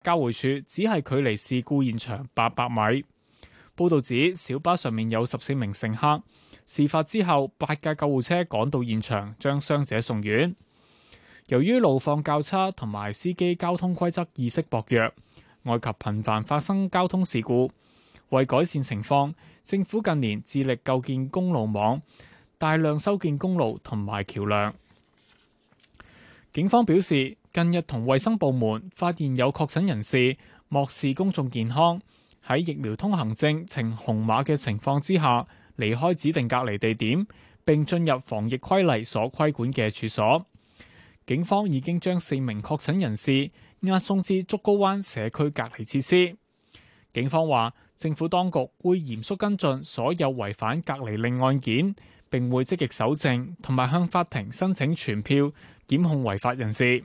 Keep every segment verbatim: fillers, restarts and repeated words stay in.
交匯處只係距離事故現場八百米。報道指小巴上面有十四名乘客，事發之後八架救護車趕到現場將傷者送院。由於路況較差同埋司機交通規則意識薄弱，外及頻繁發生交通事故，為改善情況，政府近年致力構建公路網，大量修建公路同埋橋梁。警方表示，近日同衛生部門發現有確診人士漠視公眾健康，喺疫苗通行證呈紅碼嘅情況之下，離開指定隔離地點，並進入防疫規例所規管嘅處所。警方已經將四名確診人士押送至竹篙灣社區隔離設施。警方話，政府當局會嚴肅跟進所有違反隔離令案件，並會積極搜證同埋向法庭申請傳票檢控違法人士。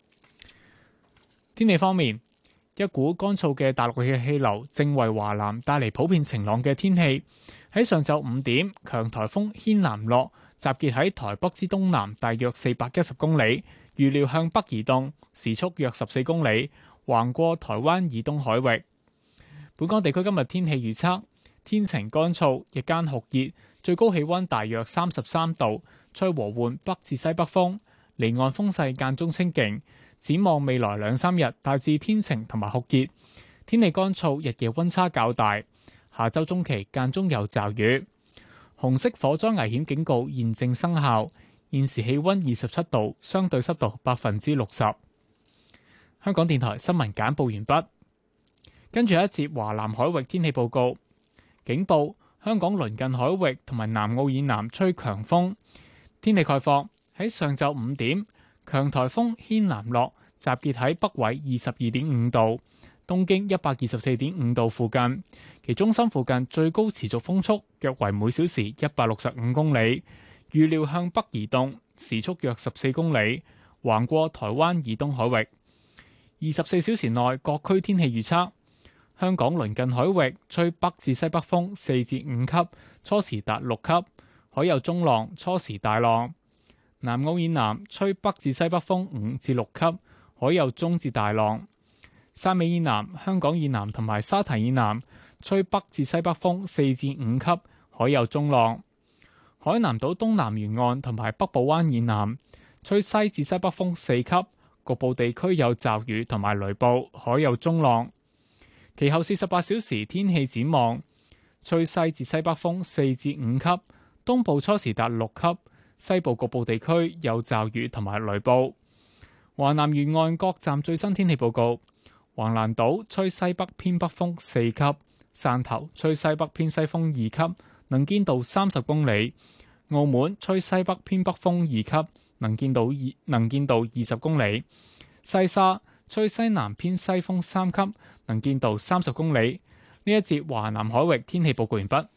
天氣方面，一股乾燥嘅大陸嘅氣流正為華南帶嚟普遍晴朗嘅天氣。喺上晝五點，強颱風軒嵐諾集結喺台北之東南大約四百一十公里，預料向北移動，時速約十四公里，橫過台灣以東海域。本港地區今日天氣預測，天晴乾燥，日間酷熱，最高氣溫大約三十三度，吹和緩北至西北風，離岸風勢間中清勁。展望未來兩三日，大致天晴同埋酷熱，天氣乾燥，日夜溫差較大。下周中期間中有驟雨。紅色火災危險警告現正生效。現時氣溫二十七度，相對濕度百分之六十。香港電台新聞簡報完畢。跟住一節華南海域天氣報告，警報：香港鄰近海域同埋南澳以南吹強風。天氣概況：喺上晝五點，強颱風軒嵐諾集結喺北緯二十二點五度、東經一百二十四點五度附近，其中心附近最高持續風速約為每小時一百六十五公里，預料向北移動，時速約十四公里，橫過台灣以東海域。二十四小時內各區天氣預測：香港鄰近海域吹北至西北風四至五級，初時達六級，海有中浪，初時大浪。南澳以南吹北至西北風五至六級，海有中至大浪。汕尾以南、香港以南同埋沙堤以南吹北至西北風四至五級，海有中浪。海南島東南沿岸同埋北部灣以南吹西至西北風四級，局部地區有驟雨同埋雷暴，海有中浪。其後四十八小時天氣展望：吹西至西北風四至五級，東部初時達六級，西部局部地區有驟雨同埋雷暴。華南沿岸各站最新天氣報告：橫瀾島吹西北偏北風四級，汕頭吹西北偏西風二級，能見度三十公里；澳門吹西北偏北風二級，能見度二能見度二十公里；西沙吹西南偏西風三級，能見度三十公里。呢一節華南海域天氣報告完畢。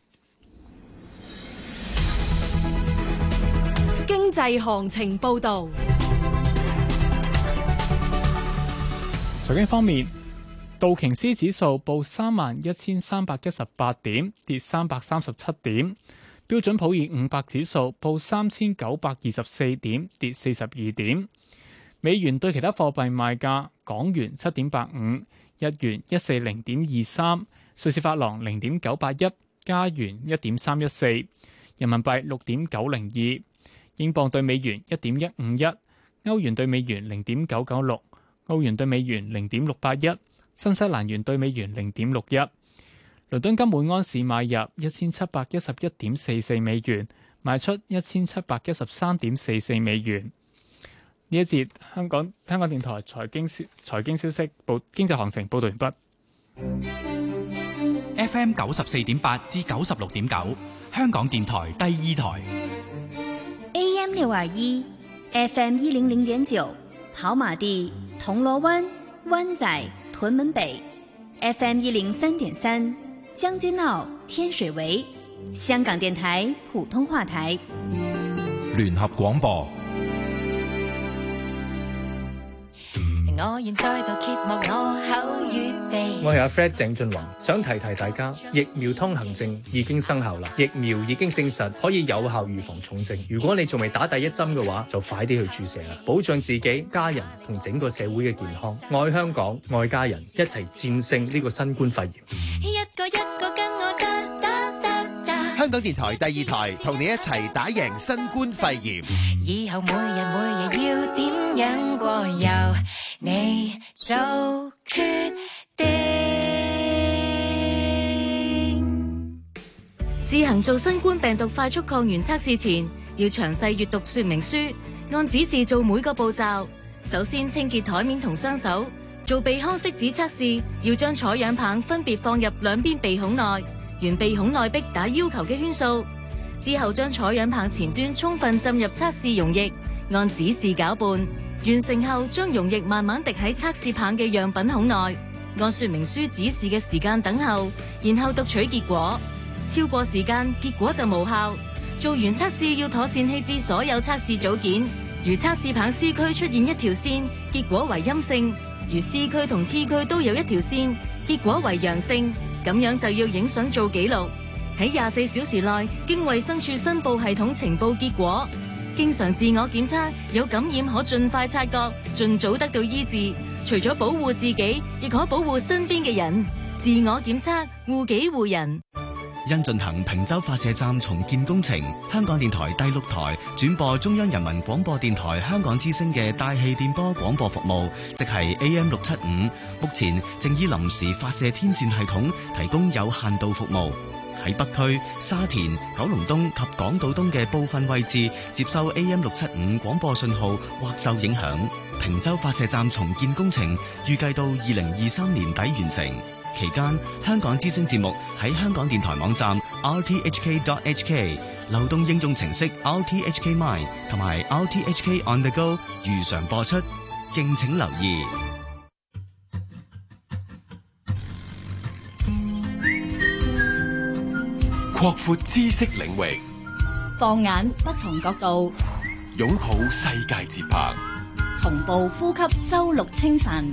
經濟行情報導。 財經方面，道瓊斯指數報三萬一千三百一十八點，跌三百三十七點；標準普爾五百指數報三千九百二十四點，跌四十二點。美元對其他貨幣賣價：港元七點八五，日元一四零點二三，瑞士法郎零點九八一，加元一點三一四，人民幣六點九零二，英鎊對美元一點一五一，歐元對美元零點九九六。澳元兌美元零點六八一，新西蘭元兌美元零點六一。倫敦金每安士買入一千七百一十一點四四美元，賣出一千七百一十三點四四美元。呢一節香港香港電台財經消財經消息報經濟行情報道完畢。 F M 九十四點八至九十六點九，香港電台第二台。 A M 六二一，F M 一零零點九，跑馬地。銅鑼灣、灣仔、屯門北 ，F M 一零三點三，將軍澳、天水圍，香港電台普通話台。 聯合廣播。 我現在度揭幕我口語備。 我係阿 Fred 鄭俊弘，想提提大家，疫苗通行證已經生效啦，疫苗已經證實可以有效預防重症。如果你仲未打第一針嘅話，就快啲去注射啦，保障自己、家人同整個社會嘅健康。愛香港，愛家人，一齊戰勝呢個新冠肺炎。 一個一個跟我打打打打。香港電台第二台同你一齊打贏新冠肺炎。以後每日每日要點樣過，由你做決定。 自行做新冠病毒快速抗原測試前，要詳細閱讀說明書，按指示做每個步驟。首先清潔台面同雙手。做鼻腔拭子測試，要將採樣棒分別放入兩邊鼻孔內，沿鼻孔內壁打要求嘅圈數。之後將採樣棒前端充分浸入測試溶液，按指示攪拌。完成後，將溶液慢慢滴喺測試棒嘅樣品孔內，按說明書指示嘅時間等候，然後讀取結果。超過時間，結果就無效。做完測試要妥善棄置所有測試組件。如測試棒 C 區出現一條線，結果為陰性；如 C 區同 T 區都有一條線，結果為陽性。咁樣就要影相做記錄。喺廿四小時內經衛生署申報系統呈報結果。經常自我檢測，有感染可盡快察覺，盡早得到醫治。除咗保護自己，亦可保護身邊嘅人。自我檢測，護己護人。 因進行坪洲發射站重建工程，香港電台第六台轉播中央人民廣播電台香港之聲嘅大氣電波廣播服務，即係 A M 六七五，目前正以臨時發射天線系統提供有限度服務。喺北區、沙田、九龍東及港島東嘅部分位置接收 A M 六七五廣播信號或受影響。坪洲發射站重建工程預計到二零二三年底完成。期間，香港之聲節目喺香港電台網站 r t h k dot h k、流動應用程式 r t h k mine 同埋 r t h k on the go 如常播出，敬請留意。 擴闊知識領域， 放眼不同角度， 擁抱世界節拍， 同步呼吸周六清晨。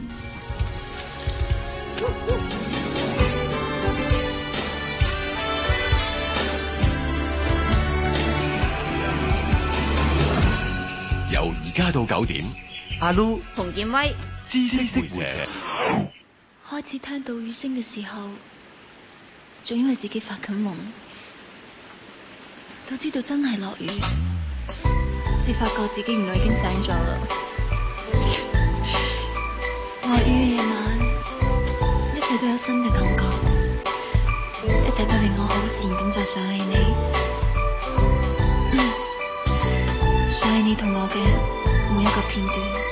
由而家到九點， 阿 Lu 洪建威， 知識識社。 開始聽到雨聲嘅時候，仲以為自己發緊夢，都知道真係落雨，至發覺自己原來已經醒咗啦。落雨嘅夜晚，一切都有新嘅感覺，一切都令我好自然咁就想起你，嗯，想起你同我嘅每一個片段。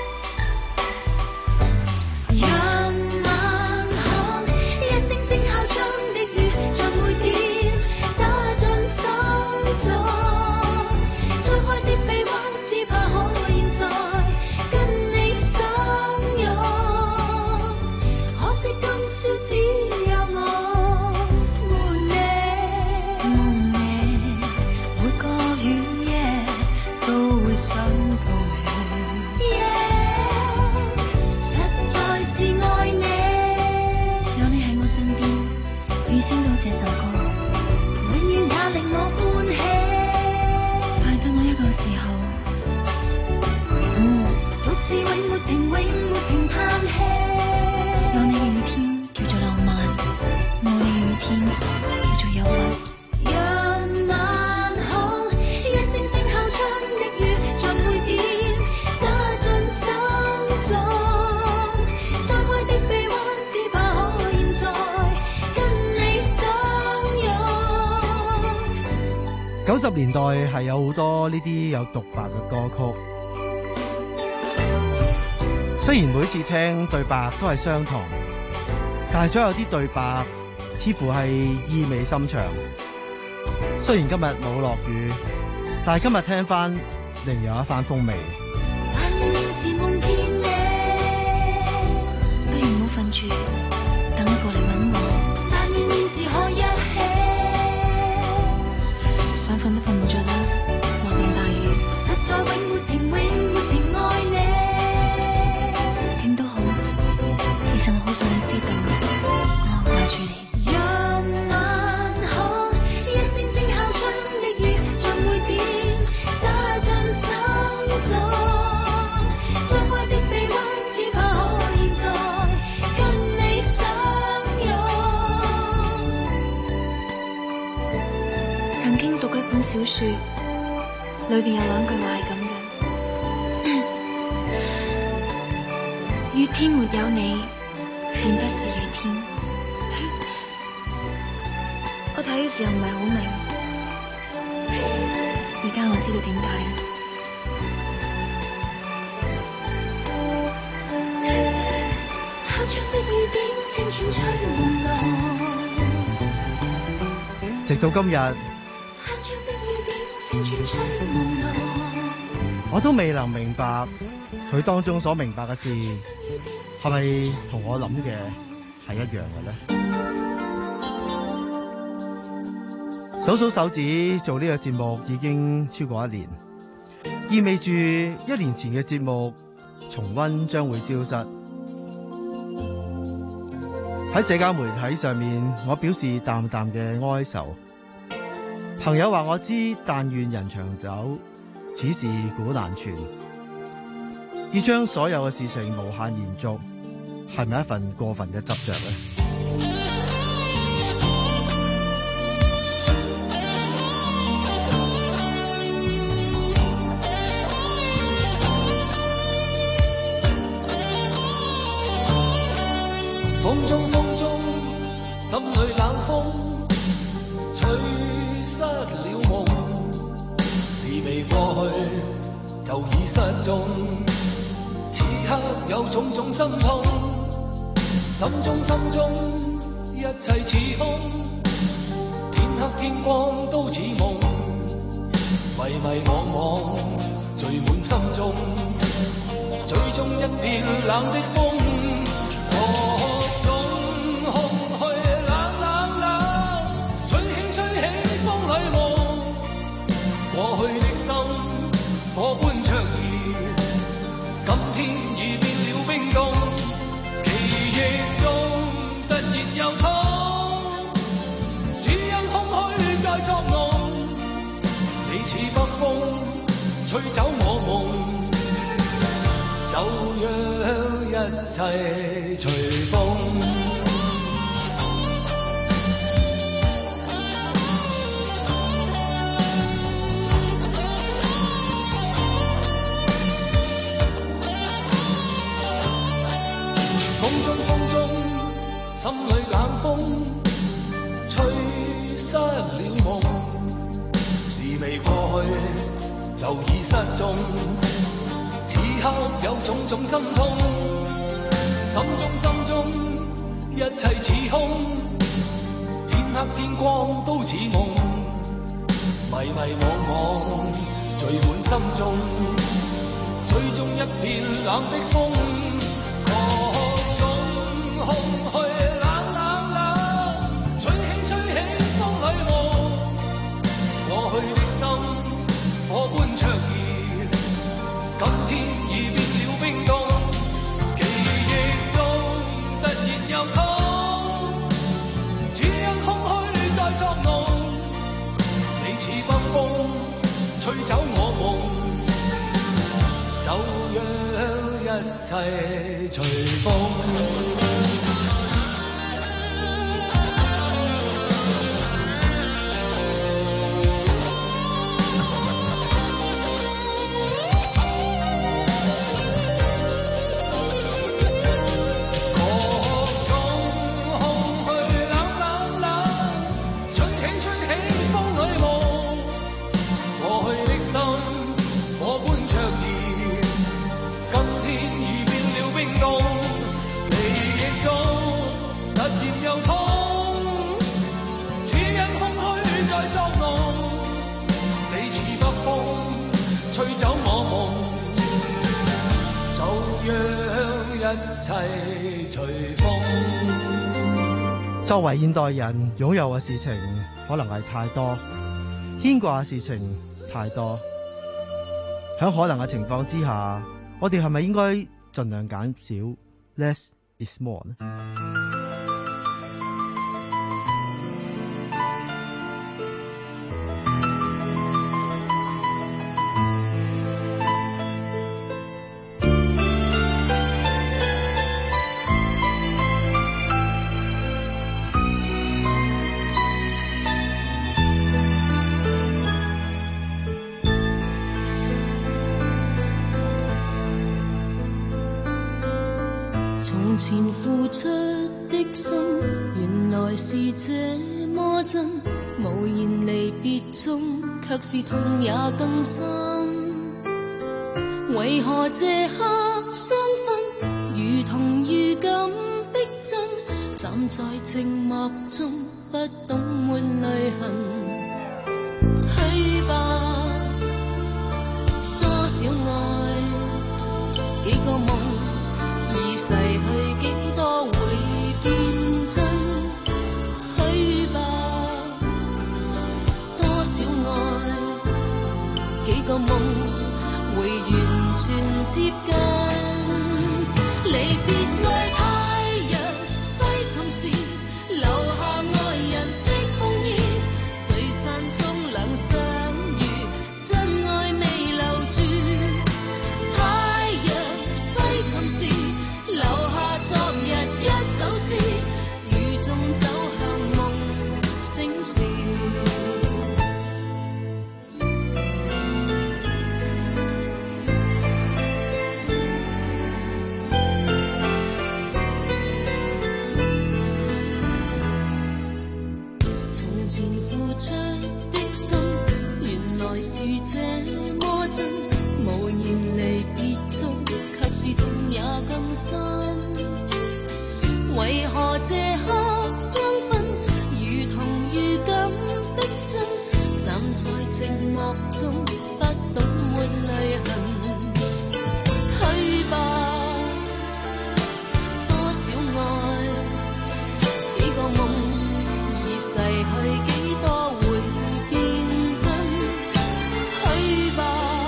任晚空一聲聲敲窗的雨，在每點灑進心中，再開的臂彎，只怕可現在跟你相擁。可惜今宵只有我和你，夢你每個雨夜都會想到你， yeah, 實在是愛你。有你喺我身邊，雨聲到這首歌，永遠也令我歡喜。快得我一個時候，嗯，獨自永沒停，永沒停嘆氣。有你嘅雨天叫做浪漫，冇你嘅雨天叫做憂鬱。讓晚空一聲聲敲窗的雨，在每點灑進心中，再開的臂彎，只怕可現在跟你相擁。 九十年代係有好多呢啲有獨白嘅歌曲，雖然每次聽對白都係相同，但係總有啲對白似乎係意味深長。雖然今日冇落雨，但係今日聽翻另有一番風味。 但願是夢見你，不如唔好瞓住，等你過嚟搵我。但願現時可一起，想瞓都瞓唔着啦，落完大雨，實在永沒停，永沒停愛你。點都好，其實我好想你知道。 小說，裏邊有兩句話係咁嘅：雨天沒有你，便不是雨天。我睇嘅時候唔係好明，而家我知道點解啦。敲窗的雨點，清轉吹滿浪。 直到今日，我都未能明白佢當中所明白嘅事係咪同我諗嘅係一樣嘅咧？數數手指做呢個節目已經超過一年，意味住一年前嘅節目重溫將會消失。喺社交媒體上面，我表示淡淡嘅哀愁。朋友話我知，但願人長走，此事古難全。要將所有嘅事情無限延續，係咪一份過分嘅執着呢？ 風中風中，心裏冷風，吹失了夢。事未過去，就已失蹤。此刻有種種心痛，心中心中一切似空。天黑天光都似夢，迷迷惘惘聚滿心中，最終一片冷的風。過去的心火般灼熱，今天已變了冰凍。記憶中突然又痛，只因空虛在作弄。你似北風吹走我夢，就讓一切隨風。心裏冷風，吹失了夢，事未過去，就已失蹤。此刻有種種心痛，心中心中一切似空。天黑天光都似夢，迷迷惘惘聚滿心中，最終一片冷的風。各種空虛去的心火般灼熱，今天已變了冰凍。記憶中突然又痛，只因空虛在作弄。你似北風吹走我夢，就讓一切隨風。吹走我夢，就讓一切隨風。 作為現代人，擁有嘅事情可能係太多，牽掛嘅事情太多。喺可能嘅情況之下，我哋係咪應該盡量減少 less is more 呢？ 從前付出的心，原來是這麼真，無言離別中，卻是痛也更深。為何這刻相分，如同預感逼真，站在靜默中，不懂換淚痕。去吧，多少愛，幾個夢，已逝去幾多會變真。去吧，多少愛，幾個夢會完全接近。離別在太陽西沉時，留下愛人的風衣，聚散中兩相遇，真愛未留住。太陽西沉時，留下昨日一首詩，雨中走向夢醒時。從前付出的心，原來是這麼真，無言離別中，卻是痛也更深。為何這刻相分，如同預感逼真，站在寂寞中，不懂抹淚痕。去吧，多少愛，幾個夢，已逝去幾多會變真。去吧，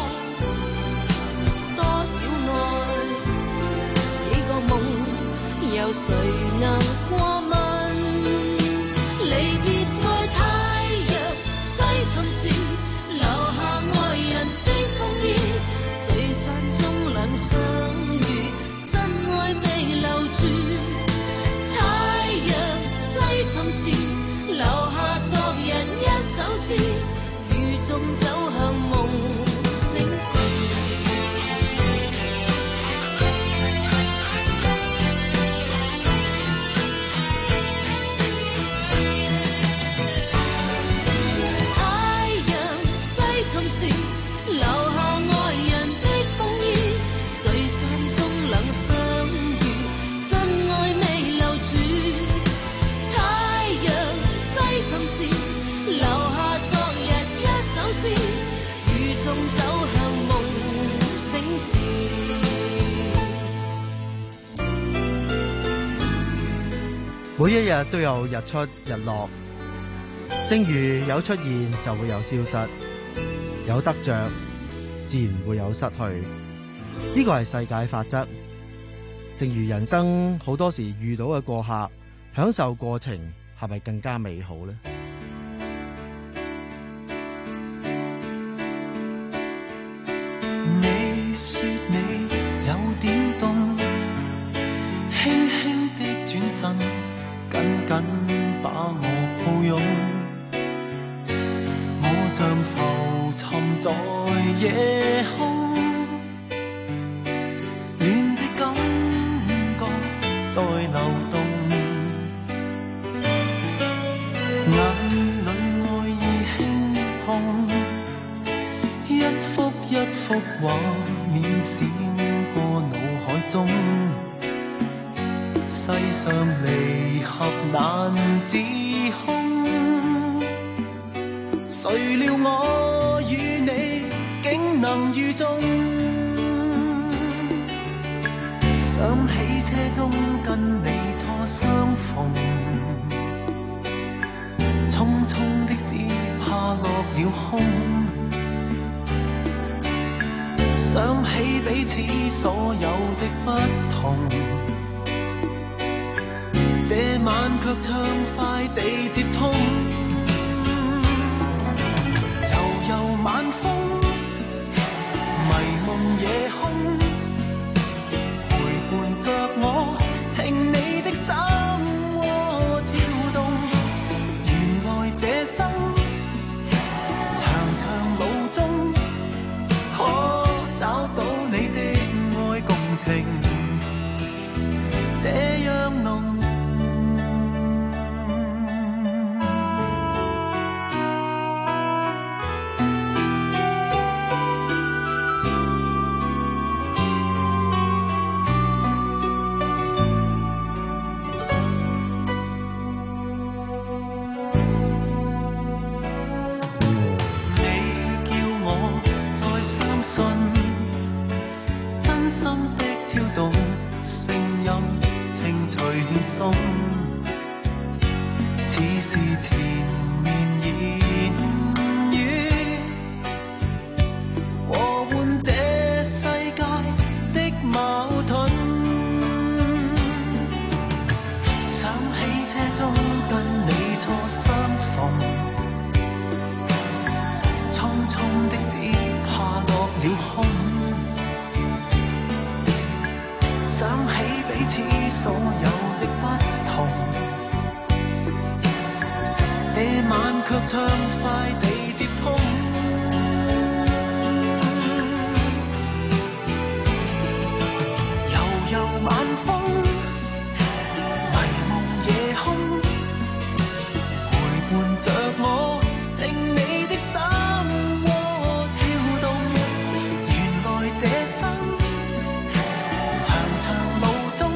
多少愛，幾個夢，有誰能過問？離別在太陽西沉時，留下愛人的風衣，聚散中兩相遇，真愛未留住。太陽西沉時，留下昨日一首詩，雨中走向夢醒時。沉時，留下愛人的風衣，聚散中兩相遇，真愛未留住。太陽西沉時，留下昨日一首詩，雨中走向夢醒時。 每一日都有日出日落，正如有出現就會有消失，有得着，自然會有失去，呢個係世界法則。正如人生好多時遇到嘅過客，享受過程係咪更加美好呢？ 你說你有點凍，輕輕的轉身，緊緊把我抱擁，我像浮沉在夜空，暖的感覺在流動，眼裏愛意輕碰，一幅一幅畫面閃過腦海中，世上離合難自控，誰料我與你竟能遇中，想起車中跟你初相逢，匆匆的只怕落了空，想起彼此所有的不同，這晚卻暢快地接通，悠悠晚風迷夢夜空，陪伴着我聽你的心窩跳動，原來這生長長路中可找到你的愛共情，這似是前面演語，和緩這世界的矛盾。想起車中跟你錯相逢，匆匆的只怕落了空。想起彼此所有的不同，這晚卻暢快地接通。悠悠晚風，迷夢夜空，陪伴着我，令你的心窩跳動。原來這生長長路中，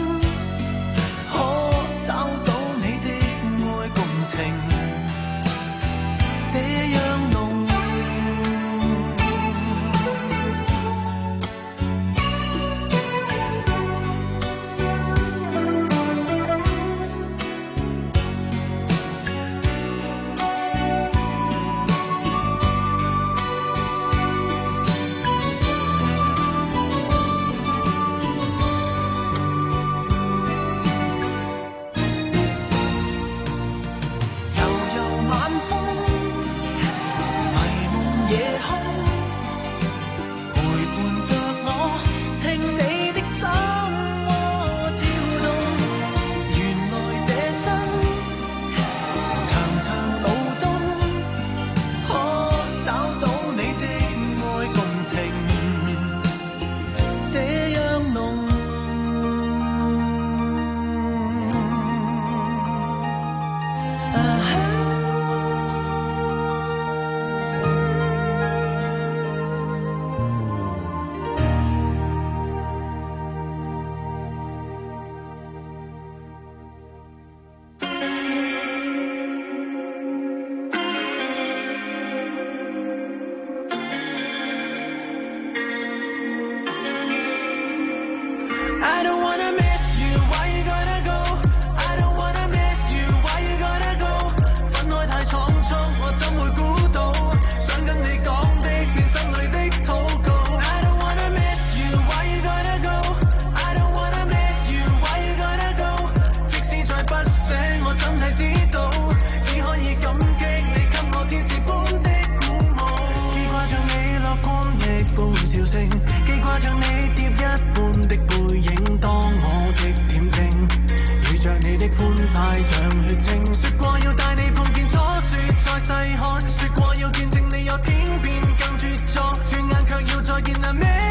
可找到你的愛共情，這樣濃。I don't wanna miss you, why you gotta go? I don't wanna miss you, why you gotta go? 分開太倉促，我怎會估到？想跟你講的，變心裏的禱告。I don't wanna miss you, why you gotta go? I don't wanna miss you, why you gotta go? 即使再不捨，我怎係知道？只可以感激你給我天使般的鼓舞。記掛着你樂觀的呼召聲，記掛着你疊一半的背影當我的點睛，遇着你的歡快像血清，說過要帶你碰見初雪再細看，說過要見證你有天變更絕作，轉眼卻要再見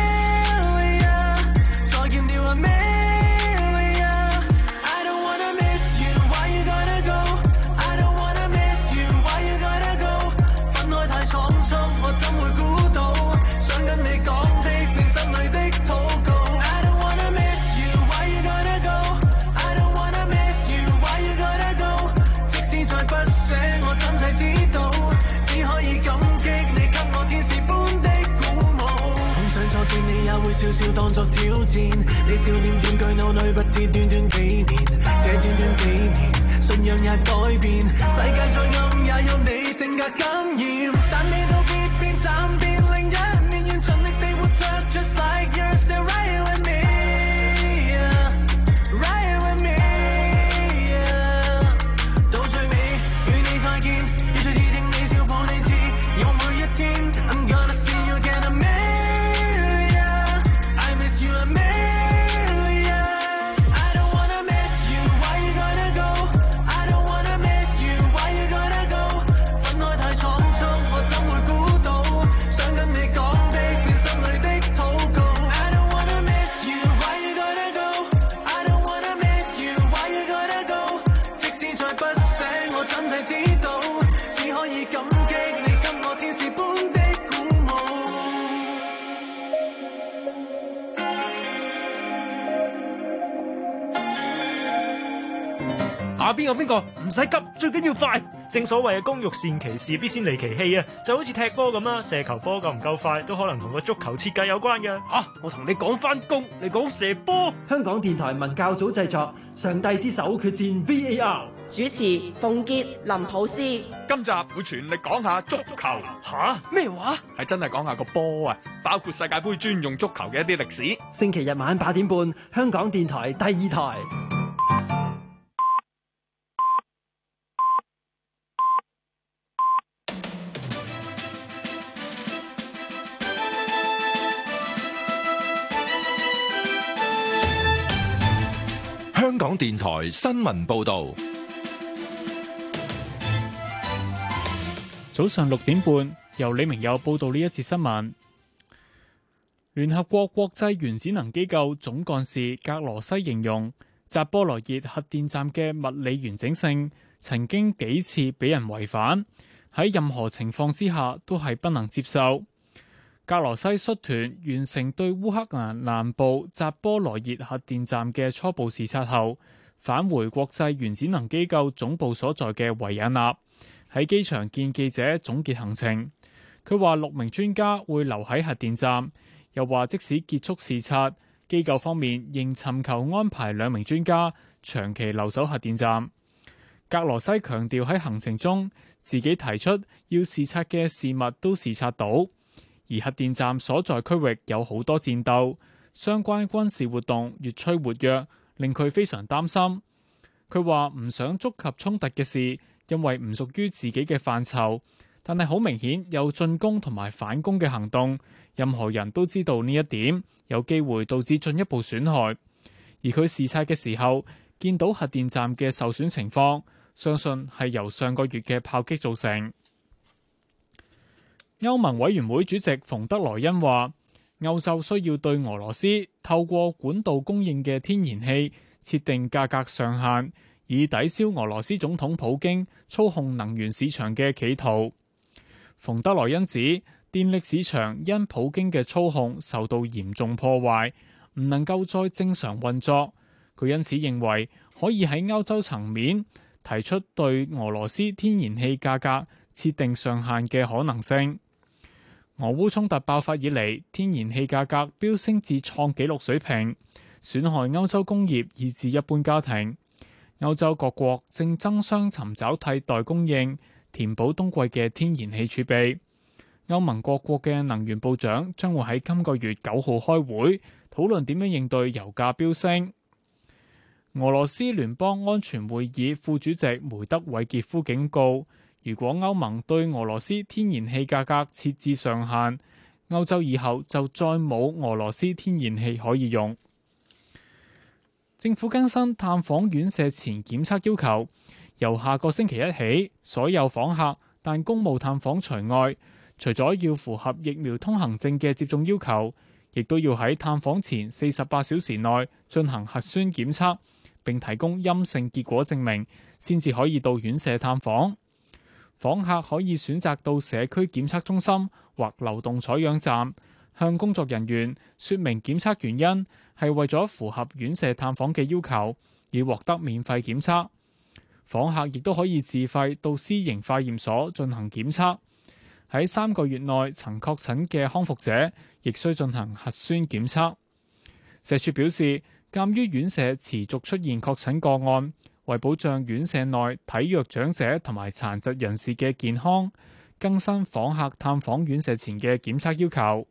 Amelia， 再見了 Amelia。 I don't wanna miss you, why you gotta go? I don't wanna miss you, why you gotta go? 分開太倉促，我怎會估到？想跟你講的，變心裏的禱告。我怎係知道，只可以感激你給我天使般的鼓舞。碰上挫折你也會笑笑當作挑戰，你笑臉佔據腦裏不知短短幾年，這短短幾年信仰也改變，世界再暗也有你性格感染，但你都必變暫變另一面，願盡力地活着 just like you're still right with me, right with me。I'm gonna see you again, Amelia. I miss you, Amelia. I don't wanna miss you, why you gotta go? I don't wanna miss you, why you gotta go? 分開太倉促，我怎會估到？想跟你講的，變心裏的禱告。I 啊邊個邊個唔使急，最緊要快。正所謂工欲善其事，必先利其器啊！就好似踢波咁啦，射球波夠唔夠快，都可能同個足球設計有關嘅。啊，我同你講翻工，你講射波。 香港電台文教組製作《上帝之手決戰 V A R》， 主持馮傑、林普斯。 今集會全力講下足球。 吓？咩話？ 係真係講下個波啊，包括世界盃專用足球嘅一啲歷史。 星期日晚八點半，香港電台第二台。 香港電台新聞報道， 早上六點半，由李明友報道呢一節新聞。聯合國國際原子能機構總幹事格羅西形容，扎波羅熱核電站嘅物理完整性曾經幾次俾人違反，喺任何情況之下都係不能接受。格羅西率團完成對烏克蘭南部扎波羅熱核電站嘅初步視察後，返回國際原子能機構總部所在嘅維也納，喺機場見記者總結行程。佢話六名專家會留喺核電站，又話即使結束視察，機構方面仍尋求安排兩名專家長期留守核電站。格羅西強調喺行程中自己提出要視察嘅事物都視察到。而核電站所在區域有好多戰鬥，相關軍事活動越趨活躍，令佢非常擔心。佢話唔想觸及衝突嘅事，因為唔屬於自己嘅範疇，但係好明顯有進攻同埋反攻嘅行動，任何人都知道呢一點，有機會導致進一步損害。而佢視察嘅時候，見到核電站嘅受損情況，相信係由上個月嘅炮擊造成。歐盟委員會主席馮德萊恩話，歐洲需要對俄羅斯透過管道供應嘅天然氣設定價格上限，以抵消俄羅斯總統普京操控能源市場嘅企圖。馮德萊恩指，電力市場因普京嘅操控受到嚴重破壞，唔能夠再正常運作。佢因此認為可以喺歐洲層面提出對俄羅斯天然氣價格設定上限嘅可能性。俄烏衝突爆發以嚟，天然氣價格飆升至創紀錄水平，損害歐洲工業以至一般家庭。歐洲各國正爭相尋找替代供應，填補冬季嘅天然氣儲備。歐盟各國嘅能源部長將會喺今個月九號開會，討論點樣應對油價飆升。俄羅斯聯邦安全會議副主席梅德韋傑夫警告，如果歐盟對俄羅斯天然氣價格設置上限，歐洲以後就再冇俄羅斯天然氣可以用。政府更新探訪院舍前檢測要求，由下個星期一起，所有訪客但公務探訪除外，除咗要符合疫苗通行證嘅接種要求，亦都要喺探訪前四十八小時內進行核酸檢測，並提供陰性結果證明，先至可以到院舍探訪。訪客可以選擇到社區檢測中心或流動採樣站，向工作人員說明檢測原因係為咗符合院舍探訪嘅要求，以獲得免費檢測。訪客亦都可以自費到私營化驗所進行檢測。喺三個月內曾確診嘅康復者，亦需進行核酸檢測。社署表示，鑑於院舍持續出現確診個案，為保障院舍內體弱長者同埋殘疾人士嘅健康，更新訪客探訪院舍前嘅檢測要求。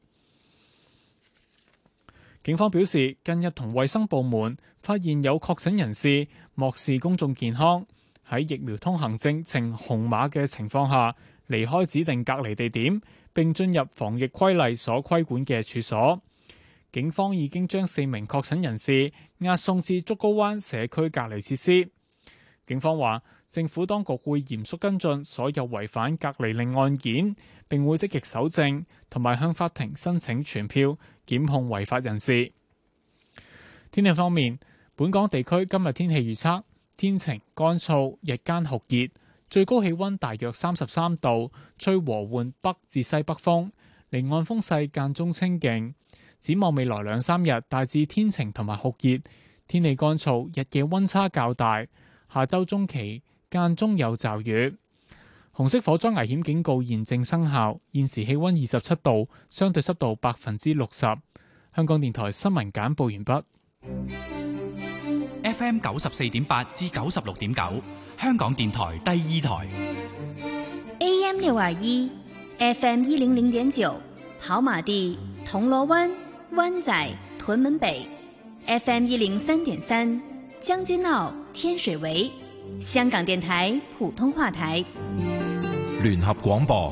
警方表示，近日同衛生部門發現有確診人士漠視公眾健康，喺疫苗通行證呈紅碼嘅情況下離開指定隔離地點，並進入防疫規例所規管嘅處所。警方已經將四名確診人士押送至竹篙灣社區隔離設施。警方話，政府當局會嚴肅跟進所有違反隔離令案件，並會積極搜證，同埋向法庭申請傳票檢控違法人士。天氣方面，本港地區今日天氣預測，天晴乾燥，日間酷熱，最高氣溫大約三十三度，吹和緩北至西北風，離岸風勢間中清勁。展望未來兩三日，大致天晴同埋酷熱，天氣乾燥，日夜溫差較大。 下週中期間中有驟雨。紅色火災危險警告現正生效，現時氣溫二十七度，相對濕度百分之六十。香港電台新聞簡報完畢。 F M 九十四點八至九十六點九，香港電台第二台。 A M 六二一，F M 一零零點九，跑馬地、銅鑼灣、灣仔、屯門北 ；F M 一零三點三，將軍澳、天水圍。香港電台普通話台。 聯合廣播。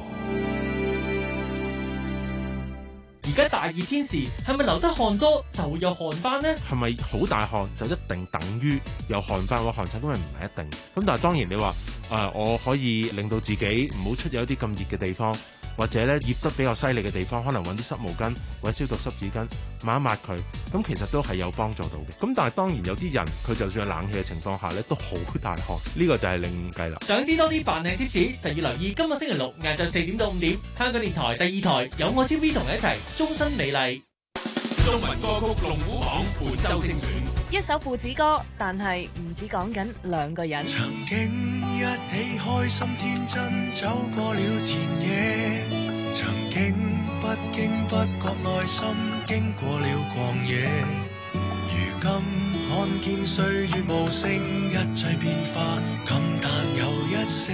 而家大熱天時，係咪流得汗多就會有汗斑呢？ 係咪好大汗就一定等於有汗斑或汗疹？都係唔係一定。咁但係當然你話誒、呃，我可以令到自己唔好出有一啲咁熱嘅地方，或者咧熱得比較犀利嘅地方，可能揾啲濕毛巾或者消毒濕紙巾抹一抹佢。咁其實都係有幫助到嘅。咁但係當然有啲人佢就算係冷氣嘅情況下咧，都好大汗。呢、這個就係另計啦。 想知多啲扮靚貼士，就要留意今個星期六晏晝四點到五點，香港電台第二台有我 T V 同你一齊終身美麗。 中文歌曲龍虎榜本周精選， 一首父子歌，但係唔止講緊兩個人。 曾經一起開心天真，走過了田野。曾經不經不覺內心經過了曠野。如今看見歲月無聲，一切變化感嘆有一些。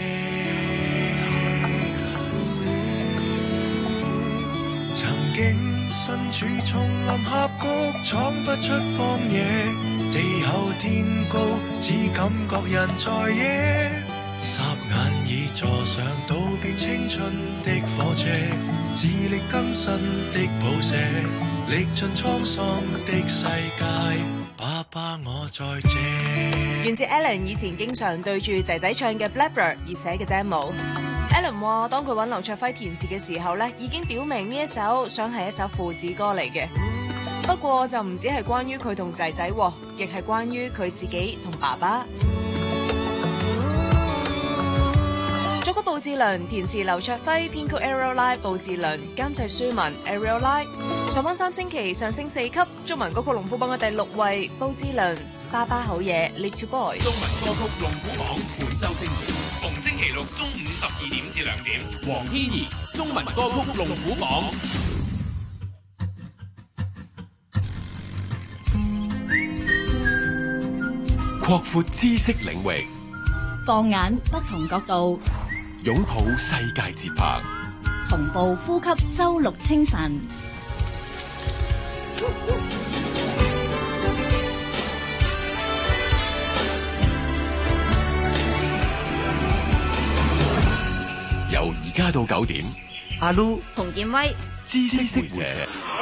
曾經身處叢林峽谷，闖不出荒野，地厚天高，只感覺人在野。霎眼已坐上道別青春的火車，自力更生的譜寫，歷盡滄桑的世界，爸爸我在這。 源自 Alan 以前經常對住仔仔唱嘅 Blackbird 而寫嘅 demo。Alan 話當佢揾劉卓輝填詞嘅時候咧，已經表明呢一首想係一首父子歌嚟嘅。不過就唔止係關於佢同仔仔，亦係關於佢自己同爸爸。作曲布志綸，填詞劉卓輝，編曲 Ariel Lai 布志綸，監製舒文 Ariel Lai。上翻三星期上升四級，中文歌曲龍虎榜嘅第六位，布志綸，爸爸好嘢 Little Boy。 中文歌曲龍虎榜本周精選，逢星期六中午十二點至兩點，黃天怡中文歌曲龍虎榜。擴闊知識領域， 放眼不同角度， 擁抱世界節拍， 同步呼吸周六清晨。 由而家到九點， 阿 Lu、 洪建威、 知識會社。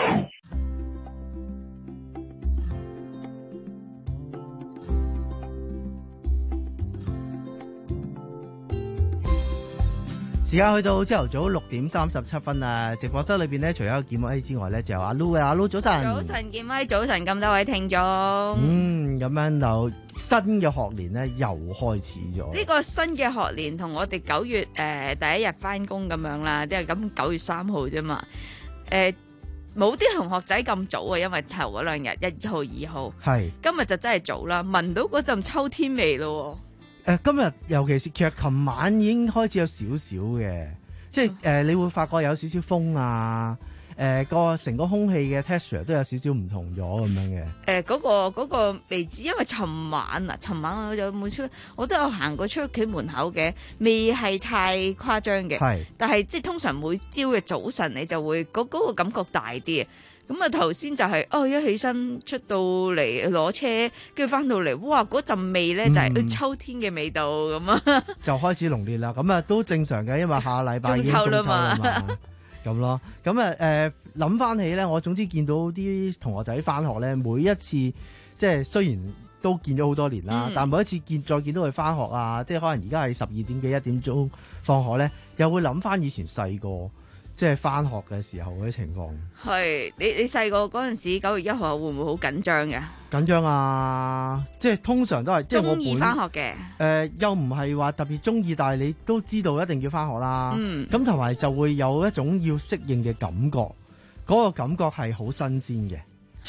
時間去到朝頭早六點三十七分啊！直播室裏邊咧，除咗建威之外咧，就有阿 Lu 嘅。阿 Lu 早晨， 早晨建威，早晨咁多位聽眾。 嗯，咁樣就新嘅學年咧又開始咗。 呢個新嘅學年同我哋九月誒、呃、第一日翻工咁樣啦，即係咁九月三號啫嘛。誒、呃，冇啲同學仔咁早啊，因為頭嗰兩日一號、二號，係今日就真係早啦，聞到嗰陣秋天味咯。 誒、呃，今日尤其是其實琴晚已經開始有少少嘅，即係誒、呃，你會發覺有少少風啊，誒、呃、個成個空氣嘅 texture 都有少少唔同咗咁樣嘅。誒、 呃，嗰、那個嗰、那個未知，因為尋晚啊，尋晚我有冇出，我都有行過出屋企門口嘅，未係太誇張嘅。係，但係即係通常每朝嘅早晨你就會嗰嗰、那個感覺大啲。咁啊頭先就係、是、哦一起身出到嚟攞車，跟住翻到嚟，哇嗰陣味咧就係、是、秋天嘅味道咁啊、嗯， 就開始濃烈啦。咁啊都正常嘅，因為下個禮拜已經中秋啦嘛。咁咯，咁啊誒諗翻起咧，我總之見到啲同學仔翻學咧，每一次即係雖然都見咗好多年啦、嗯，但每一次見再見到佢翻學啊，即係可能而家係十二點幾一點鐘放學咧，又會諗翻以前細個。即係翻學嘅時候嗰啲情況， 係你你細個嗰陣時九月一號會唔會好緊張嘅？ 緊張啊！即係通常都係即係我中意翻學嘅。誒、 呃，又唔係話特別中意，但係你都知道一定要翻學啦。嗯。咁同埋就會有一種要適應嘅感覺，嗰、嗰個感覺係好新鮮嘅。即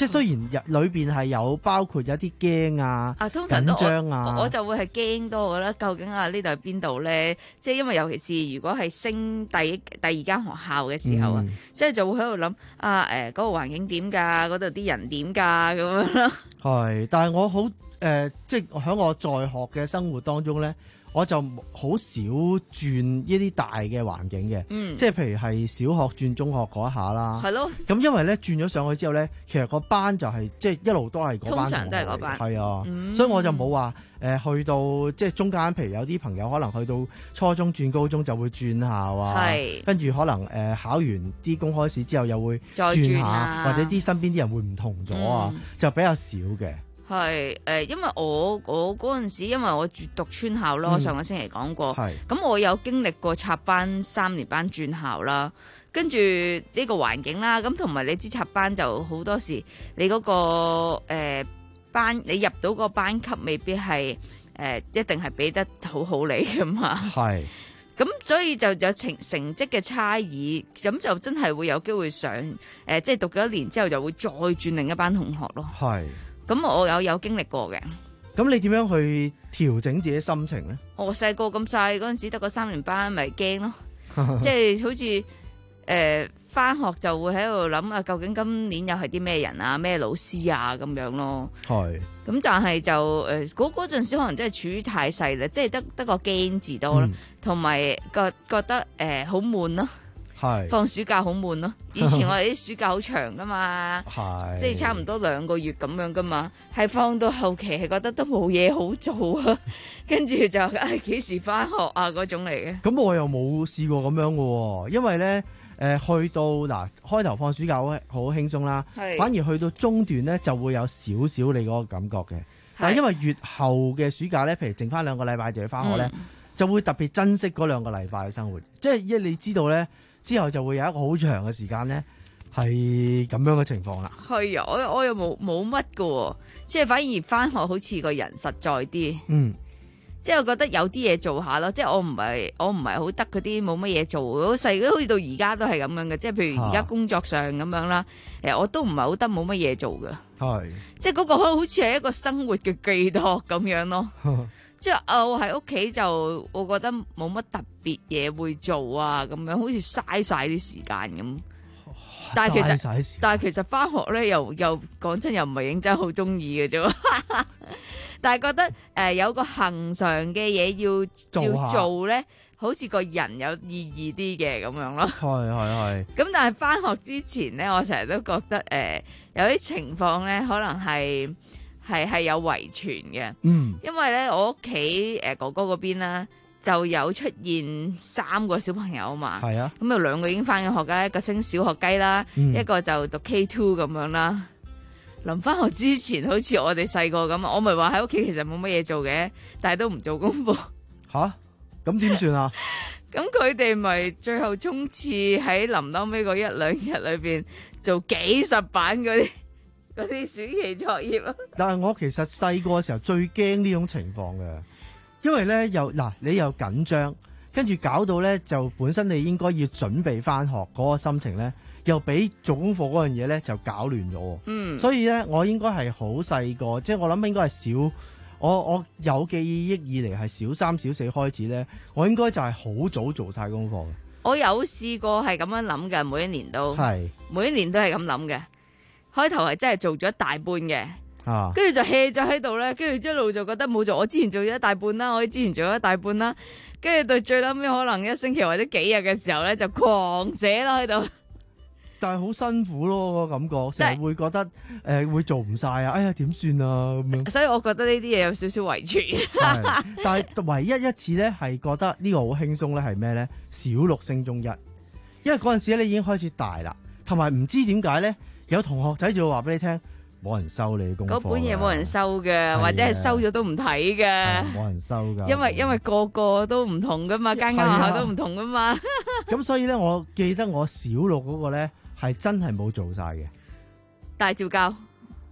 即係雖然入裏邊係有包括有啲驚啊、 啊，通常都緊張啊， 我，我就會係驚多嘅啦。究竟啊呢度係邊度咧？即係因為尤其是如果係升第第二間學校嘅時候啊， 嗯、 即係就會喺度諗啊誒嗰、呃嗰個環境點㗎？嗰度啲人點㗎？咁樣咯。 係，但係我好誒、呃，即係喺我在學嘅生活當中咧。我就好少轉呢啲大嘅環境嘅， 嗯、 即係譬如係小學轉中學嗰一下啦。 係咯。 咁因為咧轉咗上去之後咧，其實個班就係、是、即係一路都係嗰班同學， 通常都係嗰班。 係啊， 嗯、 所以我就冇話誒去到即係中間，譬如有啲朋友可能去到初中轉高中就會轉校啊，跟住可能誒、呃、考完啲公開試之後又會轉下， 啊、 或者啲身邊啲人會唔同咗啊，嗯、就比較少嘅。 係誒、呃，因為我我嗰陣時，因為我住讀村校咯，嗯、上個星期講過，咁我有經歷過插班三年班轉校啦，跟住呢個環境啦，咁同埋你知插班就好多時你嗰、嗰個誒、呃、班，你入到個班級未必係誒、呃、一定係俾得好好你噶嘛，係，咁所以就有成成績嘅差異，咁就真係會有機會上誒、呃，即係讀咗一年之後就會再轉另一班同學咯，係。咁我有有經歷過嘅。 咁你點樣去調整自己心情咧？ 我細個咁細嗰陣時得個三年班，咪驚咯，即係好似誒返學就會喺度諗啊，究竟今年又係啲咩人啊，咩老師啊咁樣咯。係。咁但係就誒嗰嗰陣時可能真係處於太細啦，即係得得個驚字多啦，同埋、嗯、覺覺得誒好悶咯。放暑假好悶咯，以前我哋啲暑假好長噶嘛，即係差唔多兩個月咁樣噶嘛，係放到後期係覺得都冇嘢好做啊，跟住就唉幾時返學啊嗰種嚟嘅。咁我又冇試過咁樣嘅，因為咧誒、呃、去到嗱開頭放暑假好好輕鬆啦，反而去到中段咧就會有少少你嗰個感覺嘅，但係因為越後嘅暑假咧，譬如剩翻兩個禮拜就要返學咧，嗯、就會特別珍惜嗰兩個禮拜嘅生活，即係因為你知道咧。之後就會有一個好長嘅時間咧，係咁樣嘅情況啦。係啊，我我又冇冇乜㗎，即係反而返學好似個人實在啲。嗯，即係我覺得有啲嘢做下咯。即係我唔係我唔係好得嗰啲冇乜嘢做。我細個好似到而家都係咁樣嘅。即係譬如而家工作上咁樣啦，誒、啊，我都唔係好得冇乜嘢做㗎。係，即係嗰個好似係一個生活嘅寄託咁樣咯。即係我喺屋企就，我覺得冇乜特別嘢會做啊，咁樣好似嘥晒啲時間咁。但係其實，但係其實返學咧，又又講真，又唔係認真好中意嘅啫。但係覺得誒、呃、有個恆常嘅嘢要做要做咧，好似個人有意義啲嘅咁樣咯。係係係。咁但係返學之前咧，我成日都覺得誒、呃、有啲情況咧，可能係。係係有遺傳嘅，嗯，因為咧我屋企誒哥哥嗰邊啦，就有出現三個小朋友嘛，係啊，咁有兩個已經翻緊學噶，一個升小學雞啦，嗯、一個就讀 K 二咁樣啦。臨翻學之前，好似我哋細個咁，我咪話喺屋企其實冇乜嘢做嘅，但係都唔做功課。吓，咁點算啊？咁佢哋咪最後衝刺喺臨嬲尾嗰一兩日裏邊做幾十版嗰啲。嗰啲暑期作業啊！但係我其實細個嘅時候最驚呢種情況嘅，因為咧又嗱你又緊張，跟住搞到咧就本身你應該要準備翻學嗰個心情咧，又俾做功課嗰樣嘢咧就搞亂咗。嗯，所以咧我應該係好細個，即係我諗應該係小我我有記憶以嚟係小三小四開始咧，我應該就係好早做晒功課嘅。我有試過係咁樣諗嘅，每一年都係每一年都係咁諗嘅。開頭係真係做咗一大半嘅，跟住就 hea 咗喺度咧，跟住一路就覺得冇做。我之前做咗一大半啦，我之前做咗一大半啦，跟住到最撚尾可能一星期或者幾日嘅時候咧，就狂寫啦喺度。但係好辛苦咯，個感覺成日會覺得誒、呃、會做唔晒啊！哎呀點算啊咁樣。所以我覺得呢啲嘢有少少遺傳。但係唯一一次咧係覺得呢個好輕鬆咧係咩咧？小六升中一，因為嗰陣時咧你已經開始大啦，同埋唔知點解咧。有同學仔就會話俾你聽，冇人收你功課。嗰本嘢冇人收嘅，的或者係收咗都唔睇嘅。冇人收噶。因為因為個個都唔同噶嘛，間間學校都唔同噶嘛。咁所以咧，我記得我小六嗰個咧係真係冇做晒嘅。但係照交。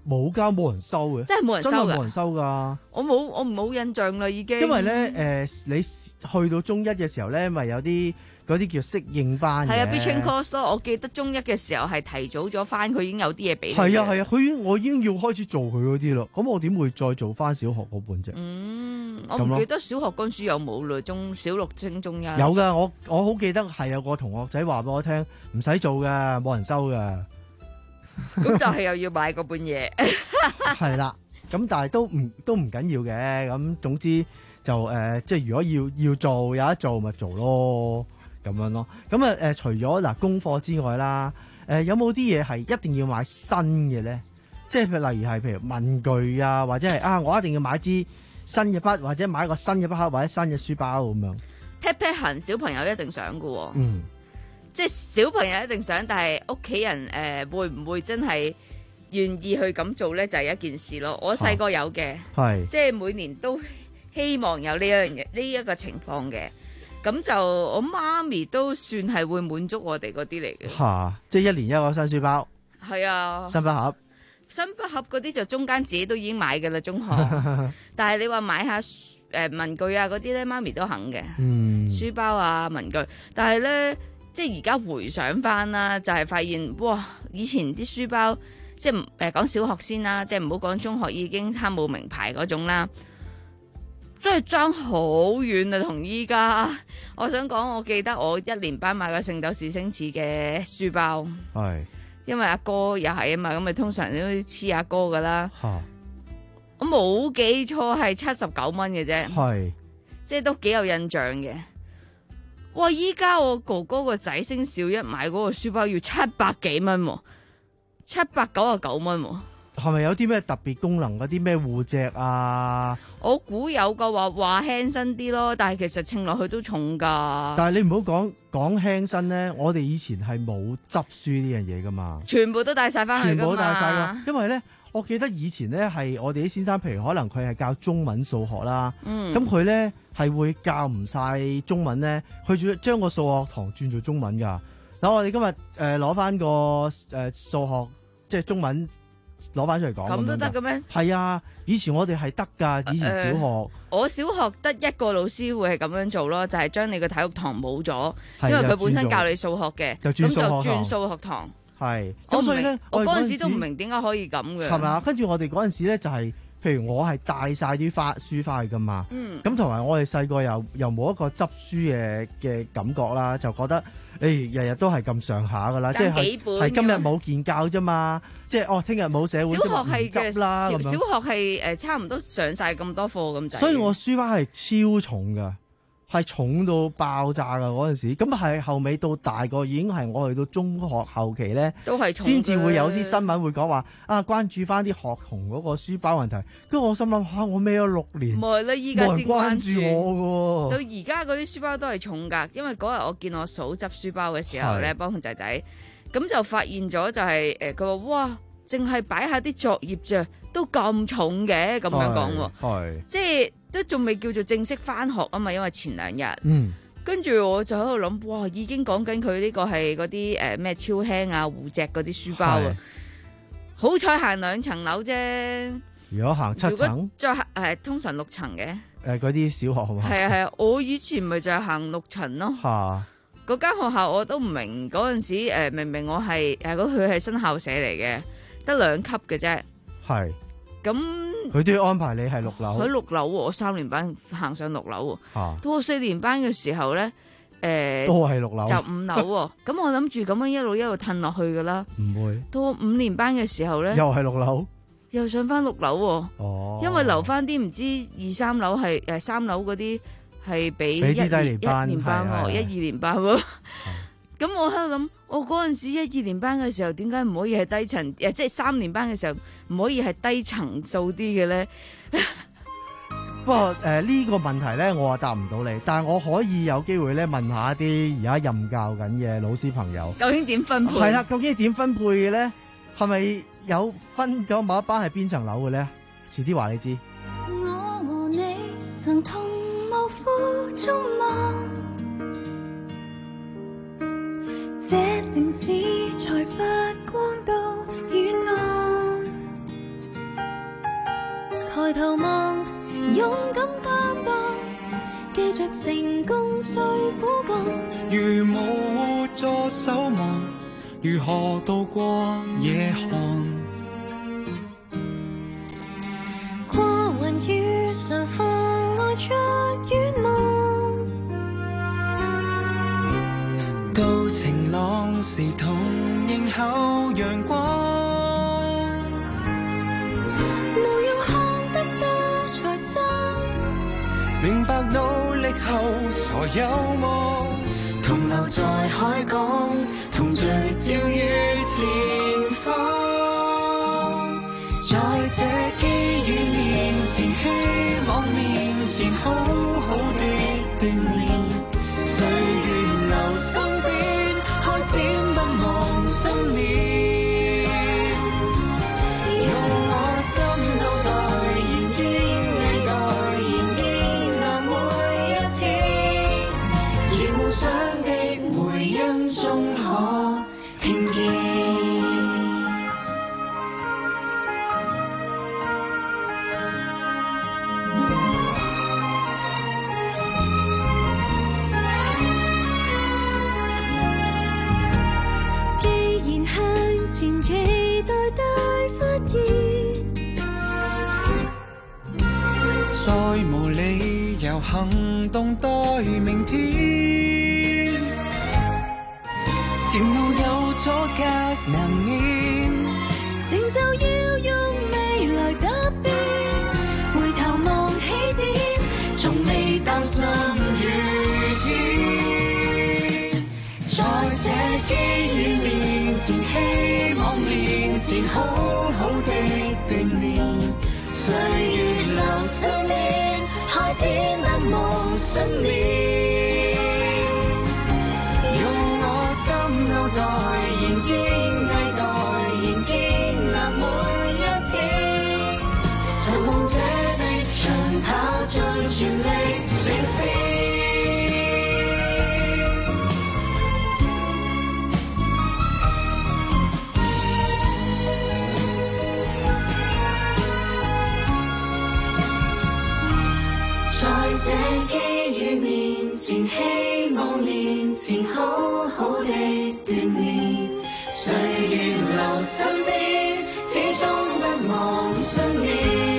冇交冇人收嘅， 真係冇人收㗎， 真係冇人收㗎。 我冇我冇印象啦，已經。 因為咧誒、呃，你去到中一嘅時候咧，咪有啲嗰啲叫適應班嘅。 係啊 ，Between course 咯。我記得中一嘅時候係提早咗翻，佢已經有啲嘢俾你。 係啊係啊，佢已經我已經要開始做佢嗰啲咯。咁我點會再做翻小學嗰半啫？ 嗯，我唔記得小學嗰陣時有冇啦，中小六升中一。 有㗎，我我好記得係有個同學仔話俾我聽，唔使做㗎，冇人收㗎。 咁就係又要買嗰半嘢。 係啦，咁但係都唔都唔緊要嘅。咁總之就誒、呃，即係如果要要做有得做咪做咯，咁樣咯。咁啊誒，除咗嗱功課之外啦，誒、呃、有冇啲嘢係一定要買新嘅咧？即係譬如例如係譬如文具啊，或者係啊，我一定要買支新嘅筆，或者買一個新嘅筆盒或者新嘅書包咁樣。 pat pat 痕小朋友一定想㗎喎。 嗯。 即係小朋友一定想，但係屋企人誒、呃、會唔會真係願意去咁做咧？就係、是、一件事咯。我細個有嘅， 啊、 即係每年都希望有呢一樣嘢，呢一個情況嘅。咁就我媽咪都算係會滿足我哋嗰啲嚟嘅。 嚇、啊！即係一年一個新書包。 係啊。新筆盒。 新筆盒嗰啲就中間自己都已經買嘅啦，中學。但係你話買下誒、呃、文具啊嗰啲咧，媽咪都肯嘅。 嗯。書包啊文具，但係咧。即係而家回想翻啦，就係、是、發現哇！以前啲書包，即係誒講小學先啦，即係唔好講中學已經貪冇名牌嗰種啦，真係爭好遠啊！同依家，我想講，我記得我一年班買個聖鬥士星矢嘅書包， 係因為阿哥又係啊嘛，咁咪通常都黐阿哥噶啦。 嚇！ 我冇記錯係七十九蚊嘅啫， 係即係都幾有印象嘅。哇！依家我哥哥個仔升小一買嗰個書包要七百幾蚊，七百九十九蚊。 係咪有啲咩特別功能嗰啲咩護脊啊？ 我估有個話話輕身啲咯，但係其實稱落去都重噶。 但係你唔好講講輕身咧，我哋以前係冇執書呢樣嘢噶嘛， 全部都帶晒翻去噶嘛。 全部都帶晒噶，因為咧。我記得以前咧係我哋啲先生，譬如可能佢係教中文數學啦，咁佢咧係會教唔晒中文咧，佢仲要將個數學堂轉做中文噶。嗱，我哋今日誒攞翻個誒數學即係中文攞翻出嚟講，咁都得嘅咩？係啊，以前我哋係得㗎，以前小學、呃、 我小學得一個老師會係咁樣做咯，就係、是、將你個體育堂冇咗，因為佢本身教你數學嘅，咁就轉數學堂。係，咁所以咧，我嗰陣時都唔明點解可以咁嘅。係咪啊？ 跟住我哋嗰陣時咧，就係、是，譬如我係帶晒啲花書翻去噶嘛。嗯。咁同埋我哋細個又又冇一個執書嘅嘅感覺啦，就覺得誒日日都係咁上下噶啦，即係係今日冇見教啫嘛，即係哦聽日冇社會小學係執啦。 小學係誒差唔多上晒咁多課咁滯。 所以我書包係超重噶。係重到爆炸㗎嗰陣時，咁係後尾到大個已經係我去到中學後期咧， 都係重先至會有啲新聞會講話啊，關注翻啲學童嗰個書包問題。跟住我心諗嚇、啊，我孭咗六年， 冇啦，依家先關注我㗎。 到而家嗰啲書包都係重㗎，因為嗰日我見我嫂執書包嘅時候咧，幫佢仔仔，咁就發現咗就係、是、誒，佢、呃、話哇，淨係擺下啲作業啫，都咁重嘅咁樣講喎，係即係。都仲未叫做正式翻學啊嘛，因為前兩日，嗯，跟住我就喺度諗，哇，已經講緊佢呢個係嗰啲誒咩超輕啊護脊嗰啲書包啊，好彩行兩層樓啫。如果行七層，再行誒通常六層嘅。誒嗰啲小學好嘛？係啊係啊，我以前咪就係行六層咯。嚇、啊！嗰間學校我都唔明嗰陣時誒、呃，明明我係誒嗰佢係新校舍嚟嘅，得兩級嘅啫。係。咁佢都要安排你係六樓，喺六樓喎，我三年班行上六樓喎，啊、到我四年班嘅時候咧，誒、呃、都係六樓，就五樓喎。咁我諗住咁樣一路一路褪落去噶啦，唔會。到我五年班嘅時候咧，又係六樓，又上翻六樓喎。哦，因為留翻啲唔知二三樓係誒三樓嗰啲係俾一年一年班喎，一二年班喎。咁我喺度諗，我嗰陣時一二年班嘅時候，點解唔可以係低層？誒，即係三年班嘅時候，唔可以係低層數啲嘅咧？不過誒，呢、呃呢個問題咧，我話答唔到你，但係我可以有機會咧問下一啲而家任教緊嘅老師朋友，究竟點分配？係啦，究竟點分配嘅咧？係咪有分咗某一班係邊層樓嘅咧？遲啲話你知。我和你曾同臥苦中嗎？這城市才發光到遠岸， 抬頭望，勇敢擔當，記着成功需苦幹。 如無助守望，如何渡過夜寒？ 過雲雨常妨礙着遠望， 到晴朗時同迎候陽光。 無用看得多才信， 明白努力後才有望，同留在海港，同聚焦於前方。在這機遇面前，希望面前，好好的鍛鍊，歲月留身邊，開展不忘信念。用我心腦袋，研堅毅待，研建立每一天，而夢想的回音中可聽見。 再無理由行動待明天，前路有阻隔難免， 成就要用未來答辯，回頭望起點，從未擔心雨天。 在這機遇面前，希望面前，好好的鍛鍊，歲月留身邊，開展難忘信念。用我心腦袋，研堅毅待，研建立每一天，尋夢者的長跑，盡全力領先。這機遇面前，希望面前，好好的鍛鍊，歲月留身邊，始終不忘信念。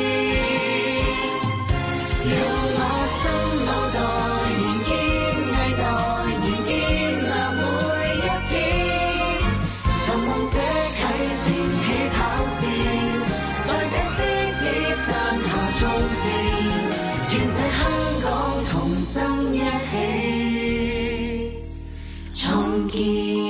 用我心腦袋，研堅毅待，研建立每一天，尋夢者啟程起跑線，在這獅子山下衝線。願這香港同心一起重建。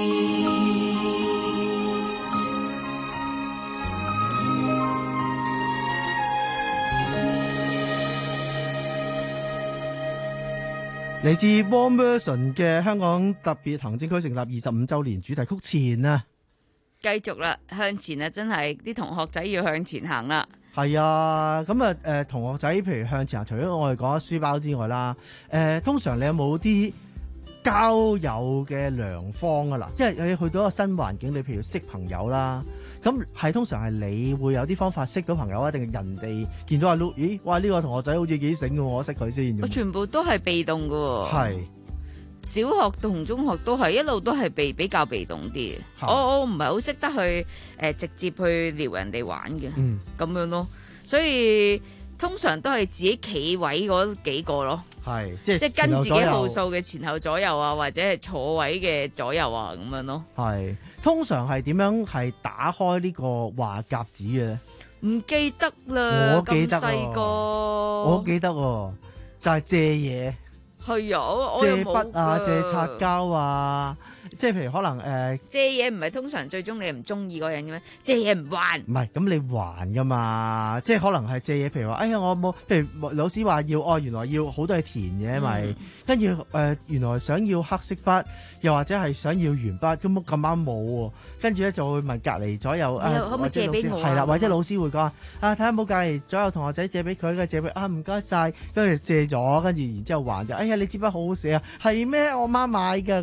嚟自 One Version 嘅香港特別行政區成立二十五週年主題曲前啊， 繼續啦，向前啊，真係啲同學仔要向前行啦。 係啊，咁啊誒同學仔，譬如向前行，除咗我哋講書包之外啦，誒、呃、通常你有冇啲交友嘅良方啊？嗱，因為你去到一個新環境，你譬如識朋友啦，咁係通常係你會有啲方法識到朋友啊，定係人哋見到阿 Lu， 咦，哇呢、呢個同學仔好似幾醒嘅，我識佢先。 我全部都係被動嘅喎。係。小學同中學都係一路都係被比較被動啲，我我唔係好識得去誒、呃、直接去撩人哋玩嘅，咁、嗯、樣咯，所以通常都係自己企位嗰幾個咯，係即係即係跟自己號數嘅前後左右啊，或者係坐位嘅左右啊咁樣咯。係通常係點樣係打開呢個話匣子嘅咧？ 唔記得啦， 我記得咁細個， 我記得就係、是、借嘢。 係啊，我借筆啊，借擦膠啊，即係譬如可能誒、呃、 借嘢唔係通常最終你唔中意嗰人嘅咩？借嘢唔還， 唔係咁你還噶嘛？即係可能係借嘢，譬如話，哎呀我冇，譬如老師話要，哦原來要好多嘢填嘅，咪跟住誒原來想要黑色筆，又或者係想要鉛筆，咁咁啱冇喎，跟住咧就會問隔離左右啊， 可唔可以借俾我？ 係啦，或者老師會講啊，睇下冇隔離左右同學仔借俾佢嘅，借俾啊唔該晒，跟住借咗，跟住然之後還就，哎呀你支筆好好寫啊，係咩？我媽買㗎咁。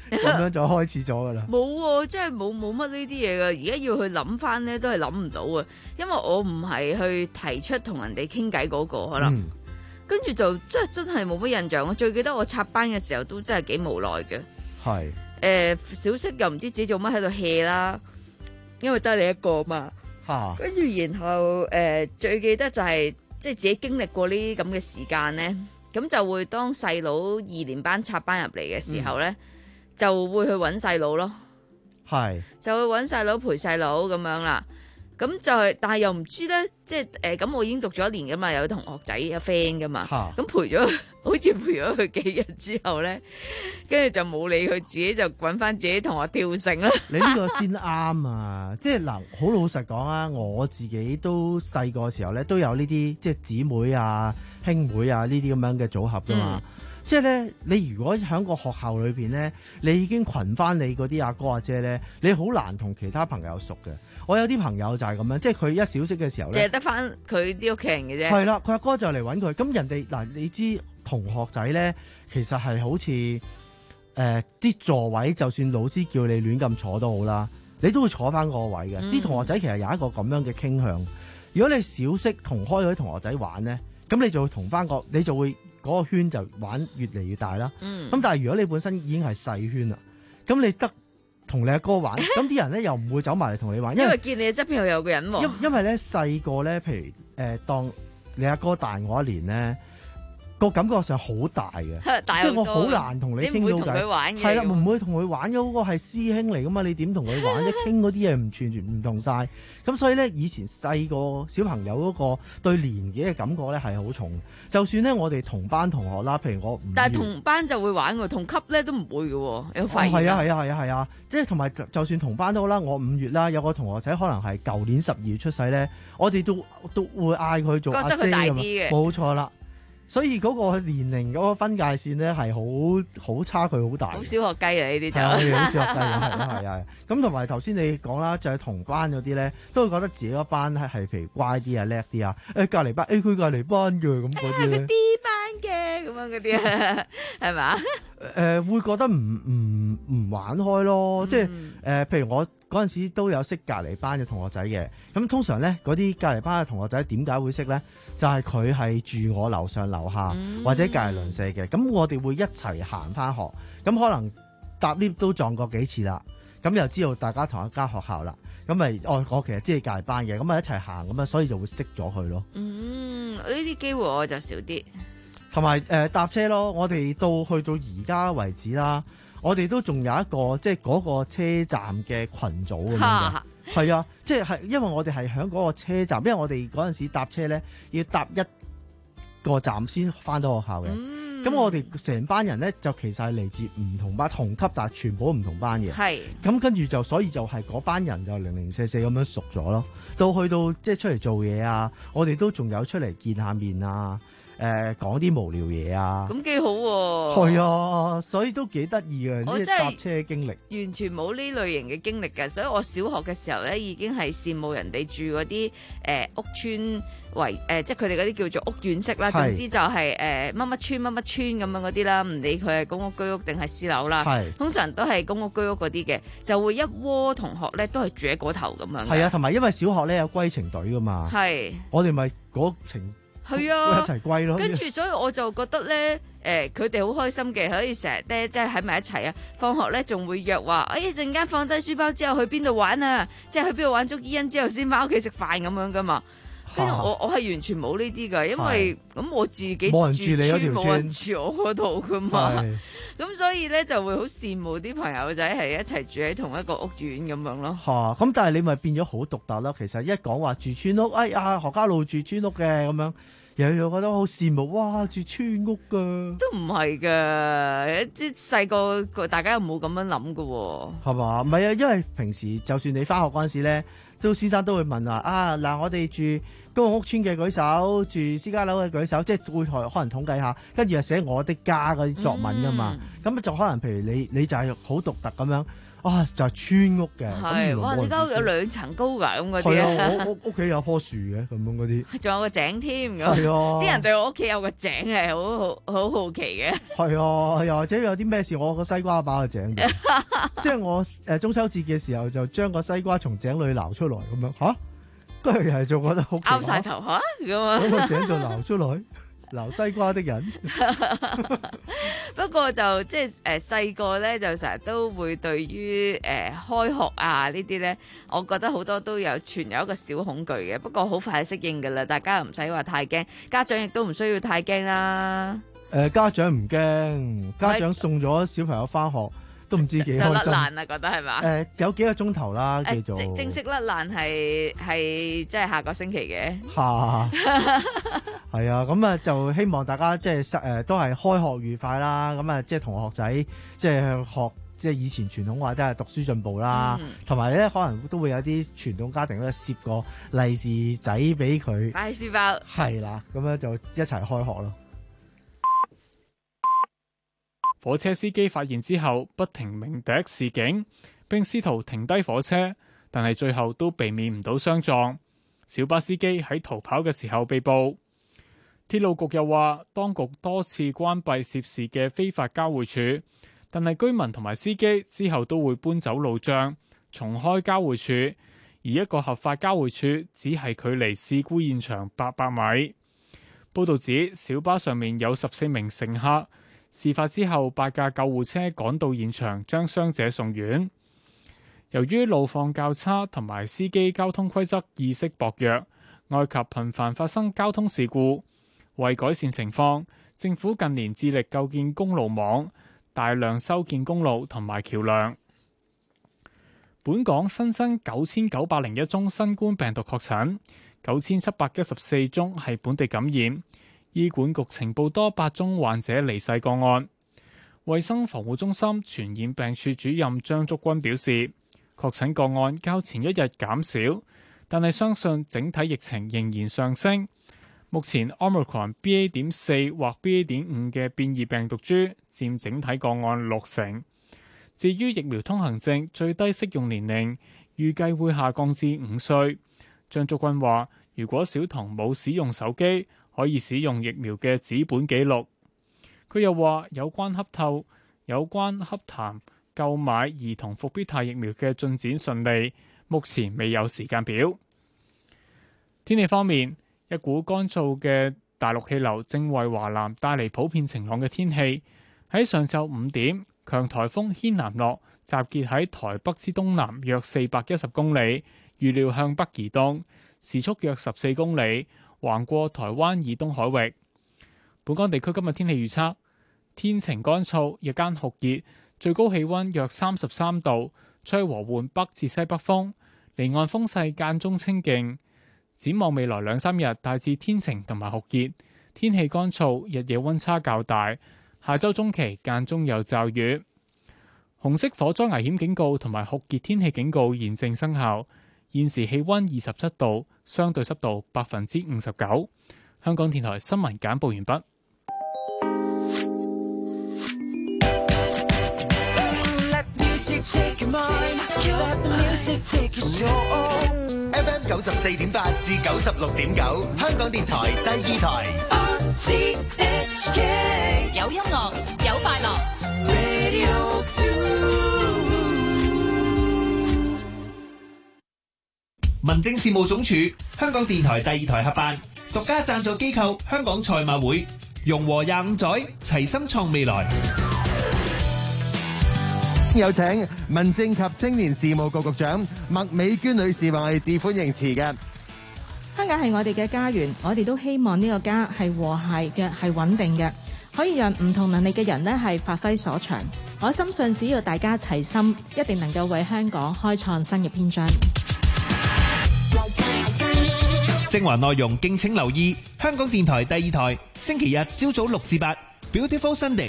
咁樣就開始咗噶啦。 冇喎，真係冇冇乜呢啲嘢噶。而家要去諗翻咧，都係諗唔到啊。因為我唔係去提出同人哋傾偈嗰個可能。嗯跟住就真係真係冇乜印象，我最記得我插班嘅時候都真係幾無奈嘅。 係誒、 呃、小息又唔知自己做乜喺度 hea 啦，因為得你一個嘛。 嚇！ 跟住然後誒、呃、最記得就係、是、即係自己經歷過呢啲咁嘅時間咧，咁就會當細佬二年班插班入嚟嘅時候咧，嗯、就會去揾細佬咯。係就會揾細佬陪細佬咁樣啦。咁就係、是，但係又唔知咧，即係誒，咁、呃、我已經讀咗一年噶嘛，有同學仔有 friend 噶嘛，咁陪咗，好似陪咗佢幾日之後咧，跟住就冇理佢，自己就搵翻自己同學跳繩啦。 你呢個先啱啊！即係嗱，好老實講啊，我自己都細個時候咧都有呢啲即係姊妹啊、兄妹啊呢啲咁樣嘅組合噶嘛。嗯、即係咧，你如果喺個學校裏邊咧，你已經群翻你嗰啲阿哥阿姐咧，你好難同其他朋友熟嘅。我有啲朋友就係咁樣，即係佢一小息嘅時候咧，淨係得翻佢啲屋企人嘅啫。 係啦，佢阿哥就嚟揾佢。咁人哋嗱，你知同學仔咧，其實係好似誒啲座位，就算老師叫你亂咁坐都好啦，你都會坐翻個位嘅。啲、嗯、同學仔其實有一個咁樣嘅傾向。如果你小息同開嗰啲同學仔玩咧，咁你就會同翻個，你就會嗰個圈就玩越嚟越大啦。咁、嗯、但係如果你本身已經係細圈啦，咁你得同你阿哥玩，咁啲人咧又唔會走埋嚟同你玩，因為， 因為見你側邊又有個人喎。 因因為咧細個咧，譬如誒、呃、當你阿哥大我一年咧，個感覺上好大嘅，即係我好難同你傾到偈。係啦，唔會同佢玩嘅，嗰個係師兄嚟噶嘛，你點同佢玩啫？傾嗰啲嘢唔全全唔同晒。咁所以咧，以前細個小朋友嗰個對年紀嘅感覺咧係好重。就算咧我哋同班同學啦，譬如我， 但係同班就會玩喎，同級咧都唔會嘅喎，有發現。 係啊係啊係啊係啊，即係同埋就算同班都好啦，我五月啦有個同學仔可能係舊年十二月出世咧，我哋都都會嗌佢做阿姐咁啊，冇錯啦。所以嗰個年齡嗰個分界線咧係好好差距好大， 好小學雞啊！呢啲就係好小學雞啊，係啊係啊。咁同埋頭先你講啦，就係、是、同班嗰啲咧，都會覺得自己嗰班係係譬如乖啲啊、叻啲啊。誒隔離班 A 區隔離班嘅咁嗰啲咧， 係 D 班嘅咁樣嗰啲啊，係嘛？ 誒會覺得唔唔唔玩開咯，嗯、即係誒、呃、譬如我嗰陣時都有識隔離班嘅同學仔嘅。咁通常咧嗰啲隔離班嘅同學仔點解會識咧？就係佢係住我樓上樓下、嗯、或者隔離鄰舍嘅，咁我哋會一齊行翻學，咁可能搭 lift 都撞過幾次啦，咁又知道大家同一間學校啦，咁咪哦我其實知係隔離班嘅，咁咪一齊行，咁啊所以就會識咗佢咯。 嗯，呢啲機會我就少啲。 同埋誒搭車咯，我哋到去到而家為止啦，我哋都仲有一個即係嗰個車站嘅群組咁樣嘅。係啊，即係因為我哋係喺嗰個車站，因為我哋嗰陣時搭車咧要搭一個站先翻到學校嘅。咁、嗯、我哋成班人咧就其實係嚟自唔同班同級，但係全部唔同班嘅。係咁跟住就所以就係嗰班人就零零四四咁樣熟咗咯。到去到即係出嚟做嘢啊，我哋都仲有出嚟見下面啊。誒講啲無聊嘢啊， 咁幾好喎！ 係啊，所以都幾得意嘅，呢啲搭車經歷。 完全冇呢類型嘅經歷嘅，所以我小學嘅時候咧已經係羨慕人哋住嗰啲誒屋邨為誒、呃，即係佢哋嗰啲叫做屋苑式啦。總之就係誒乜乜村乜乜村咁樣嗰啲啦，唔理佢係公屋居屋定係私樓啦。通常都係公屋居屋嗰啲嘅，就會一窩同學咧都係住喺嗰頭咁樣。 係啊，同埋因為小學咧有歸程隊噶嘛，係我哋咪嗰程。 係啊， 一齊歸咯。 跟住，所以我就覺得咧，誒佢哋好開心嘅，可以成日咧即係喺埋一齊啊。放學咧仲會約話，誒陣間放低書包之後去邊度玩啊？即係去邊度玩捉伊人之後先翻屋企食飯咁樣噶嘛。跟住我我係完全冇呢啲噶，因為咁我自己冇人住你嗰條村， 冇人住我嗰度噶嘛。咁所以咧就會好羨慕啲朋友仔係一齊住喺同一個屋苑咁樣咯。 嚇！咁但係你咪變咗好獨特啦。其實一講話住村屋，哎呀何家路住村屋嘅咁樣。又又覺得好羨慕，哇！住村屋噶， 都唔係噶，即係細個大家又冇咁樣諗噶喎， 係嘛？唔係啊，因為平時就算你翻學嗰陣時咧，都先生都會問話啊嗱，我哋住公共屋邨嘅舉手，住私家樓嘅舉手，即係會可能統計下，跟住又寫我的家嗰啲作文噶嘛，咁、嗯、就可能譬如你你就係好獨特咁樣。 啊，就係村屋嘅。 係，哇！你間屋有兩層高㗎，咁嗰啲。 係啊，我我屋企有棵樹嘅，咁樣嗰啲。 仲有個井添咁。 係啊。 啲人對我屋企有個井係好好好好奇嘅。 係啊，又或者有啲咩事，我個西瓜擺個井嘅，即係我誒中秋節嘅時候就將個西瓜從井裏撈出來咁樣嚇，跟住係仲覺得好拗晒頭嚇咁啊！ 喺個井度撈出來。撈西瓜的人， 不過就即係誒細個咧，就成日都會對於誒、呃、開學啊呢啲咧，我覺得好多都有存有一個小恐懼嘅。不過好快適應㗎啦，大家又唔使話太驚，家長亦都唔需要太驚啦。 誒、呃、家長唔驚，家長送咗小朋友返學。都唔知幾開心， 就甩爛啦，覺得係嘛？ 誒、呃，有幾個鐘頭啦， 叫做、 呃、正正式甩爛係係即係下個星期嘅。 嚇，係啊，咁啊就希望大家即係誒都係開學愉快啦。咁啊即係同學仔即係學即係以前傳統話，即係讀書進步啦。同埋咧，可能都會有啲傳統家庭咧攝個利是仔俾佢， 大書包。 係啦，咁樣就一齊開學咯。 火車司機發現之後，不停鳴笛示警，並試圖停低火車，但係最後都避免唔到相撞。小巴司機喺逃跑嘅時候被捕。鐵路局又話，當局多次關閉涉事嘅非法交匯處，但係居民同埋司機之後都會搬走路障，重開交匯處，而一個合法交匯處只係距離事故現場八百米。報導指，小巴上面有十四名乘客。事發之後，八架救護車趕到現場，將傷者送院。由於路況較差，同埋司機交通規則意識薄弱，外及頻繁發生交通事故。為改善情況，政府近年致力構建公路網，大量修建公路同埋橋梁。本港新增九千九百零一宗新冠病毒確診，九千七百一十四宗係本地感染。醫管局呈報多八宗患者離世個案。衛生防護中心傳染病處主任張竹君表示，確診個案較前一日減少，但係相信整體疫情仍然上升。目前 Omicron B A 點四 或 B A 點五嘅變異病毒株佔整體個案六成。至於疫苗通行證最低適用年齡，預計會下降至五歲。張竹君話，如果小童冇使用手機，可以使用疫苗嘅紙本記錄。佢又話有關洽透、有關洽談購買兒童復必泰疫苗嘅進展順利，目前未有時間表。天氣方面，一股乾燥嘅大陸氣流正為華南帶嚟普遍晴朗嘅天氣。喺上晝五點，強颱風軒嵐諾集結喺台北之東南約四百一十公里，預料向北移動，時速約十四公里。橫過台灣以東海域。本港地區今日天氣預測：天晴乾燥，日間酷熱，最高氣溫約三十三度，吹和緩北至西北風，離岸風勢間中清勁。展望未來兩三日，大致天晴同埋酷熱，天氣乾燥，日夜溫差較大。下周中期間中有驟雨。紅色火災危險警告同埋酷熱天氣警告現正生效。現時氣溫二十七度，相對濕度百分之五十九。香港電台新聞簡報完畢。 F M 九十四點八至九十六點九，香港電台第二台。 有音樂，有快樂。 民政事務總署、香港電台第二台合辦，獨家贊助機構香港賽馬會，融和廿五載，齊心創未來。 有請民政及青年事務局局長麥美娟女士為我哋致歡迎辭嘅。 香港係我哋嘅家園，我哋都希望呢個家係和諧嘅，係穩定嘅，可以讓唔同能力嘅人呢係發揮所長。我深信只要大家齊心，一定能夠為香港開創新嘅篇章。 精華內容敬請留意香港電台第二台，星期日朝早六至八 Beautiful Sunday。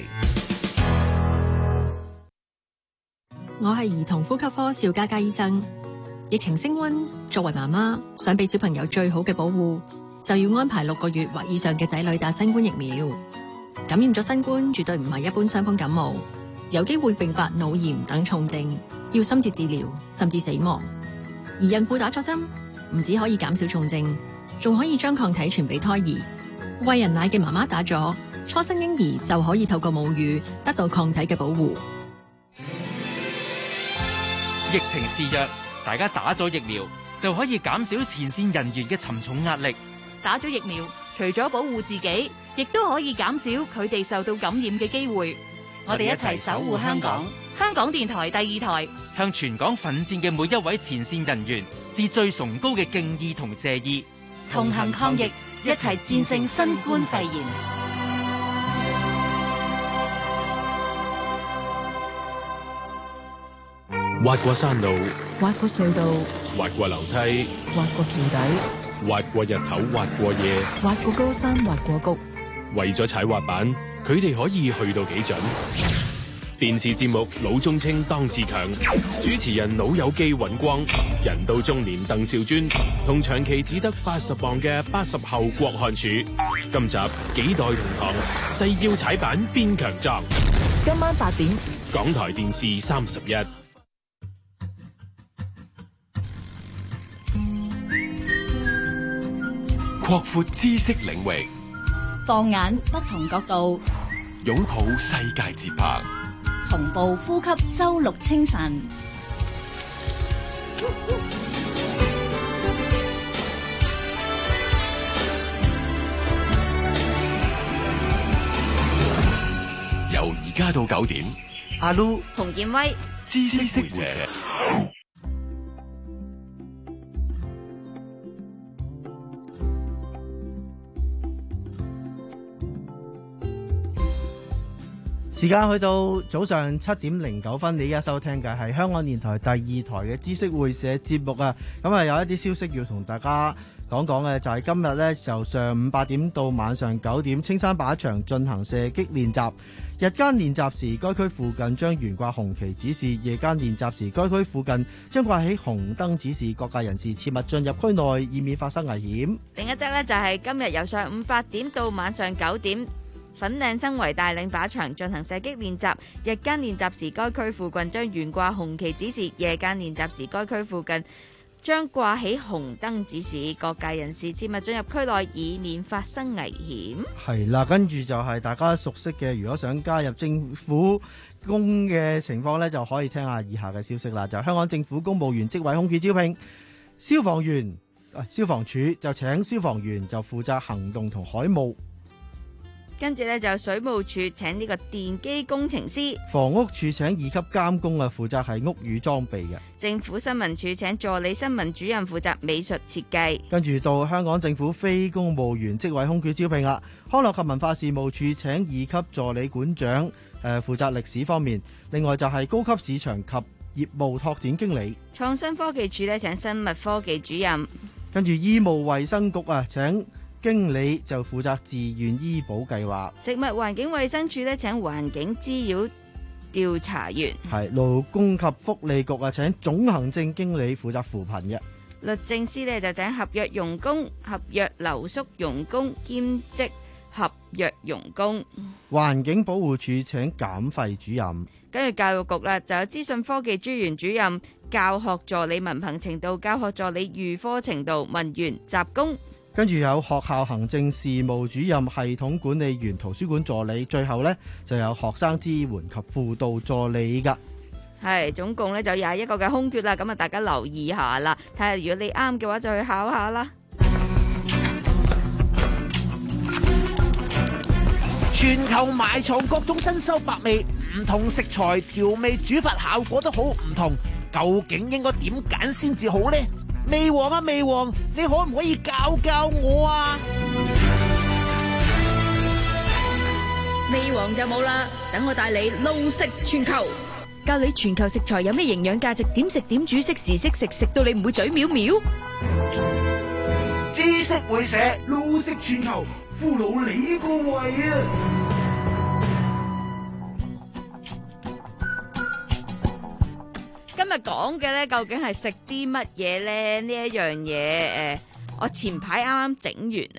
我係兒童呼吸科邵嘉嘉醫生。疫情升溫，作為媽媽想俾小朋友最好嘅保護，就要安排六個月或以上嘅仔女打新冠疫苗。感染咗新冠絕對唔係一般傷風感冒，有機會併發腦炎等重症， 要深切治療，甚至死亡。而孕婦打咗針，唔止可以減少重症，仲可以將抗體傳俾胎兒。餵人奶嘅媽媽打咗，初生嬰兒就可以透過母乳得到抗體嘅保護。 疫情肆虐，大家打咗疫苗就可以減少前線人員嘅沉重壓力。 打咗疫苗，除咗保護自己，亦都可以減少佢哋受到感染嘅機會。我哋一齊守護香港。香港電台第二台向全港奮戰嘅每一位前線人員致最崇高嘅敬意同謝意， 同行抗疫，一齊戰勝新冠肺炎。 滑過山路， 滑過隧道， 滑過樓梯， 滑過橋底， 滑過日頭，滑過夜， 滑過高山，滑過谷。 為咗踩滑板，佢哋可以去到幾準？電視節目老中青當自強，主持人老友記尹光，人到中年鄧兆尊，同長期只得八十磅嘅八十後郭漢柱。今集幾代同堂，誓要踩板變強壯。 今晚八點， 港台電視三十一。 擴闊知識領域， 放眼不同角度， 擁抱世界節拍， 同步呼吸周六清晨。 由而家到九點， 阿 Lu 洪建威， 知識會社。 時間去到早上七點零九分，你而家收聽嘅係香港電台第二台嘅知識會社節目啊！咁啊有一啲消息要同大家講講嘅，就係、是、今日呢，就上午八點到晚上九點，青山靶場進行射擊練習。日間練習時，該區附近將懸掛紅旗指示；夜間練習時，該區附近將掛起紅燈指示，各界人士切勿進入區內，以免發生危險。 另一則呢，就係今日由上午八點到晚上九點。粉嶺新圍帶領靶場進行射擊練習，日間練習時該區附近將懸掛紅旗指示，夜間練習時該區附近將掛起紅燈指示，各界人士切勿進入區內，以免發生危險。 係啦，跟住就係大家熟悉嘅，如果想加入政府工嘅情況呢，就可以聽下以下嘅消息啦。就香港政府公務員職位空缺招聘，消防員、啊、消防處就請消防員就負責行動同海務。 跟住咧就水務署請呢個電機工程師， 房屋署請二級監工啊，負責係屋宇裝備嘅。 政府新聞處請助理新聞主任負責美術設計。 跟住到香港政府非公務員職位空缺招聘啦，康樂及文化事務處請二級助理館長，誒、呃、負責歷史方面。另外就係高級市場及業務拓展經理。 創新科技處咧請生物科技主任。 跟住醫務衛生局啊請經理就負責自願醫保計劃。 食物環境衛生署咧請環境滋擾調查員。 係勞工及福利局啊請總行政經理負責扶貧嘅。 律政司咧就請合約傭工、合約留宿傭工、兼職合約傭工。 環境保護署請減廢主任。 跟住教育局啦就有資訊科技專員主任、教學助理文憑程度、教學助理預科程度、文員、雜工。 跟住有學校行政事務主任、系統管理員、圖書館助理，最後呢就有學生支援及輔導助理噶。 係總共呢就廿一個嘅空缺啦，咁啊大家留意下啦，睇下如果你啱嘅話就去考下啦。 全球埋藏各種珍饈百味，唔同食材調味煮法效果都好唔同，究竟應該點揀先至好呢？味王啊味王，你可唔可以教教我啊？ 味王就冇啦，等我帶你路食全球，教你全球食材有咩營養價值，點食點煮，適時適食，食到你唔會嘴藐藐。 知識會社路食全球，俘虜你個胃啊！ 今日講嘅咧，究竟係食啲乜嘢咧？呢一樣嘢，誒，我前排啱啱整完啊，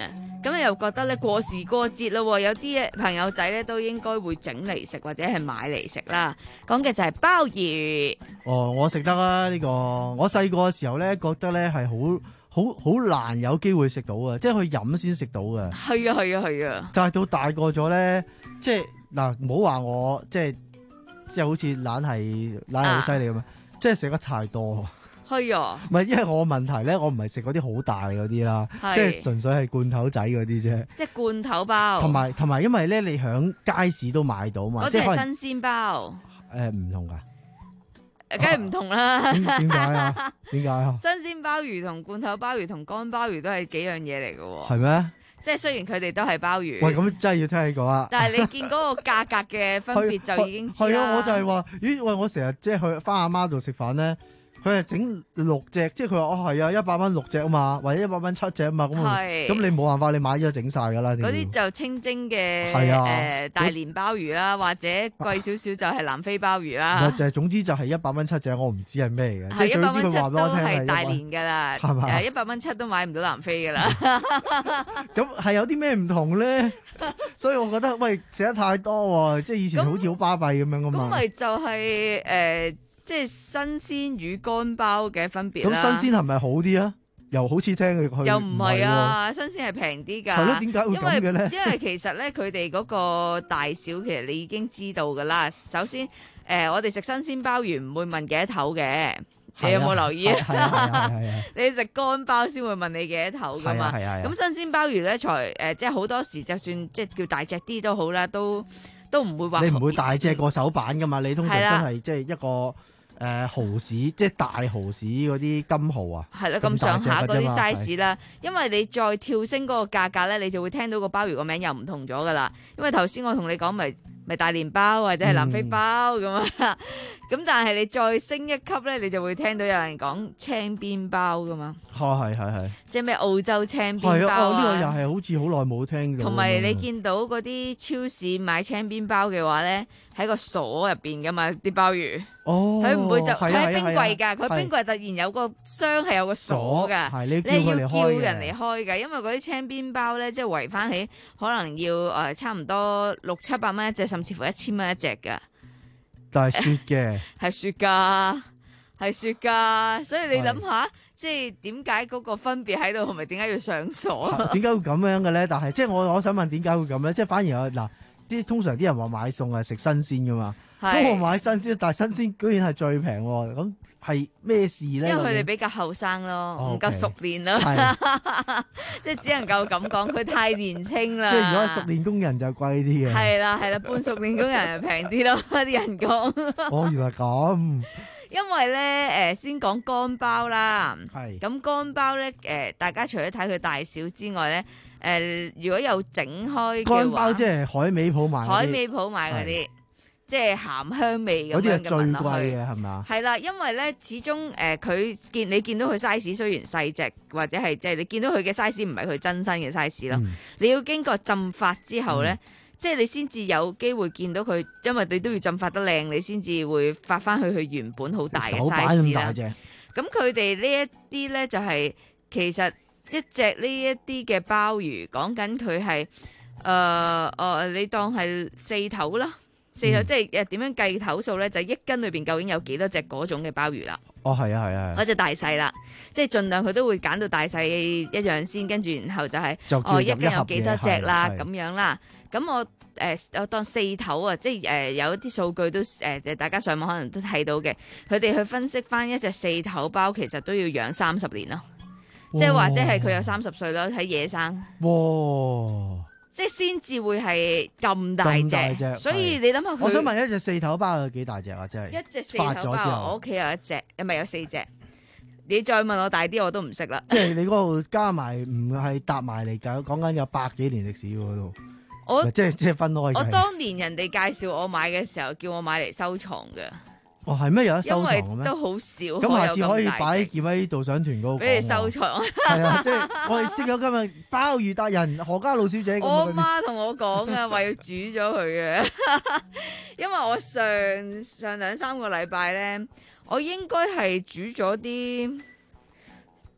咁你又覺得咧過時過節咯，有啲朋友仔咧都應該會整嚟食或者係買嚟食啦。講嘅就係鮑魚。 哦，我食得啦呢個。我細個嘅時候咧，覺得咧係好好好難有機會食到啊，即係去飲先食到嘅。 係啊係啊係啊！ 但係到大個咗咧，即係嗱，唔好話我即係即係好似懶係懶係好犀利咁啊！即係食得太多。 係啊， 唔係因為我問題咧，我唔係食嗰啲好大嗰啲啦，即係純粹係罐頭仔嗰啲啫。 即係罐頭包。同埋同埋，因為咧你響街市都買到嘛， 嗰啲係新鮮包。 誒唔同㗎， 梗係唔同啦。 點點解啊？點解啊？ 新鮮鮑魚同罐頭鮑魚同乾鮑魚都係幾樣嘢嚟㗎喎。 係咩？ 即係雖然佢哋都係鮑魚。 喂，咁真係要聽你講啊！ 但係你見嗰個價格嘅分別就已經知啦。 係啊，我就係話，咦？喂，我成日即係去翻阿媽度食飯咧。佢係整六隻，即係佢話哦係啊，一百蚊六隻啊嘛，或者一百蚊七隻啊嘛，咁咁你冇辦法，你買咗整晒㗎啦。 嗰啲就清蒸嘅誒、啊呃、大連鮑魚啦，或者貴少少就係南非鮑魚啦。 就係總之就係一百蚊七隻，我唔知係咩嚟嘅。 係一百蚊七都係係大連㗎啦，誒一百蚊七都買唔到南非㗎啦。 咁係有啲咩唔同咧？所以我覺得喂食得太多喎，即係以前好似好巴閉咁樣㗎嘛。 咁咪就係、是、誒。呃即係新鮮與乾鮑嘅分別啦。 咁新鮮係咪好啲啊？又好似聽佢佢又唔係啊！新鮮係平啲㗎。 係咯，點解會咁嘅咧？ 因為其實咧，佢哋嗰個大小其實你已經知道㗎啦。首先，誒、呃、我哋食新鮮鮑魚唔會問幾多頭嘅，你有冇留意啊？ 係啊係啊！ 你食乾鮑先會問你幾多頭㗎嘛？ 係啊係啊。 咁新鮮鮑魚咧，才誒、呃、即係好多時，就算即係叫大隻啲都好啦，都都唔會話你唔會大隻過手板㗎嘛？你通常真係即係一個。誒蠔豉即係大蠔豉嗰啲金蠔啊， 係啦，咁上下嗰啲 size 啦，因為你再跳升嗰個價格咧，你就會聽到個鮑魚個名又唔同咗噶啦。因為頭先我同你講咪咪大連鮑或者係南非鮑咁啊，咁、嗯、但係你再升一級咧，你就會聽到有人講青邊鮑噶嘛。 哦，係係係， 即係咩澳洲青邊鮑啊？ 呢、呢個又係好似好耐冇聽到。 同埋你見到嗰啲超市買青邊鮑嘅話咧，喺個鎖入邊噶嘛啲鮑魚。哦，佢唔會就佢喺冰櫃㗎，佢冰櫃突然有個箱係有個鎖㗎，你係要叫人嚟開㗎，因為嗰啲青邊鮑咧，即係圍翻起可能要誒、呃、差唔多六七百蚊一隻，甚至乎一千蚊一隻㗎。 但係雪嘅， 係雪㗎，係雪㗎，所以你諗下，即係點解嗰個分別喺度，係咪點解要上鎖？ 點解會咁樣嘅咧？但係即係我我想問點解會咁咧？即係反而有嗱，啲通常啲人話買餸係食新鮮㗎嘛。咁我買新鮮，但係新鮮居然係最平喎，咁係咩事咧？ 因為佢哋比較後生咯，唔、oh, okay. 夠熟練咯，即係只能夠咁講，佢太年輕啦。 即係如果係熟練工人就貴啲嘅。係啦係啦，半熟練工人就平啲咯，啲人講。 哦，原來咁。 因為咧，誒，先講乾鮑啦。係。咁乾鮑咧，誒，大家除咗睇佢大小之外咧，誒、呃，如果有整開嘅話， 乾鮑即係海味鋪買。 海味鋪買嗰啲。即係鹹香味咁樣嘅聞落去，嗰啲係最貴嘅係咪？ 係啦，因為咧始終誒佢見你見到佢 size 雖然細隻，或者係即係你見到佢嘅 size 唔係佢真身嘅 size 咯。你要經過浸發之後咧，嗯、即係你先至有機會見到佢，因為你都要浸發得靚，你先至會發翻去佢原本好大嘅 size 啦。咁佢哋呢一啲咧就係、是、其實一隻呢一啲嘅鮑魚，講緊佢係誒誒，你當係四頭啦。四頭、嗯、即係誒點樣計頭數咧？就係、一斤裏邊究竟有幾多隻嗰種嘅鮑魚啦？ 哦，係啊，係啊， 嗰隻大細啦，即係盡量佢都會揀到大細一樣先，跟住然後就係、是、 就哦一斤有幾多隻啦咁樣啦。咁我誒、呃、我當四頭啊，即係誒、呃、有一啲數據都誒、呃、大家上網可能都睇到嘅，佢哋去分析翻一隻四頭鮑其實都要養三十年咯，即係或者係佢有三十歲咯，喺野生。哇！即係先至會係咁大隻，所以你諗下佢。 我想問一隻四頭鮑有幾大隻啊？真係一隻四頭鮑，我屋企有一隻，又咪有四隻。你再問我大啲，我都唔識啦。 即係你嗰度加埋唔係搭埋嚟講，講緊有百幾年歷史喎嗰度。 我即係即係分開。 我當年人哋介紹我買嘅時候，叫我買嚟收藏嘅。 哦，係咩有得收藏嘅咩？ 因為都好少。 咁下次可以擺件喺導賞團嗰度俾你收藏。 係啊，即係我哋識咗今日鮑魚達人何家路小姐。 我阿媽同我講啊，話要煮咗佢嘅，因為我上上兩三個禮拜咧，我應該係煮咗啲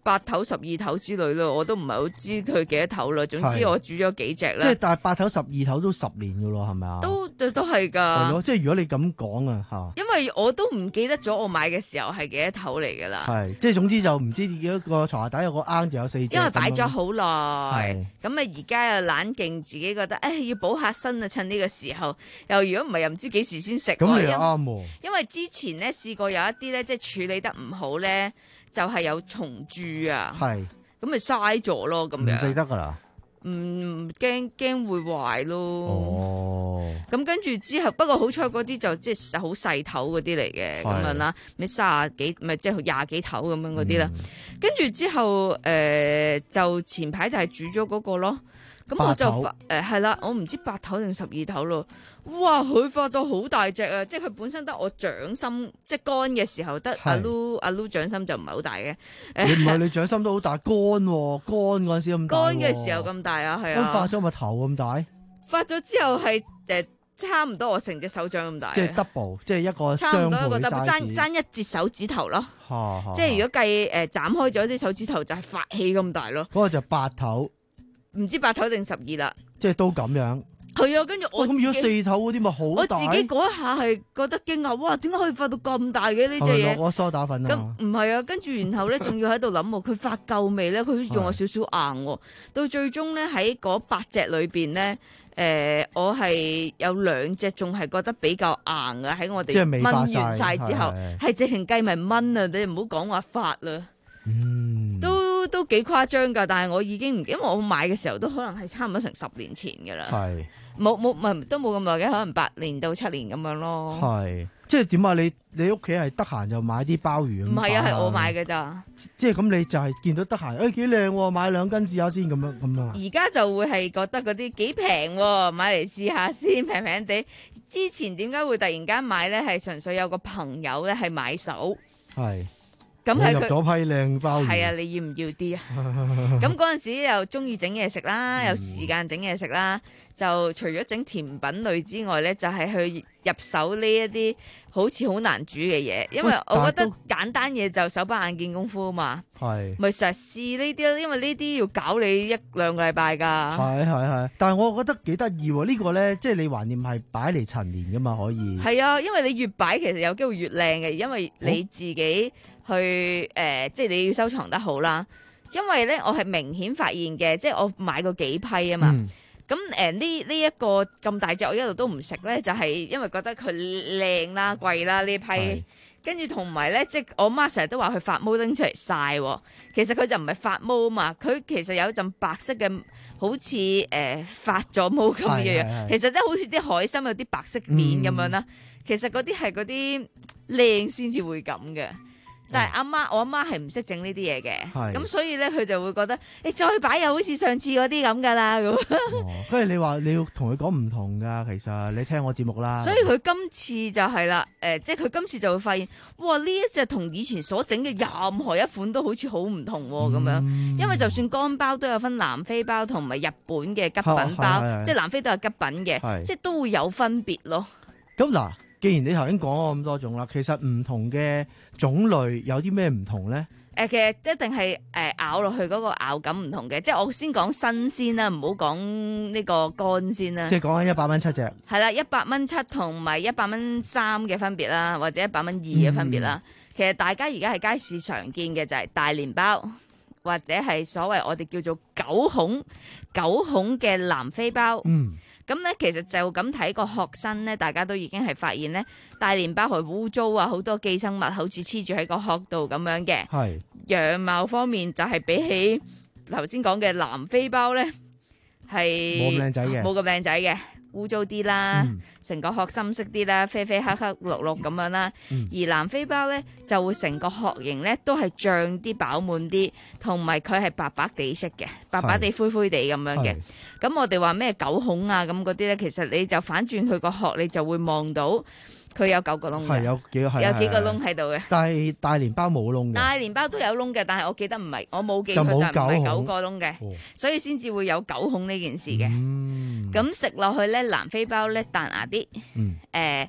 八頭十二頭之類咯，我都唔係好知佢幾多頭啦。總之我煮咗幾隻啦。 即係但係八頭十二頭都十年噶咯，係咪啊？ 都都都係㗎。 係咯，即係如果你咁講啊嚇。 因為我都唔記得咗我買嘅時候係幾多頭嚟㗎啦。 係，即係總之就唔知幾多個床下底有個罌就有四隻。 因為擺咗好耐，咁啊而家又懶勁，自己覺得誒要補下身啊，趁呢個時候。又如果唔係又唔知幾時先食。 咁你又啱喎。 因為之前咧試過有一啲咧，即係處理得唔好咧，就係、是、有蟲蛀啊。係。咁咪嘥咗咯，咁樣。唔食得㗎啦。 唔驚驚會壞咯。 哦。 咁跟住之後，不過好彩嗰啲就即係好細頭嗰啲嚟嘅咁樣啦，咪卅幾咪即係廿幾頭咁樣嗰啲啦。跟住之後誒、呃，就前排就係煮咗嗰個咯。咁我就發誒係啦，我唔知八頭定十二頭咯。哇！佢發到好大隻啊！即係佢本身得我掌心，即係乾嘅時候得阿 Lu 阿 Lu 掌心就唔係好大嘅。 你唔係你掌心都好大，乾喎，乾嗰陣時咁大。 乾嘅時候咁大啊，係啊。 咁發咗咪頭咁大？ 發咗之後係誒差唔多我成隻手掌咁大。即係 double，即係一個差唔多一個 double，爭爭一截手指頭咯。即係如果計誒斬開咗啲手指頭就係發氣咁大咯。 嗰個就八頭。 唔知八頭定十二啦， 即係都咁樣。 係啊，跟住我咁如果四頭嗰啲咪好大。 我自己嗰一下係覺得驚訝，哇！點解可以發到咁大嘅呢隻嘢？ 落咗梳打粉啊！ 咁唔係啊，跟住然後咧，仲要喺度諗喎，佢發夠未咧？佢好似仲有少少硬喎。到最終咧，喺嗰八隻裏邊咧，誒、呃，我係有兩隻仲係覺得比較硬嘅，喺我哋燜完晒之後，係直情計埋燜啊！你唔好講話發啦。嗯，都都幾誇張噶，但係我已經唔，因為我買嘅時候都可能係差唔多成十年前噶啦，係冇冇唔都冇咁耐嘅，可能八年到七年咁樣咯。係， 即係點啊？你你屋企係得閒就買啲鮑魚？ 唔係啊，係我買嘅咋。 即係咁，你就係見到得閒，誒幾靚，買兩斤試下先咁樣咁啊。 而家就會係覺得嗰啲幾平，買嚟試下先，平平地。之前點解會突然間買咧？係純粹有個朋友咧係買手。係。咁係入咗批靚鮑魚， 係啊！你要唔要啲啊？咁嗰陣時又中意整嘢食啦，有時間整嘢食啦，就除咗整甜品類之外咧，就係、是、去入手呢一啲好似好難煮嘅嘢，因為我覺得簡單嘢就手把眼見功夫啊嘛。係咪實試呢啲？因為呢啲要搞你一兩個禮拜㗎。係係係，但係我覺得幾得意喎！這個、呢個咧，即係你橫掂係擺嚟陳年㗎嘛，可以。係啊，因為你越擺其實有機會越靚嘅，因為你自己。去誒、呃，即係你要收藏得好啦。因為咧，我係明顯發現嘅，即係我買過幾批啊嘛。咁誒呢呢一個咁大隻，我一路都唔食咧，就係、是、因為覺得佢靚啦、貴啦呢批。跟住同埋咧，即係我媽成日都話佢發毛拎出嚟曬，其實佢就唔係發毛啊嘛。佢其實有一陣白色嘅，好似誒、呃、發咗毛咁嘅樣。其實都好似啲海參有啲白色面咁樣啦。嗯、其實嗰啲係嗰啲靚先至會咁嘅。但係阿媽，我阿媽係唔識整呢啲嘢嘅，咁所以咧佢就會覺得你再擺又好似上次嗰啲咁噶啦咁。 跟住你話你要同佢講唔同噶，其實你聽我節目啦。 所以佢今次就係啦，誒、呃，即係佢今次就會發現，哇！呢一隻同以前所整嘅任何一款都好似好唔同咁樣，嗯、因為就算乾包都有分南非包同埋日本嘅吉品包，即係南非都有吉品嘅，即係都會有分別咯。 咁嗱。既然你頭先講咗咁多種啦，其實唔同嘅種類有啲咩唔同咧？ 誒，其實一定係誒咬落去嗰個咬感唔同嘅，即係我先講新鮮啦，唔好講呢個乾先啦。 即係講緊一百蚊七隻。係啦，一百蚊七同埋一百蚊三嘅分別啦，或者一百蚊二嘅分別啦。嗯、其實大家而家喺街市常見嘅就係大連包，或者係所謂我哋叫做九孔九孔嘅南非包。嗯。咁咧，其實就咁睇個殼身咧，大家都已經係發現咧，大連包係污糟啊，好多寄生物好似黐住喺個殼度咁樣嘅。係樣貌方面就係比起頭先講嘅南非包咧，係冇咁靚仔嘅， 冇咁靚仔嘅，污糟啲啦，成、嗯、個殼深色啲啦，啡啡黑黑綠綠咁樣啦。嗯、而南非包咧就會成個殼型咧都係脹啲飽滿啲，同埋佢係白白地色嘅，白白地灰灰地咁樣嘅。咁我哋話咩九孔啊咁嗰啲咧，其實你就反轉佢個殼，你就會望到佢有九個窿嘅， 有幾個有幾個窿喺度嘅。 但係大連包冇窿嘅， 大連包都有窿嘅，但係我記得唔係，我冇記佢就唔係九個窿嘅，哦、所以先至會有九孔呢件事嘅。咁食落去咧，南非包咧彈牙啲，誒、嗯。呃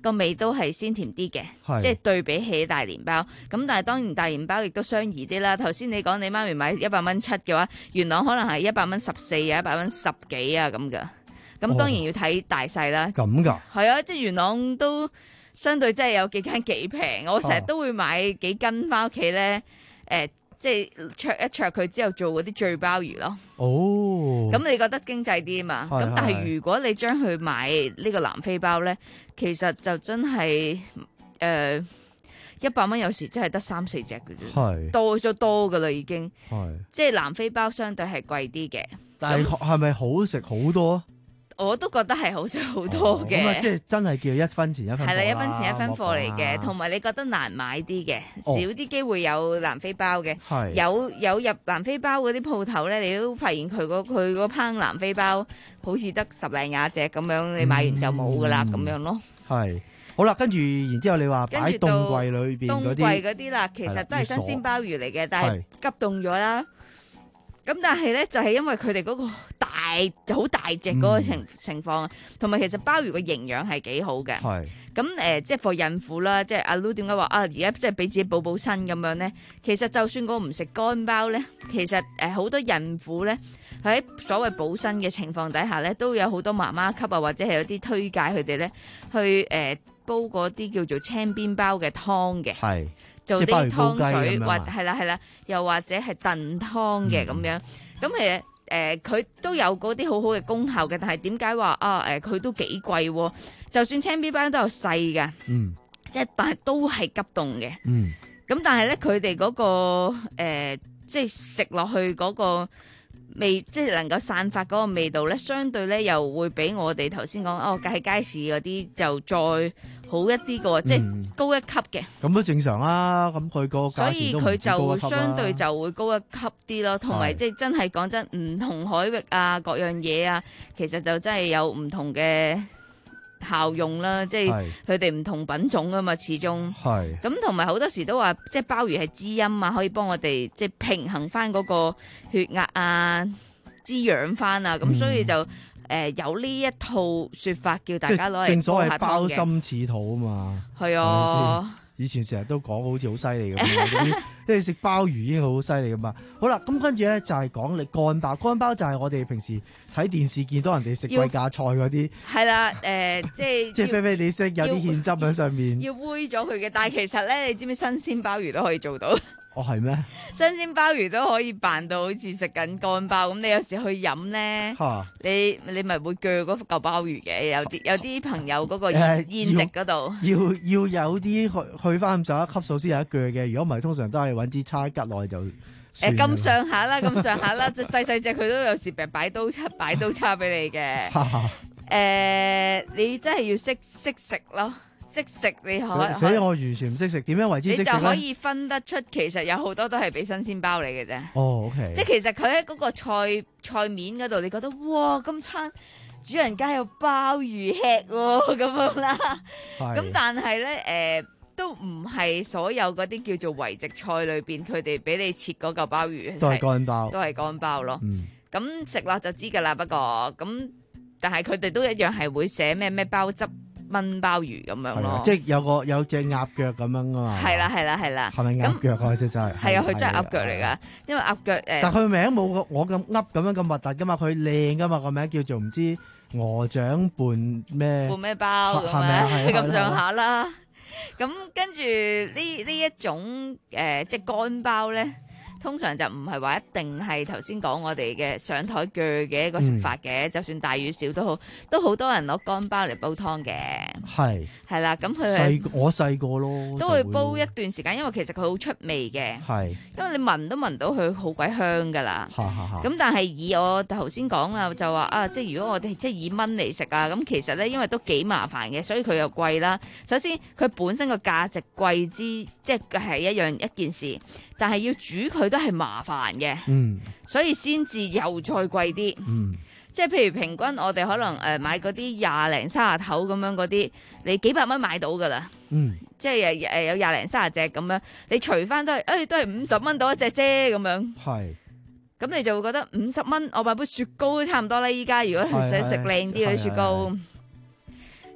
個味都係鮮甜啲嘅，即係對比起大連包。咁但係當然大連包亦都相宜啲啦。頭先你講你媽咪買一百蚊七嘅話，元朗可能係一百蚊十四啊，一百蚊十幾啊咁噶。咁當然要睇大細啦。 咁㗎？係啊，即係元朗都相對真係有幾間幾平。我成日都會買幾斤翻屋企咧，誒、呃。即係灼一灼佢之後做嗰啲醉鮑魚咯。 哦， 咁你覺得經濟啲嘛？咁但係如果你將佢買呢個南非包咧，其實就真係誒一百蚊有時真係得三四隻嘅啫，多咗多噶啦已經。係即係南非包相對係貴啲嘅。 但係係咪好食好多？ 我都覺得係好食好多嘅。 咁啊，即係真係叫一分錢一分貨啦。係啦， 一分錢一分貨嚟嘅，同埋你覺得難買啲嘅，少啲機會有南非包嘅。係有有入南非包嗰啲鋪頭咧，你都發現佢個佢個烹南非包好似得十零廿隻咁樣，你買完就冇噶啦咁樣咯。係好啦，跟住然之後你話擺凍櫃裏邊嗰啲，凍櫃嗰啲啦，其實都係新鮮鮑魚嚟嘅，但係急凍咗啦。咁但係咧，就係、是、因為佢哋嗰個大好大隻嗰個情、嗯、情況，同埋其實鮑魚嘅營養係幾好嘅。係咁誒，即係 for 孕婦啦，即係阿 Lu 點解話啊？而家即係俾自己補補身咁樣咧。其實就算我唔食乾鮑咧，其實誒好、呃、多孕婦咧喺所謂補身嘅情況底下咧，都有好多媽媽級啊，或者係有啲推介佢哋咧去誒、呃、煲嗰啲叫做青邊鮑嘅湯嘅。係。做啲湯水或者係啦係啦，又或者係燉湯嘅咁樣，咁其實誒佢都有嗰啲好好嘅功效嘅，但係點解話啊誒佢、呃、都幾貴喎？就算青邊鮑都有細嘅，嗯，即係但係都係急凍嘅，嗯，咁但係咧佢哋嗰個、呃、即係食落去嗰個味，即係能夠散發嗰個味道咧，相對咧又會比我哋頭先講哦喺街市嗰啲就再好一啲嘅，即係高一級嘅。咁都正常啦。咁佢個價錢都唔止高一級啦。所以佢就相對就會高一級啲咯。同埋即係真係講真，唔同海域啊，各樣嘢啊，其實就真係有唔同嘅效用啦。即係佢哋唔同品種啊嘛，始終。係。咁同埋好多時都話，即係鮑魚係滋陰啊，可以幫我哋即係平衡翻嗰個血壓啊，滋養翻啊。咁、嗯、所以就。誒、呃，有呢一套說法叫大家攞嚟，正所謂鮑心似肚啊嘛，係啊，以前成日都講好似好犀利咁，即係食鮑魚已經好犀利噶嘛。好啦，咁跟住咧就係講你乾鮑，乾鮑就係我哋平時睇電視見到人哋食貴價菜嗰啲，係啦，誒、呃，即係即係啡啡地色有啲芡汁喺上面，要煨咗佢嘅。但係其實咧，你知唔知新鮮鮑魚都可以做到？哦，係咩？新鮮鮑魚都可以扮到好似食緊乾鮑咁，你有時去飲咧，你你咪會鋸嗰嚿鮑魚嘅，有啲有啲朋友嗰個宴席嗰度，要要，要有啲去去翻咁上一級數先有一鋸嘅，如果唔係通常都係揾支叉吉落去就。誒，咁上下啦，咁上下啦，即細細隻佢都有時擺刀叉擺刀叉俾你嘅。誒、呃，你真係要識識食咯。識食你可，所以，所以我完全唔識食，點樣為之識食咧？你就可以分得出，其實有好多都係俾新鮮鮑嚟嘅啫。哦，OK。即係其實佢喺嗰個菜菜面嗰度，你覺得哇，今餐主人家有鮑魚吃喎，咁樣啦。咁但係咧，誒、呃，都唔係所有嗰啲叫做維植菜裏邊，佢哋俾你切嗰嚿鮑魚都係乾鮑，都係乾鮑咯。咁、嗯、食落就知噶啦。不過咁，但係佢哋都一樣係會寫咩咩鮑汁炆鮑魚咁樣咯，即係有個有隻鴨腳咁樣啊嘛。係啦係啦係啦，係咪鴨腳啊？即真係係啊，佢真係鴨腳嚟噶，因為鴨腳誒。但佢名冇我咁噏咁樣咁核突噶嘛，佢靚噶嘛，個名叫做唔知鵝掌拌咩拌咩包咁樣咁上下啦。咁跟住呢呢一種誒即係乾鮑咧。通常就唔係話一定係頭先講我哋嘅上台鋸嘅一個食法嘅、嗯，就算大與小都好，都好多人攞乾鮑嚟煲湯嘅。係係啦，咁佢細我細個咯，都會煲一段時間，因為其實佢好出味嘅。係，因為你聞都聞到佢好鬼香噶啦。咁但係以我頭先講啊，就話啊，即係如果我哋即係以燜嚟食啊，咁其實咧因為都幾麻煩嘅，所以佢又貴啦。首先佢本身個價值貴之，即係係一樣一件事。但係要煮佢都係麻煩嘅、嗯，所以先至又再貴啲、嗯。即係譬如平均我哋可能誒買嗰啲廿零三十頭咁樣嗰啲，你幾百蚊買到噶啦。嗯，即係誒誒有廿零三十隻咁樣，你除翻都係誒、哎、都係五十蚊到一隻啫咁樣。係，咁你就會覺得五十蚊我買杯雪糕都差唔多啦。依家如果係想食靚啲嘅雪糕。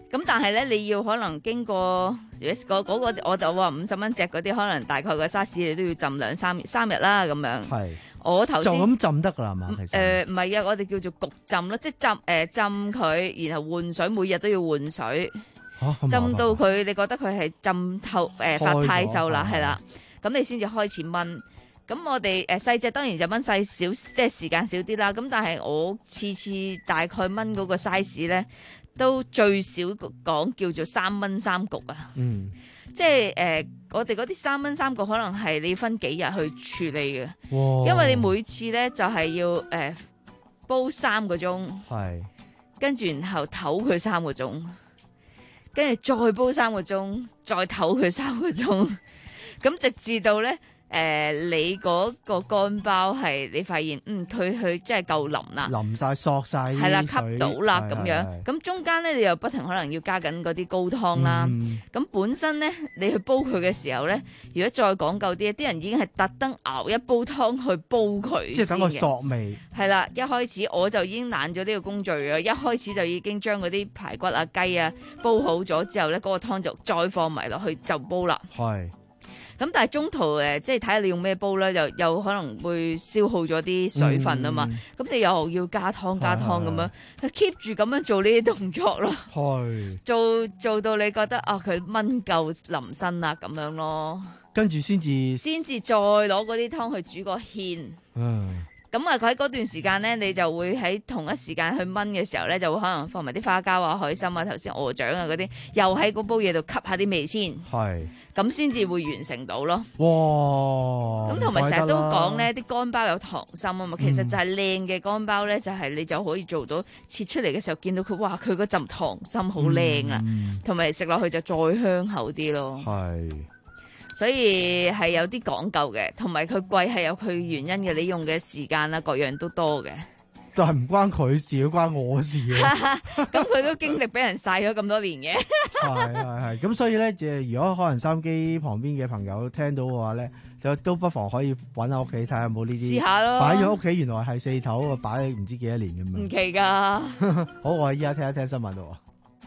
咁但係咧，你要可能經過嗰嗰個，我就話五十蚊隻嗰啲，可能大概個沙士你都要浸兩三三日啦咁樣。 係， 我頭先就咁浸得㗎啦，係嘛？ 誒唔係啊，我哋叫做焗浸咯，即係浸誒、呃、浸佢，然後換水，每日都要換水， 啊、 浸到佢你覺得佢係浸透誒、呃、發太瘦啦，係啦，咁你先至開始炆。咁我哋誒細隻當然就炆細少，即係時間少啲啦。咁但係我次次大概炆嗰個 size 咧，都最少講叫做三炆三焗啊。 嗯， 即係誒、呃，我哋嗰啲三炆三焗可能係你分幾日去處理嘅， 哇因為你每次咧就係、是、要誒、呃、煲三個鐘， 係， 跟住然後唞佢三個鐘，跟住再煲三個鐘，再唞佢三個鐘，咁直至到咧。誒、呃，你嗰個乾包係你發現，嗯，佢佢真係夠腍啦， 淋晒索晒， 係啦，吸到啦咁樣。咁中間咧，你又不停可能要加緊嗰啲高湯啦。咁、嗯、本身咧，你去煲佢嘅時候咧，如果再講究啲，啲人已經係特登熬一煲湯去煲佢， 即係等個索味。 係啦，一開始我就已經懶咗呢個工序啊，一開始就已經將嗰啲排骨啊、雞啊煲好咗之後咧，嗰、嗰個湯就再放埋落去就煲啦。係。咁但係中途誒，即係睇下你用咩煲咧，又又可能會消耗咗啲水分啊嘛。咁、嗯、你又要加湯加湯咁樣，keep 住咁樣做呢啲動作咯。係做做到你覺得啊，佢炆夠腍身啦咁樣咯。跟住先至先至再攞嗰啲湯去煮個芡。嗯。咁啊，佢喺嗰段時間咧，你就會喺同一時間去炆嘅時候咧，就會可能放埋啲花膠啊、海參啊、頭先鵝掌啊嗰啲，又喺嗰煲嘢度吸下啲味先。係。咁先至會完成到咯。哇！咁同埋成日都講咧，啲乾包有溏心啊嘛，其實就係靚嘅乾包咧，就係、是、你就可以做到切出嚟嘅時候見到佢，哇！佢嗰陣溏心好靚啊，同埋食落去就再香口啲咯。係。所以係有啲講究嘅，同埋佢貴係有佢原因嘅，你用嘅時間啦，各樣都多嘅。 就係唔關佢事，關我事啊！ 咁佢都經歷俾人曬咗咁多年嘅。係係係， 咁所以咧，誒，如果可能收音機旁邊嘅朋友聽到嘅話咧，就都不妨可以揾下屋企睇下有冇呢啲。試下咯。擺咗屋企原來係四頭，擺咗唔知幾多年咁樣。唔奇噶。好，我依家聽一聽新聞咯。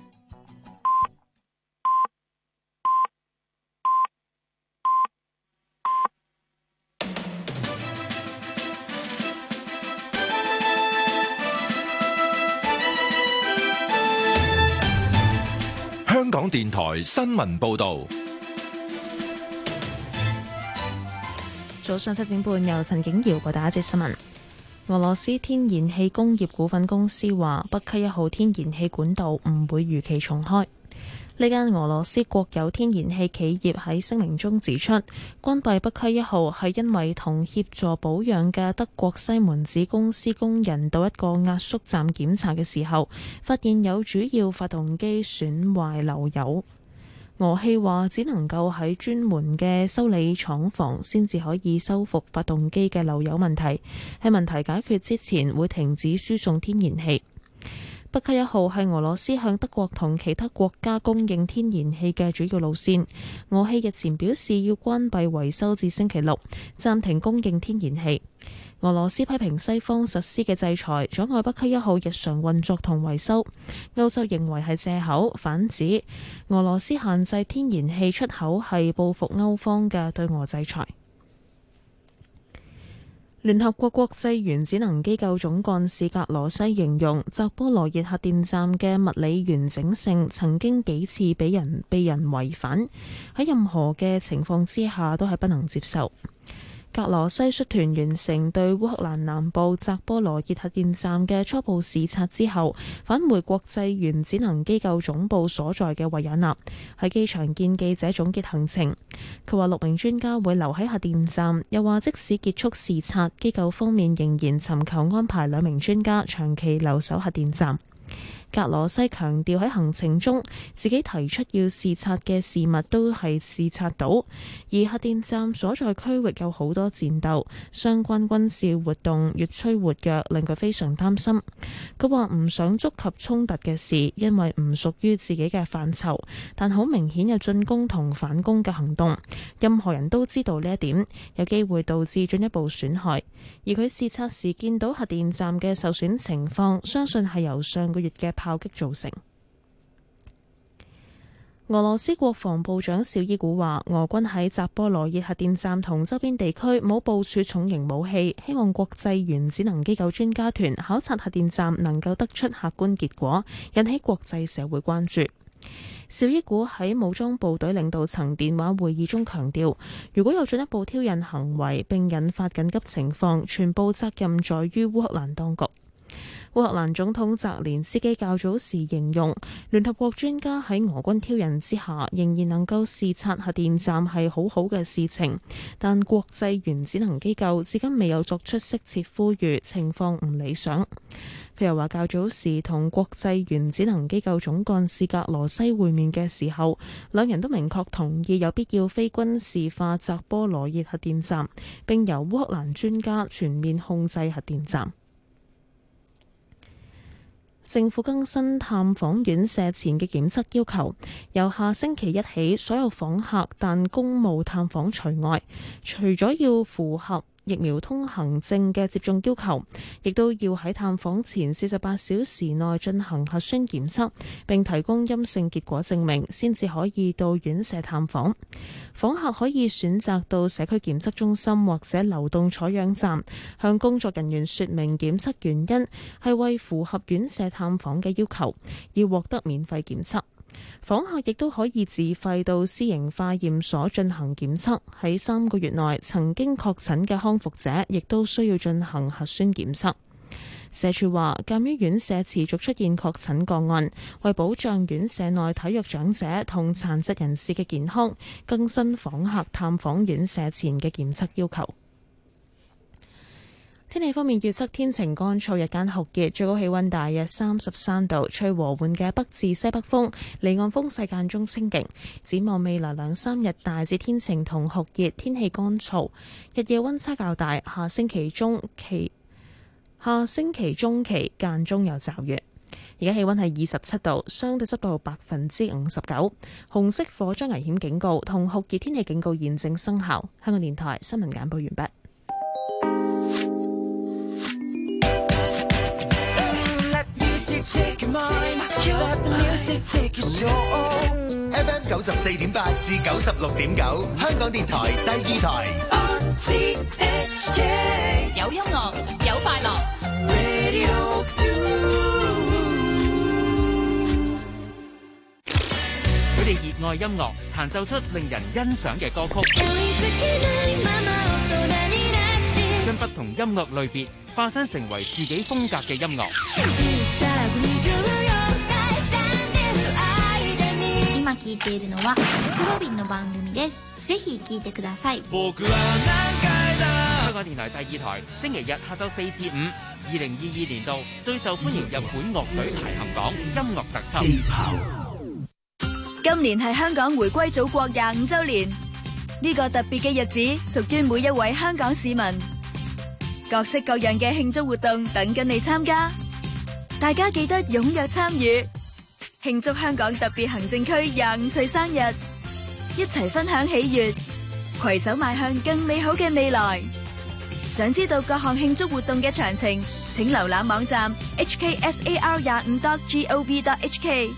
香港電台新聞報道， 早上七點半由陳景瑤報道一節新聞。俄羅斯天然氣工業股份公司話，北溪一號天然氣管道唔會如期重開。呢間俄羅斯國有天然氣企業喺聲明中指出，關閉北溪一號係因為同協助保養嘅德國西門子公司工人到一個壓縮站檢查嘅時候，發現有主要發動機損壞漏油。俄氣話只能夠喺專門嘅修理廠房先至可以修復發動機嘅漏油問題，喺問題解決之前會停止輸送天然氣。北溪一號係俄羅斯向德國同其他國家供應天然氣嘅主要路線。俄氣日前表示要關閉維修至星期六，暫停供應天然氣。俄羅斯批評西方實施嘅制裁阻礙北溪一號日常運作同維修。歐洲認為係藉口，反指俄羅斯限制天然氣出口係報復歐方嘅對俄制裁。聯合國國際原子能機構總幹事格羅西形容扎波羅熱核電站嘅物理完整性曾經幾次俾人被人違反，喺任何嘅情況之下都係不能接受。格羅西率團完成對烏克蘭南部扎波羅熱核電站嘅初步視察之後，返回國際原子能機構總部所在嘅維也納，喺機場見記者總結行程。佢話六名專家會留喺核電站，又話即使結束視察，機構方面仍然尋求安排兩名專家長期留守核電站。格羅西強調喺行程中自己提出要視察嘅事物都係視察到，而核電站所在區域有好多戰鬥，相關軍事活動越趨活躍，令佢非常擔心。佢話唔想觸及衝突嘅事，因為唔屬於自己嘅範疇，但好明顯有進攻同反攻嘅行動，任何人都知道呢一點，有機會導致進一步損害。而佢視察時見到核電站嘅受損情況，相信係由上個月嘅炮擊造成。 俄羅斯國防部長紹伊古話，俄軍喺扎波羅熱核電站同周邊地區冇部署重型武器，希望國際原子能機構專家團考察核電站能夠得出客觀結果，引起國際社會關注。紹伊古喺武裝部隊領導層電話會議中強調，如果有進一步挑釁行為並引發緊急情況，全部責任在於烏克蘭當局。烏克蘭總統澤連斯基較早時形容，聯合國專家喺俄軍挑釁之下仍然能夠視察核電站係好好嘅事情，但國際原子能機構至今未有作出適切呼籲，情況唔理想。佢又話，較早時同國際原子能機構總幹事格羅西會面嘅時候，兩人都明確同意有必要非軍事化扎波羅熱核電站，並由烏克蘭專家全面控制核電站。政府更新探訪院舍前嘅檢測要求，由下星期一起，所有訪客但公務探訪除外，除咗要符合疫苗通行證嘅接種要求，亦都要喺探訪前四十八小時內進行核酸檢測，並提供陰性結果證明，先至可以到院舍探訪。訪客可以選擇到社區檢測中心或者流動採樣站，向工作人員說明檢測原因係為符合院舍探訪嘅要求，要獲得免費檢測。訪客亦都可以自費到私營化驗所進行檢測，喺三個月內曾經確診嘅康復者亦都需要進行核酸檢測。社署話，鑑於院舍持續出現確診個案，為保障院舍內體弱長者同殘疾人士嘅健康，更新訪客探訪院舍前嘅檢測要求。天氣方面，預測天晴乾燥，日間酷熱，最高氣溫大約三十三度，吹和緩嘅北至西北風，離岸風勢間中清勁。展望未來兩三日，大致天晴同酷熱，天氣乾燥，日夜溫差較大。下星期中期，下星期中期間中有驟雨。而家氣溫係二十七度，相對濕度百分之五十九。紅色火災危險警告同酷熱天氣警告現正生效。香港電台新聞簡報完畢。 F M 九十四點八至九十六點九，香港電台第二台。 有音樂，有快樂。 佢哋熱愛音樂，彈奏出令人欣賞嘅歌曲，將不同音樂類別化身成為自己風格嘅音樂。 今聴いているのはクロビンの番組です。ぜひ聴いてください。 香港電台第二台，星期日下晝四至五，二零二二年度最受歡迎日本樂隊排行榜音樂特輯。 今年係香港回歸祖國廿五週年，呢個特別嘅日子屬於每一位香港市民。各式各樣嘅慶祝活動等緊你參加，大家記得踴躍參與，慶祝香港特別行政區廿五歲生日，一齊分享喜悅，攜手邁向更美好嘅未來。想知道各項慶祝活動嘅詳情，請瀏覽網站 h k s a r 廿五 dot gov dot h k。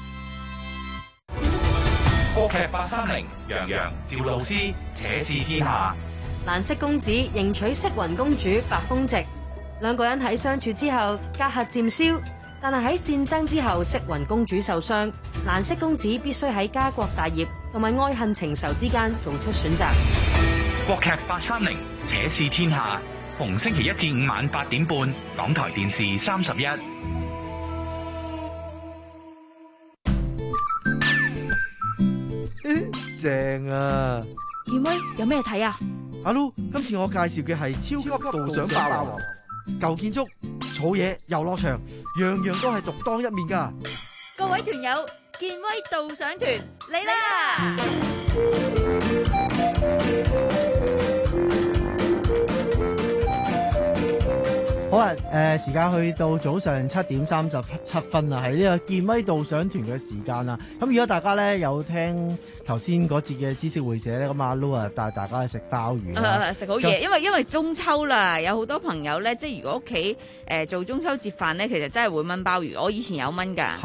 國劇八三零，楊洋、趙露思，且試天下。 蘭色公子迎娶色雲公主白風夕，兩個人喺相處之後隔閡漸消，但係喺戰爭之後，色雲公主受傷，蘭色公子必須喺家國大業同埋愛恨情仇之間做出選擇。 國劇八三零，且試天下，逢星期一至五晚八點半，港台電視三十一。 正啊！ 健威有咩睇啊？ 阿 Lu，今次我介紹嘅係超級導賞霸王，舊建築、草野、遊樂場，樣樣都係獨當一面噶。 各位團友，健威導賞團嚟啦！ 好啊，誒、呃，時間去到早上七點三十七分啦，係呢個健威導賞團嘅時間啦。咁如果大家咧有聽頭先嗰節嘅知識會社咧，咁阿 Lu 啊帶大家去食鮑魚啦， 食好嘢，因為因為中秋啦，有好多朋友咧，即係如果屋企誒做中秋節飯咧，其實真係會炆鮑魚。我以前有炆噶。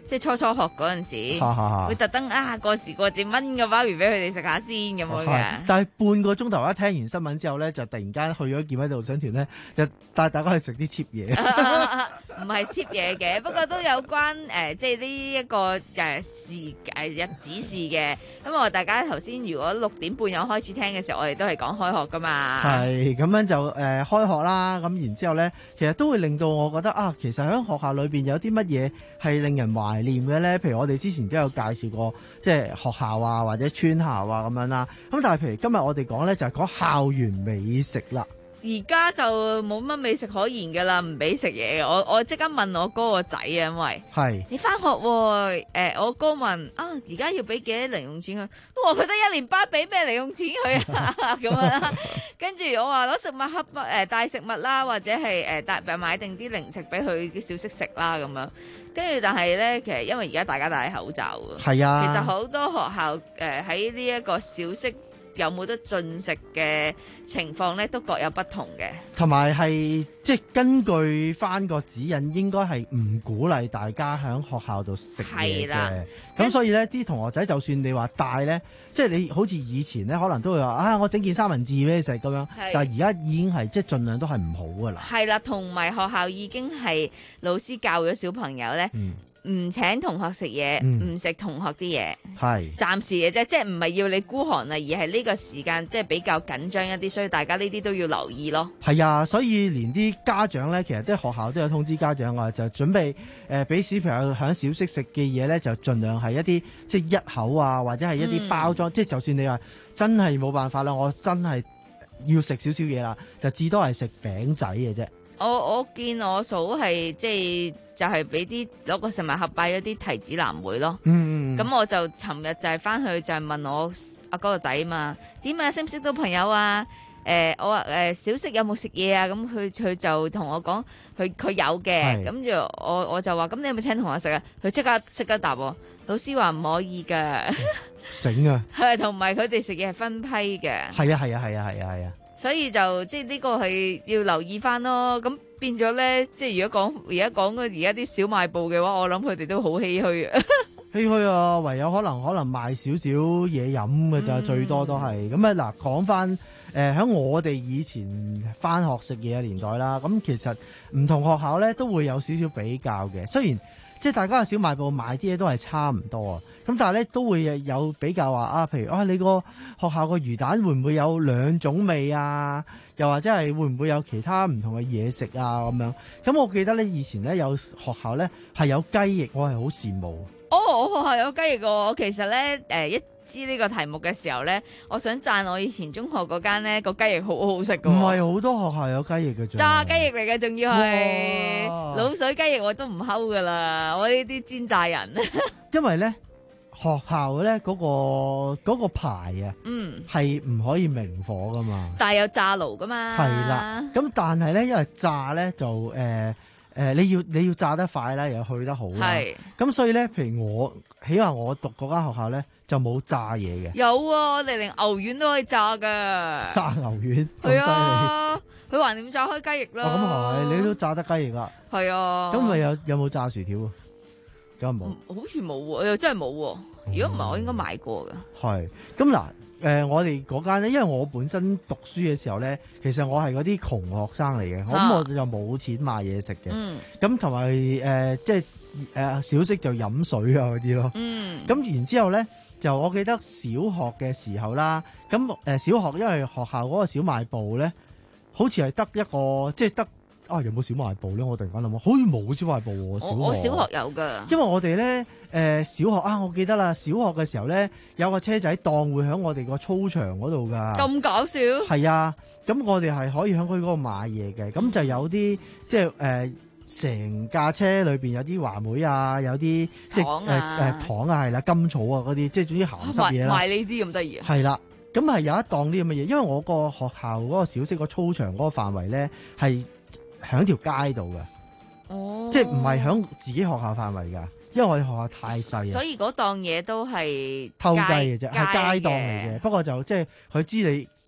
即係初初學嗰陣時， 哈哈哈會特登啊過時過節炆個鮑魚俾佢哋食下先咁樣嘅。 但係半個鐘頭一聽完新聞之後咧，就突然間去咗健威導賞團咧，就帶大家去食啲 cheap 嘢。 唔係 cheap 嘢嘅，不過都有關誒、呃，即係呢一個誒時誒日子事嘅。因為我大家頭先如果六點半有開始聽嘅時候，我哋都係講開學噶嘛。 係咁樣就誒、呃、開學啦，咁然之後咧，其實都會令到我覺得啊，其實喺學校裏邊有啲乜嘢係令人懷念嘅咧。譬如我哋之前都有介紹過，即係學校啊或者村校啊咁樣啦。咁但係譬如今日我哋講咧就係、是、講校園美食啦。 而家就冇乜美食可言㗎啦，唔俾食嘢嘅。我我即刻問我哥個仔啊，因為係你翻學喎、呃，我哥問啊，而家要俾幾多零用錢佢？我覺得一年班俾咩零用錢佢啊咁樣啦。跟住我話攞食物盒誒帶食物啦，或者係誒帶買定啲零食俾佢啲小食食啦咁樣。跟住但係咧，其實因為而家大家戴口罩啊， 係啊， 其實好多學校誒喺呢一個小食有冇得進食嘅情況咧，都各有不同嘅。 同埋係即係根據翻個指引，應該係唔鼓勵大家喺學校度食嘢嘅。咁所以咧，啲同學仔就算你話帶咧，即係你好似以前咧，可能都會話啊，我整件三文治俾你食咁樣。但係而家已經係即係盡量都係唔好噶啦。係啦， 同埋學校已經係老師教咗小朋友咧。嗯唔請同學食嘢，唔食、嗯、同學啲嘢，係暫時嘅啫，即係唔係要你孤寒啊，而係呢個時間即係比較緊張一啲，所以大家呢啲都要留意咯。 係啊，所以連啲家長咧，其實啲學校都有通知家長啊，就準備誒俾、呃、小朋友喺小息食嘅嘢咧，就盡量係一啲即係一口啊，或者係一啲包裝，嗯、即係就算你話真係冇辦法啦，我真係要食少少嘢啦，就至多係食餅仔嘅啫。 我我見我嫂係即係就係俾啲攞個食物盒擺咗啲提子藍莓咯。嗯，咁我就尋日就係翻去就係問我阿哥個仔嘛，點啊，識唔識到朋友啊？誒、呃，我話誒、呃、小息有冇食嘢啊？咁佢佢就同我講，佢佢有嘅。咁就我我就話，咁你有冇請同學食啊？佢即刻即刻答我，老師話唔可以㗎。 醒啊！係同埋佢哋食嘢係分批嘅。 係啊係啊係啊係啊係啊！ 所以就即係呢個係要留意翻咯，咁變咗咧，即係如果講而家講嘅而家啲小賣部嘅話，我諗佢哋都好唏噓啊！ 唏噓啊，唯有可能可能賣少少嘢飲嘅咋，嗯、最多都係咁啊！嗱，講翻誒喺我哋以前翻學食嘢嘅年代啦，咁其實唔同學校咧都會有少少比較嘅，雖然即係大家嘅小賣部買啲嘢都係差唔多啊。咁但係咧都會有比較話啊，譬如啊，你個學校個魚蛋會唔會有兩種味啊？又或者係會唔會有其他唔同嘅嘢食啊？咁樣咁我記得咧，以前咧有學校咧係有雞翼，我係好羨慕。 哦，我學校有雞翼喎。其實咧，誒、呃、一知呢個題目嘅時候咧，我想讚我以前中學嗰間咧個雞翼好好食㗎。唔係好多學校有雞翼嘅啫， 炸雞翼嚟嘅，仲要係滷水雞翼，我都唔睺㗎啦。我呢啲煎炸人。 因為咧。學校咧嗰、嗰個嗰個牌啊，嗯，係唔可以明火噶嘛， 但係有炸爐噶嘛， 係啦。咁但係咧，因為炸咧就誒誒、呃呃，你要你要炸得快啦，又去得好啦。係咁，所以咧，譬如我起碼我讀嗰間學校咧就冇炸嘢嘅。 有啊，我哋連牛丸都可以炸噶。 炸牛丸咁犀利， 佢橫掂炸開雞翼啦。 咁係、哦，你都炸得雞翼啦。係啊。咁咪有有冇炸薯條啊？咁冇， 好似冇喎，又真係冇喎。如果唔係，我應該買過㗎。係咁嗱，誒、呃，我哋嗰間咧，因為我本身讀書嘅時候咧，其實我係嗰啲窮學生嚟嘅，咁、啊、我就冇錢買嘢食嘅。嗯。咁同埋誒，即係誒、呃、小息就飲水啊嗰啲咯。嗯。咁然之後咧，就我記得小學嘅時候啦，咁誒、呃、小學因為學校嗰個小賣部咧，好似係得一個，即係得。啊，有冇小賣部咧？我突然間諗，好似冇小賣部喎。小學我，我小學有噶， 因為我哋咧誒小學啊，我記得啦，小學嘅時候咧有個車仔檔會喺我哋個操場嗰度噶。 咁搞笑！係啊，咁我哋係可以喺佢嗰度買嘢嘅，咁就有啲即係誒成架車裏邊有啲話梅啊，有啲即係誒誒糖啊，係啦，甘草啊嗰啲，即係總之鹹濕嘢啦。 賣呢啲咁得意啊！ 係啦，咁係有一檔啲咁嘅嘢，因為我個學校嗰個小息個操場嗰個範圍咧係喺條街度嘅，哦，即係唔係喺自己學校範圍噶，因為我哋學校太細， 所以嗰檔嘢都係偷雞嘅啫，係街檔嚟嘅。不過就即係佢知你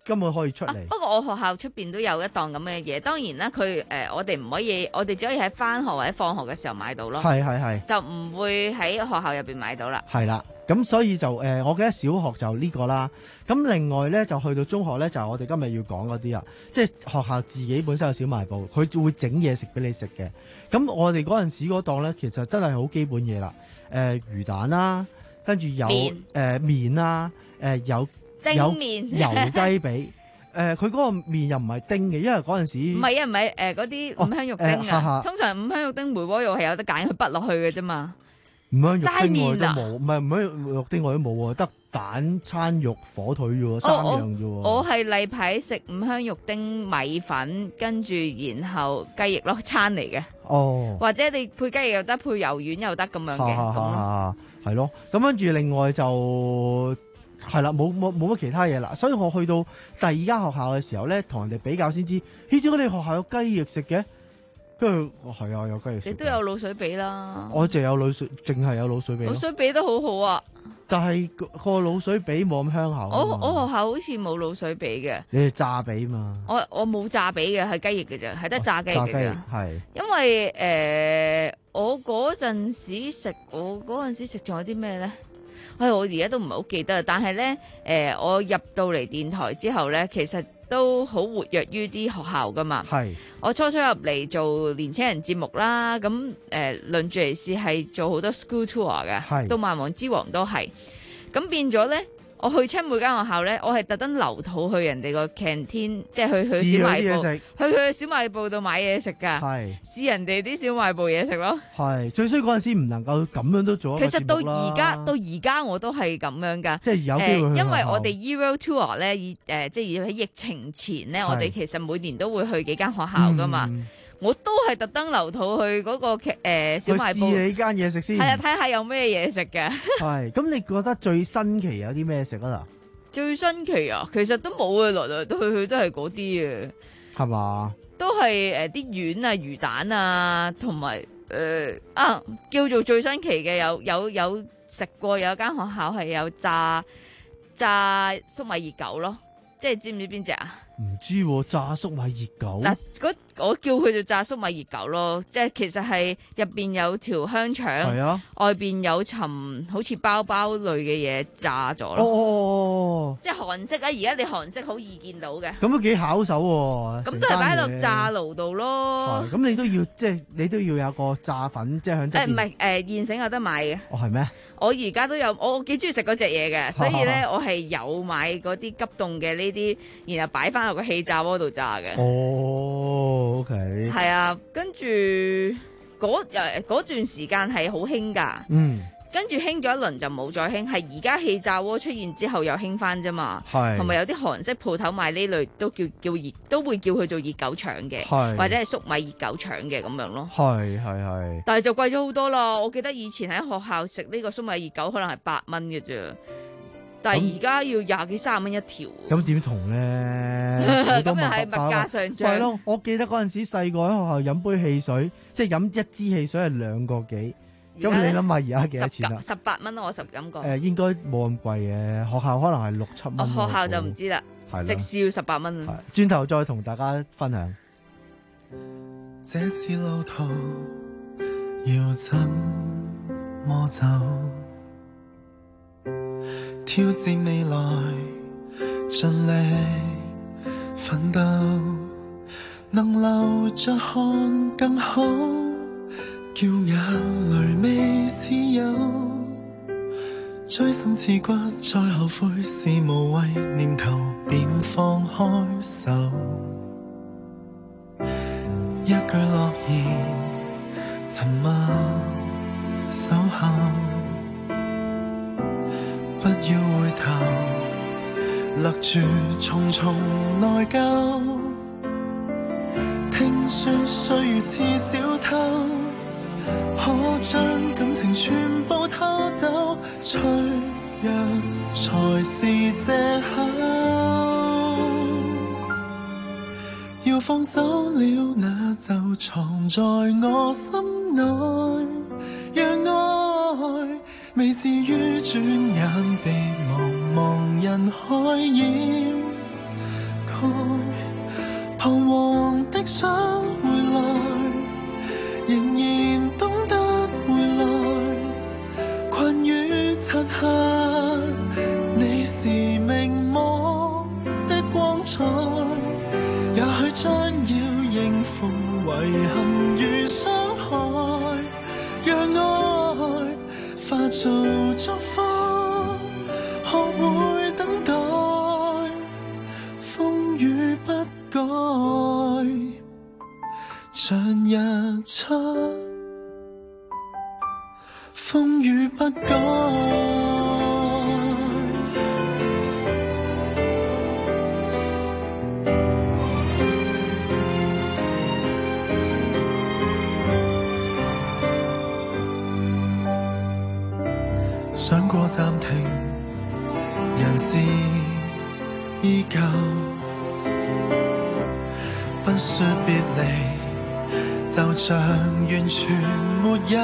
根本可以出嚟、 啊。不過我學校出邊都有一檔咁嘅嘢，當然啦，佢誒、呃、我哋唔可以，我哋只可以喺返學或者放學嘅時候買到咯。 係係係， 就唔會喺學校入邊買到啦。 係啦，咁所以就誒、呃，我記得小學就呢個啦。咁另外咧就去到中學咧，就係、我哋今日要講嗰啲啊，即係學校自己本身有小賣部，佢會整嘢食俾你食嘅。咁我哋嗰陣時嗰檔咧，其實真係好基本嘢啦。誒、呃、魚蛋啦，跟住有誒麵啦，誒、呃、有丁有麵油雞髀。誒佢嗰個麵又唔係叮嘅，因為嗰陣時唔係啊，唔係誒嗰啲五香肉丁啊。 哦呃、哈哈通常五香肉丁梅窩肉係有得揀，佢筆落去嘅啫嘛。 五香肉丁我都齋麵啊冇，唔係五香肉丁我都冇喎，得蛋、餐肉、火腿啫喎，三樣啫喎。 我係例牌食五香肉丁米粉，跟住然後雞翼咯，餐嚟嘅。 哦， 或者你配雞翼又得，配油丸又得咁樣嘅。咁咯， 係咯。咁跟住另外就係啦，冇冇冇乜其他嘢啦。所以我去到第二間學校嘅時候咧，同人哋比較先知，咦？點解你學校有雞翼食嘅？跟住，哦係啊，有雞翼食。 你都有滷水髀啦。 我淨有滷水，淨係有滷水髀。 滷水髀都好好啊。 但係個滷水髀冇咁香口。 我我學校好似冇滷水髀嘅。 你係炸髀嘛？ 我我冇炸髀嘅，係雞翼嘅啫，係得炸雞翼嘅啫。 係。 因為誒、呃，我嗰陣時食，我嗰陣時食仲有啲咩咧？唉，我而家都唔係好記得。但係咧，誒、呃，我入到嚟電台之後咧，其實都好活躍於啲學校噶嘛。 係。 我初初入嚟做年青人節目啦，咁誒輪住嚟試係做好多 school tour 嘅，到萬王之王都係。咁變咗咧，我去親每間學校咧，我係特登留肚去人哋個 canteen， 即係去去小賣部，去佢小賣部度買嘢食㗎。係試人哋啲小賣部嘢食咯。 係最衰嗰陣時唔能夠咁樣都做一個節目啦。 其實到而家到而家我都係咁樣㗎。 即係有機會去學校、呃、因為我哋 Euro Tour 咧，以誒、呃、即係喺疫情前咧，我哋其實每年都會去幾間學校㗎嘛。嗯我都係特登留肚去嗰、那個誒、呃、小賣部， 去試你間嘢食先。 係啊，睇下有咩嘢食嘅。 係，咁你覺得最新奇有啲咩食啊？ 最新奇啊，其實都冇啊，來來去去都係嗰啲啊。係嘛？ 都係誒啲丸啊、魚蛋啊，同埋誒啊，叫做最新奇嘅有有有食過，有間學校係有炸炸粟米熱狗咯，即係知唔知邊隻啊？ 唔知喎、啊，炸粟米熱狗。 嗱，我叫佢做炸粟米熱狗咯，即係其實係入邊有條香腸，啊、外邊有層好似包包類嘅嘢炸咗咯。 哦， 即係韓式啊！而家你韓式好易見到嘅。 咁都幾巧手喎。咁都係擺喺度炸爐度咯。 咁你都要即係你都要有個炸粉，即係響側邊。誒唔係誒現成有得買嘅。 哦係咩？我而家都有，我幾中意食嗰隻嘢嘅，所以咧我係有買嗰啲急凍嘅呢啲，然後擺翻落個氣炸鍋度炸嘅。 哦。O K， 係啊，跟住嗰誒嗰段時間係好興噶，嗯，跟住興咗一輪就冇再興，係而家氣炸鍋出現之後又興翻啫嘛，係，同埋有啲韓式鋪頭賣呢類都叫叫熱，都會叫佢做熱狗腸嘅，係，或者係粟米熱狗腸嘅咁樣咯，係係係，但係就貴咗好多啦，我記得以前喺學校食呢個粟米熱狗可能係八蚊嘅啫。但係而家要廿幾三十蚊一條， 咁點同咧？ 咁又係物價上漲。 係咯，我記得嗰陣時細個喺學校飲杯汽水，即係飲一支汽水係兩個幾。咁你諗下而家幾多錢啦？ 十八蚊我十飲過。 誒，應該冇咁貴嘅，學校可能係六七蚊。 學校就唔知啦。食肆要十八蚊。 轉頭再同大家分享。 這是路途，要怎麼走？挑戰未來，盡力奮鬥，能留着看更好，叫眼淚未似有，錐心刺骨，再後悔是無謂念頭，便放開手。一句諾言，沉默守候。不要回頭，勒住重重內疚。聽說歲月似小偷，可將感情全部偷走。脆弱才是藉口，要放手了，那就藏在我心內，讓愛未至於轉眼被茫茫人海淹， 想回來，仍然懂得回來，困於漆黑，你是明mor的光彩，也許將要應付遺憾與傷害，讓愛化做祝福，學會等待，風雨不改，像日出，風雨不改。想過暫停，人事依舊，不說別離，就像完全沒有，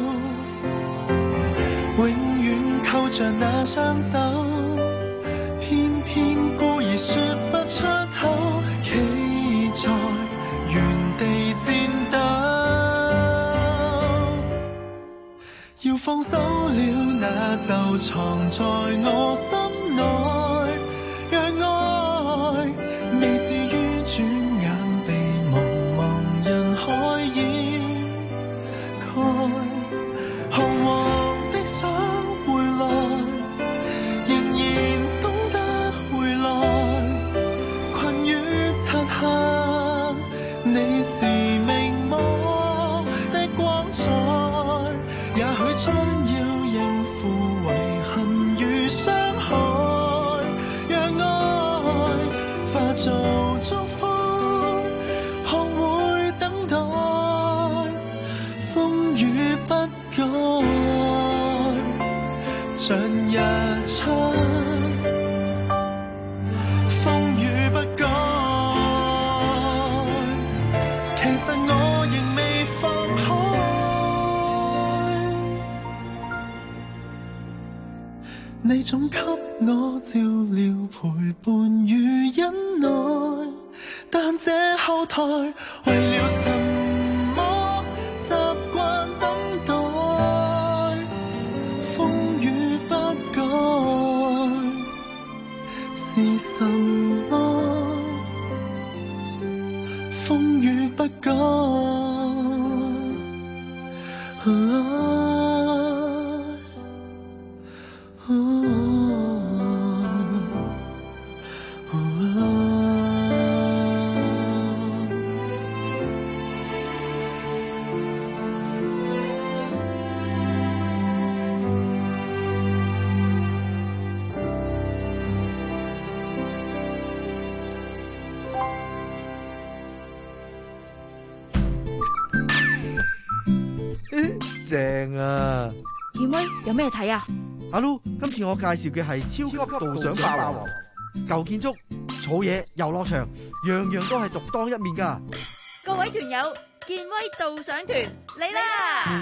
永遠扣着那雙手，偏偏故意說不出口，企在原地戰鬥，要放手了，那就藏在我心內，讓愛未至於轉眼被茫茫人海掩蓋，彷徨的想回來，仍然懂得回來，困於漆黑，你是明mor的光彩，也許將要應付遺憾與傷害，讓愛化做祝福，學會等待，風雨不改，像日出，風雨不改，其實我仍未放開，你總給我照料陪伴與忍耐，但這後台為了什麼習慣等待，風雨不改，是什麼？風雨不改。 正啊！ 健威有咩睇啊？ 阿 Lu，今次我介紹嘅係超級導賞霸王，舊建築、草野、遊樂場，樣樣都係獨當一面噶。 各位團友，健威導賞團嚟啦！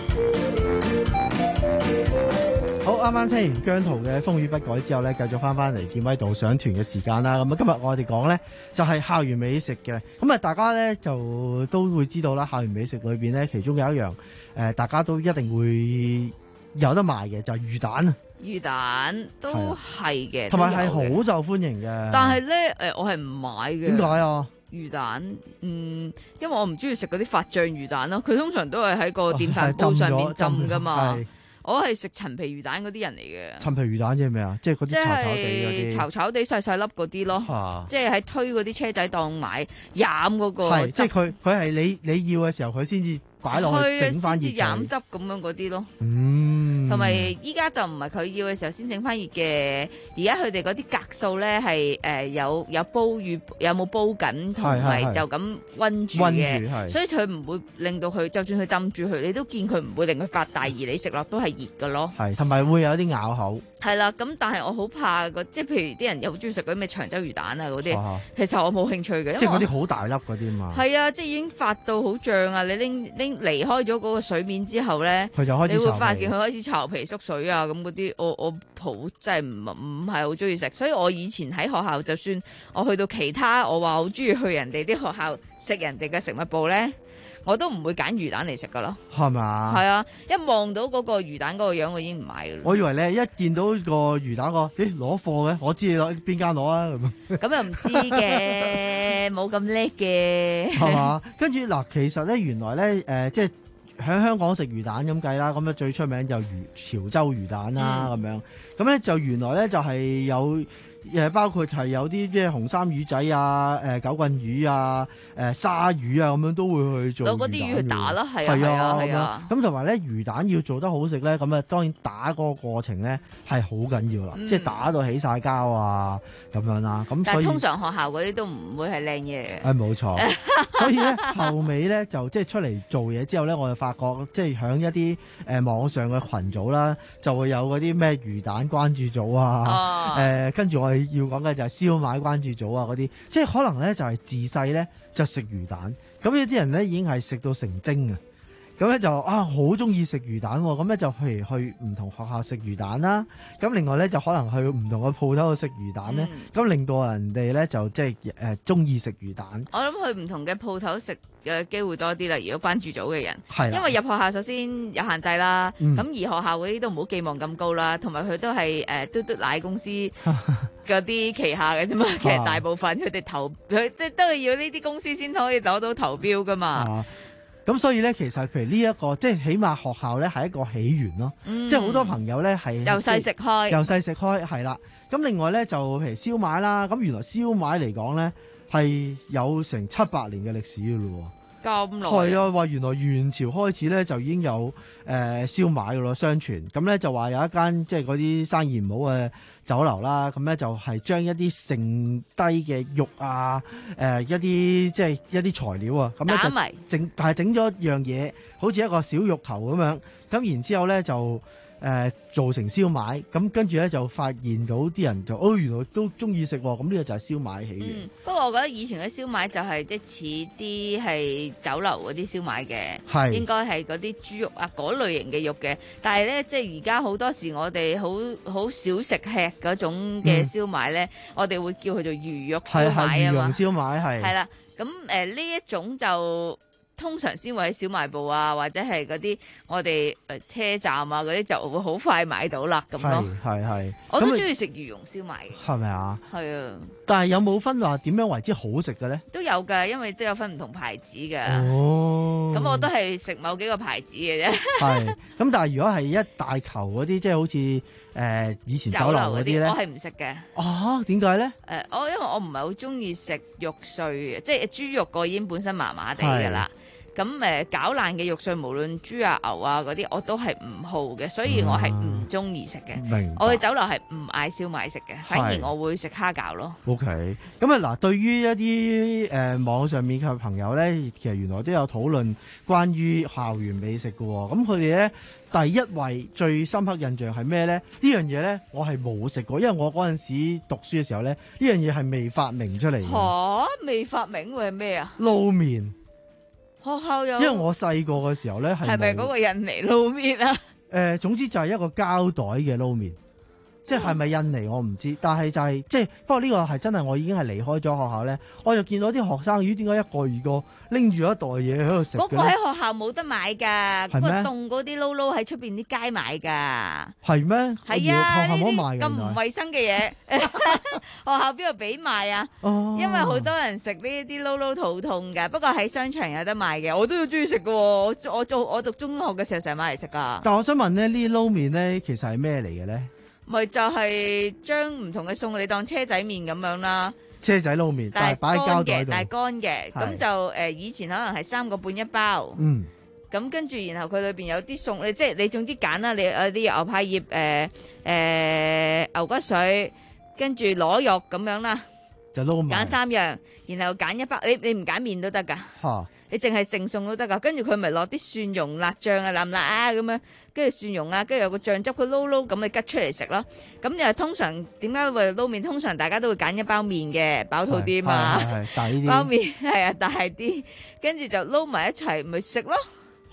好，啱啱聽完姜濤嘅風雨不改之後咧，繼續翻翻嚟健威導賞團嘅時間啦。咁啊，今日我哋講咧就係校園美食嘅。咁啊，大家咧就都會知道啦，校園美食裏邊咧，其中有一樣誒、呃，大家都一定會有得賣嘅，就係、是、魚蛋啊。 魚蛋都係嘅， 同埋係好受歡迎嘅。 但係咧，誒，我係唔買嘅。 點解啊？ 魚蛋，嗯，因為我唔中意食嗰啲發醬魚蛋咯。佢通常都係喺個電飯煲上面浸噶嘛。我係食陳皮魚蛋嗰啲人嚟嘅。 陳皮魚蛋即係咩啊？即係嗰啲炒炒地嗰啲， 炒炒地細細粒嗰啲咯。啊、即係喺推嗰啲車仔檔買飲嗰個。 係，即係佢佢係你你要嘅時候，佢先至擺落去整翻熱嘅。 飲汁咁樣嗰啲咯。 嗯。 同埋依家就唔係佢要嘅時候先整翻熱嘅，而家佢哋嗰啲格數咧係誒有有煲與有冇煲緊，同埋就咁溫住嘅，所以佢唔會令到佢，就算佢浸住佢，你都見佢唔會令佢發大，而你食落都係熱嘅咯。係，同埋會有啲咬口。係啦，咁但係我好怕個，即係譬如啲人又好中意食嗰啲咩長洲魚蛋啊嗰啲，啊、其實我冇興趣嘅。即係嗰啲好大粒嗰啲嘛。係啊，即係已經發到好脹啊！你拎拎經離開咗嗰個水面之後咧， 佢就開始你會巢皮發現佢開始巢皮縮水啊，咁嗰啲我我好真係唔唔係好中意食，所以我以前喺學校，就算我去到其他我話好中意去人哋啲學校食人哋嘅食物部咧，我都唔會揀魚蛋嚟食噶咯。 係嘛？ 係啊，一望到嗰個魚蛋嗰個樣，我已經唔買噶啦。 我以為咧一見到個魚蛋個，咦攞貨嘅，我知你攞邊間攞啊咁。 咁又唔知嘅，冇咁叻嘅。 係嘛？跟住嗱，其實咧原來咧誒、呃，即係喺香港食魚蛋咁計啦，咁咧最出名就魚潮州魚蛋啦咁、嗯、樣。咁咧就原來咧就係、是、有。誒包括係有啲即係紅衫魚仔啊、誒九棍魚啊、誒鯊魚啊咁樣都會去做魚蛋。攞嗰啲魚去打咯，係啊係啊係啊。咁同埋咧魚蛋要做得好食咧，咁啊當然打嗰個過程咧係好緊要啦，嗯、即係打到起晒膠啊咁樣啦。咁所以通常學校嗰啲都唔會係靚嘢嘅。 誒冇錯。所以咧後尾咧就即係出嚟做嘢之後咧，我就發覺即係響一啲誒網上嘅群組啦，就會有嗰啲咩魚蛋關注組啊，誒跟住我。要講嘅就係燒賣關注組啊嗰啲，即係可能咧就係自細咧就食魚蛋，咁有啲人咧已經係食到成精啊，咁咧就啊好中意食魚蛋，咁咧就譬如去唔同學校食魚蛋啦，咁另外咧就可能去唔同嘅鋪頭去食魚蛋咧，咁、嗯、令到人哋咧就即係誒中意食魚蛋。 我諗去唔同嘅鋪頭食嘅機會多啲啦，如果關注組嘅人， 係因為入學校首先有限制啦，咁、嗯、而學校嗰啲都唔好寄望咁高啦，同埋佢都係誒嘟嘟奶公司嗰啲旗下嘅啫嘛，其實大部分佢哋投佢即係都係要呢啲公司先可以攞到投標噶嘛。 啊咁所以咧，其實譬如呢、這、一個，即係起碼學校咧係一個起源咯，嗯、即係好多朋友咧係由細食開， 由細食開係啦。咁另外咧就譬如燒賣啦，咁原來燒賣嚟講咧係有成七百年嘅歷史噶咯。 咁耐係啊，話原來元朝開始咧就已經有誒、呃、燒賣噶咯，相傳咁咧就話有一間即係嗰啲生意唔好嘅酒樓啦，咁咧就係將一啲剩低嘅肉啊，誒、呃、一啲即係一啲材料啊，咁咧就整，但係整咗一樣嘢，好似一個小肉頭咁樣，咁然之後咧就。誒、呃、做成燒賣，咁跟住咧就發現到啲人就哦原來都中意食喎，咁呢個就係燒賣起嘅、嗯。 不過我覺得以前嘅燒賣就係即係似啲係酒樓嗰啲燒賣嘅，應該係嗰啲豬肉啊嗰類型嘅肉嘅。但係咧即係而家好多時我哋好好少食吃嗰種嘅燒賣咧，嗯、我哋會叫佢做魚肉燒賣啊嘛。係係魚蓉燒賣係。係啦，咁誒呢一種就。通常先會喺小賣部啊，或者係嗰啲我哋誒車站啊嗰啲就會好快買到啦咁咯。 係係， 我都中意食魚蓉燒賣嘅。 係咪啊？ 係啊。但係有冇分話點樣為之好食嘅咧？ 都有㗎，因為都有分唔同牌子㗎。 哦。咁我都係食某幾個牌子嘅啫。 係。咁但係如果係一大球嗰啲，即係好似誒、呃、以前酒樓嗰啲咧， 我係唔食嘅。 啊？點解咧？誒、 呃，我因為我唔係好中意食肉碎嘅，即係豬肉個已經本身麻麻地㗎啦。咁誒攪爛嘅肉碎，無論豬啊牛啊嗰啲，我都係唔好嘅，所以我係唔中意食嘅。 明白。 我去酒樓係唔嗌燒賣食嘅，反而我會食蝦餃咯。 OK，咁啊嗱，對於一啲誒、呃、網上面嘅朋友咧，其實原來都有討論關於校園美食嘅喎。咁佢哋咧第一位最深刻印象係咩咧？呢樣嘢咧，我係冇食過，因為我嗰陣時讀書嘅時候咧，呢樣嘢係未發明出嚟嘅。 嚇！未發明會係咩啊？ 撈麵。 學校有， 因為我細個嘅時候咧，係係咪嗰個印尼撈麵啊？誒、 呃，總之就係一個膠袋嘅撈麵，即係係咪印尼我唔知，但係就係、是、即係，不過呢個係真係我已經係離開咗學校咧，我就見到啲學生咦，點解一個二個拎住一袋嘢喺度食？ 嗰個喺學校冇得買噶，嗰、嗰個凍嗰啲撈撈喺出邊啲街買噶。 係咩？ 係啊， 學校冇賣嘅。 咁唔衛生嘅嘢，學校邊度俾賣啊？哦、因為好多人食呢啲撈撈肚痛噶，不過喺商場有得賣嘅，我都要中意食噶。我我做我讀中學嘅時候成日買嚟食噶。 但我想問咧，呢啲撈麵咧，其實係咩嚟嘅咧？ 咪就係將唔同嘅餸，你當車仔麵咁樣啦。 車仔撈麵，但係擺喺膠袋度， 但係乾嘅，咁就誒、呃、以前可能係三個半一包。 嗯。 咁跟住，然後佢裏邊有啲餸，你即係你總之揀啦，你有啲牛柏葉、誒、呃、誒、呃、牛骨水，跟住螺肉咁樣啦。 就撈埋。揀三樣，然後揀一包，你你唔揀麵都得㗎。 嚇！ 你淨係剩餸都得㗎，跟住佢咪落啲蒜蓉、辣醬啊、辣唔辣啊咁樣，跟住蒜蓉啊，跟住有個醬汁，佢撈撈咁你吉出嚟食咯。咁又通常點解會撈麵？通常大家都會揀一包麵嘅，飽肚啲嘛。係係係，大啲。包麵係啊，大啲，跟住就撈埋一齊咪食咯。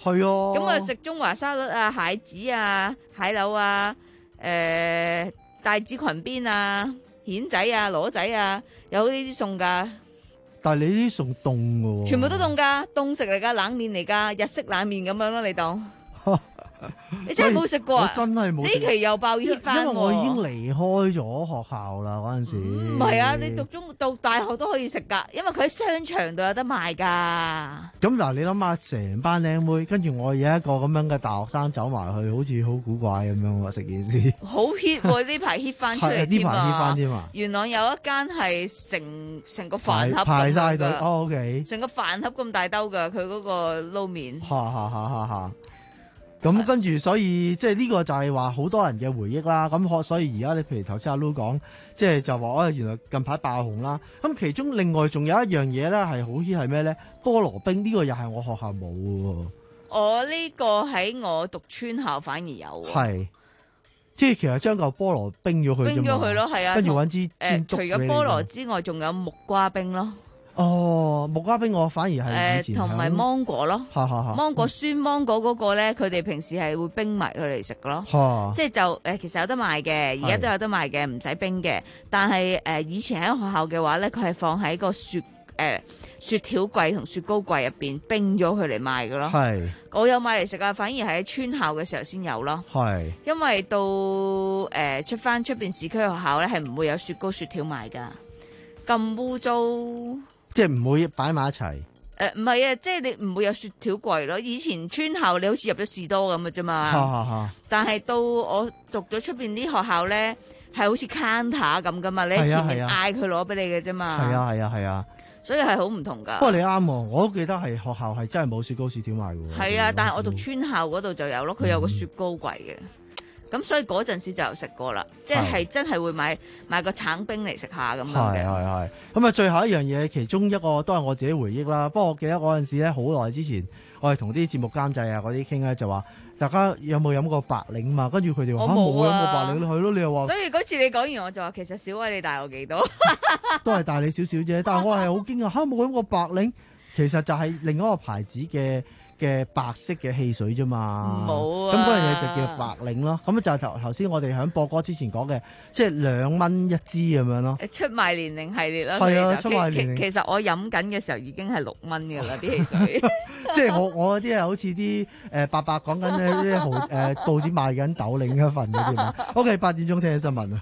係啊。 咁啊食中華沙律啊、蟹子啊、蟹柳啊、誒、呃、帶子裙邊啊、蜆仔啊、螺仔啊，有呢啲餸㗎。 但係你呢啲餸凍㗎喎。 全部都凍㗎，凍食嚟㗎，冷麵嚟㗎，日式冷麵咁樣咯，你當。你真係冇食過啊！ 我真係冇。 呢期又爆 hit 翻， 因為我已經離開咗學校啦嗰陣時。 唔係啊，你讀中讀大學都可以食㗎，因為佢喺商場度有得賣㗎。 咁嗱，你諗下，成班靚妹，跟住我有一個咁樣嘅大學生走埋去，好似好古怪咁樣喎，食件事。 好 hit 喎！呢排 hit 翻出嚟呢排 hit 翻添啊！ 元朗有一間係成成個飯盒排晒隊， 咁樣㗎。 哦 OK。 成個飯盒咁大兜㗎，佢嗰個撈麵。 哈哈哈！哈哈。咁跟住，所以即係呢個就係話好多人嘅回憶啦。咁所以而家你譬如頭先阿 Lu 講，即係就話哦，原來近排爆紅啦。咁其中另外仲有一樣嘢咧係好 hit 係咩咧？菠蘿冰呢個又係我學校冇喎。 我呢個喺我讀村校反而有喎。 係，即係其實將嚿菠蘿冰咗佢， 冰咗佢咯，係啊。 跟住揾支誒，除咗菠蘿之外，仲有木瓜冰咯。 哦，木瓜冰我反而係以前同埋芒果咯， 哈哈哈芒果酸芒果嗰個咧，佢哋平時係會冰埋佢嚟食咯，即係就誒其實有得賣嘅，而家都有得賣嘅，唔使冰嘅。但係誒、呃、以前喺學校嘅話咧，佢係放喺個雪誒、呃、雪條櫃同雪糕櫃入邊冰咗佢嚟賣嘅咯。係，我有買嚟食啊，反而係喺村校嘅時候先有咯。係，因為到誒、呃、出翻出邊市區學校咧，係唔會有雪糕雪條賣噶，咁污糟。 即係唔會擺埋一齊。 誒唔係啊，即係你唔會有雪條櫃咯。以前村校你好似入咗士多咁嘅啫嘛。 哈哈哈，但係到我讀咗出邊啲學校咧，係好似 counter 咁噶嘛，你喺前面嗌佢攞俾你嘅啫嘛。係啊係啊係啊。所以係好唔同㗎。 不過你啱喎，我都記得係學校係真係冇雪糕雪條賣嘅喎。 係啊，但係我讀村校嗰度就有咯，佢有個雪糕櫃嘅。咁所以嗰陣時就有食過啦，即係真係會買買個橙冰嚟食下咁樣嘅。係係係。 咁啊，最後一樣嘢，其中一個都係我自己回憶啦。不過我記得嗰陣時咧，好耐之前，我係同啲節目監製啊嗰啲傾咧，就話大家有冇飲過白檸嘛？跟住佢哋話冇飲過白檸，係咯，你又話。 所以嗰次你講完，我就話其實小偉你大我幾多？ 都係大你少少啫，但係我係好驚訝嚇冇飲過白檸，其實就係另一個牌子嘅。嘅白色嘅汽水啫嘛， 冇啊！ 咁嗰樣嘢就叫白檸咯。咁就頭頭先我哋喺播歌之前講嘅，即係兩蚊一支咁樣咯。 出賣年齡系列啦， 係啊，出賣年齡。 其實我飲緊嘅時候已經係六蚊嘅啦，啲汽水。 即係我我嗰啲係好似啲誒伯伯講緊咧啲豪誒報紙賣緊豆領一份嗰啲嘛。OK， 八點鐘聽新聞啊。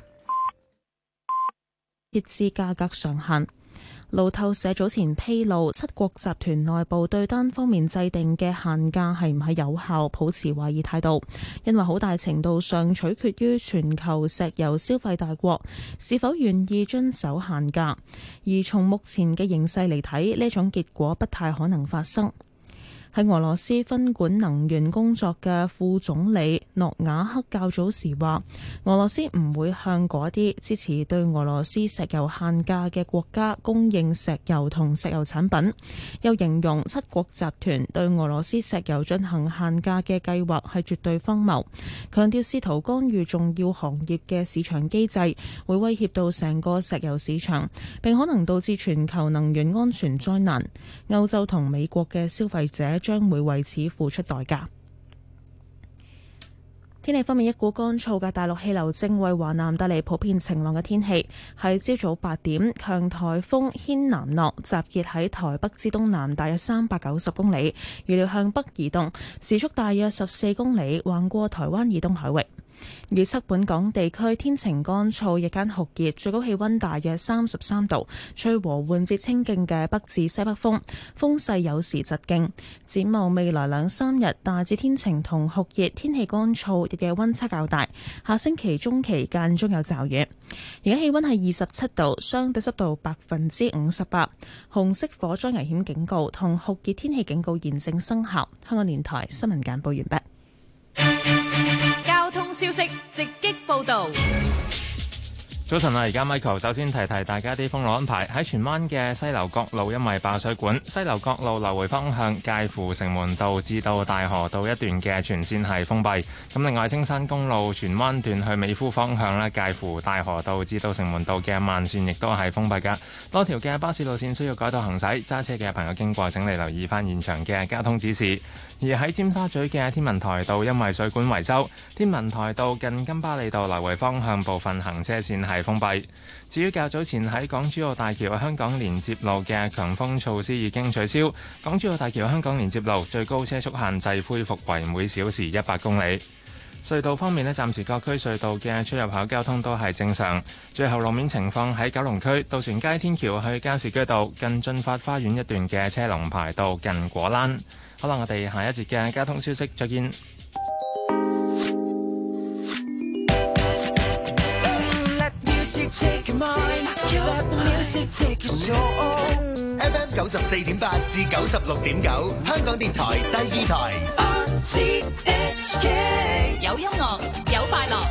設置價格上限。路透社早前披露，七國集團內部對單方面制定嘅限價係唔係有效，抱持懷疑態度，因為好大程度上取決於全球石油消費大國是否願意遵守限價，而從目前嘅形勢嚟睇，呢種結果不太可能發生。喺俄羅斯分管能源工作嘅副總理諾瓦克較早時話，俄羅斯唔會向嗰啲支持對俄羅斯石油限價嘅國家供應石油同石油產品，又形容七國集團對俄羅斯石油進行限價嘅計劃係絕對荒謬，強調試圖干預重要行業嘅市場機制會威脅到成個石油市場，並可能導致全球能源安全災難。歐洲同美國嘅消費者將會為此付出代價。天氣方面，一股乾燥嘅大陸氣流正為華南帶嚟普遍晴朗嘅天氣。喺朝早八點，強颱風軒嵐諾集結喺台北之東南大約三百九十公里，預料向北移動，時速大約十四公里，橫過台灣以東海域。預測本港地區天晴乾燥，日間酷熱，最高氣溫大約三十三度，吹和緩至清勁嘅北至西北風，風勢有時疾勁。展望未來兩三日，大致天晴同酷熱，天氣乾燥，日夜溫差較大。下星期中期間中有驟雨。而家氣溫係二十七度，相對濕度百分之五十八。紅色火災危險警告同酷熱天氣警告現正生效。香港電台新聞簡報完畢。 交通消息直擊報道。 早晨啊！而家 Michael 首先提提大家啲封路安排。喺荃灣嘅西樓角路，因為爆水管，西樓角路來回方向介乎城門道至到大河道一段嘅全線係封閉。咁另外，青山公路荃灣段去美孚方向咧，介乎大河道至到城門道嘅慢線亦都係封閉㗎。多條嘅巴士路線需要改道行駛，揸車嘅朋友經過請你留意翻現場嘅交通指示。而喺尖沙咀嘅天文台道，因為水管維修，天文台道近金巴利道來回方向部分行車線係封閉。至於較早前喺港珠澳大橋香港連接路嘅強風措施已經取消，港珠澳大橋香港連接路最高車速限制恢復為每小時一百公里。隧道方面呢，暫時各區隧道嘅出入口交通都係正常。最後路面情況喺九龍區渡船街天橋去加士居道近進發花園一段嘅車龍排到近果欄。好啦，我哋下一節嘅交通消息再見。 F M 九十四點八至九十六點九，香港電台第二台。 有音樂，有快樂。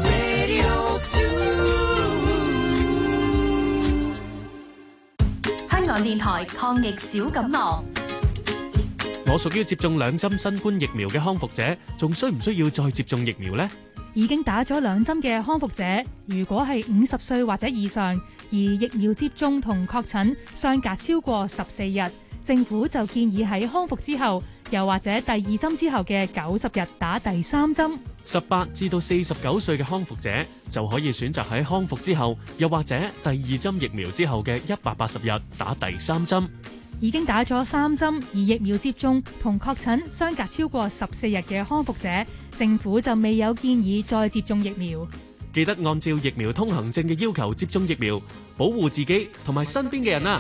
香港電台抗疫小錦囊。 我屬於接種兩針新冠疫苗嘅康復者，仲需唔需要再接種疫苗呢？ 已經打咗兩針嘅康復者，如果係五十歲或者以上，而疫苗接種同確診相隔超過十四日，政府就建議喺康復之後，又或者第二針之後嘅九十日打第三針。 十八至到四十九歲嘅康復者就可以選擇喺康復之後，又或者第二針疫苗之後嘅一百八十日打第三針。 已經打咗三針而疫苗接種同確診相隔超過十四日嘅康復者，政府就未有建議再接種疫苗。 記得按照疫苗通行證嘅要求接種疫苗，保護自己同埋身邊嘅人啊！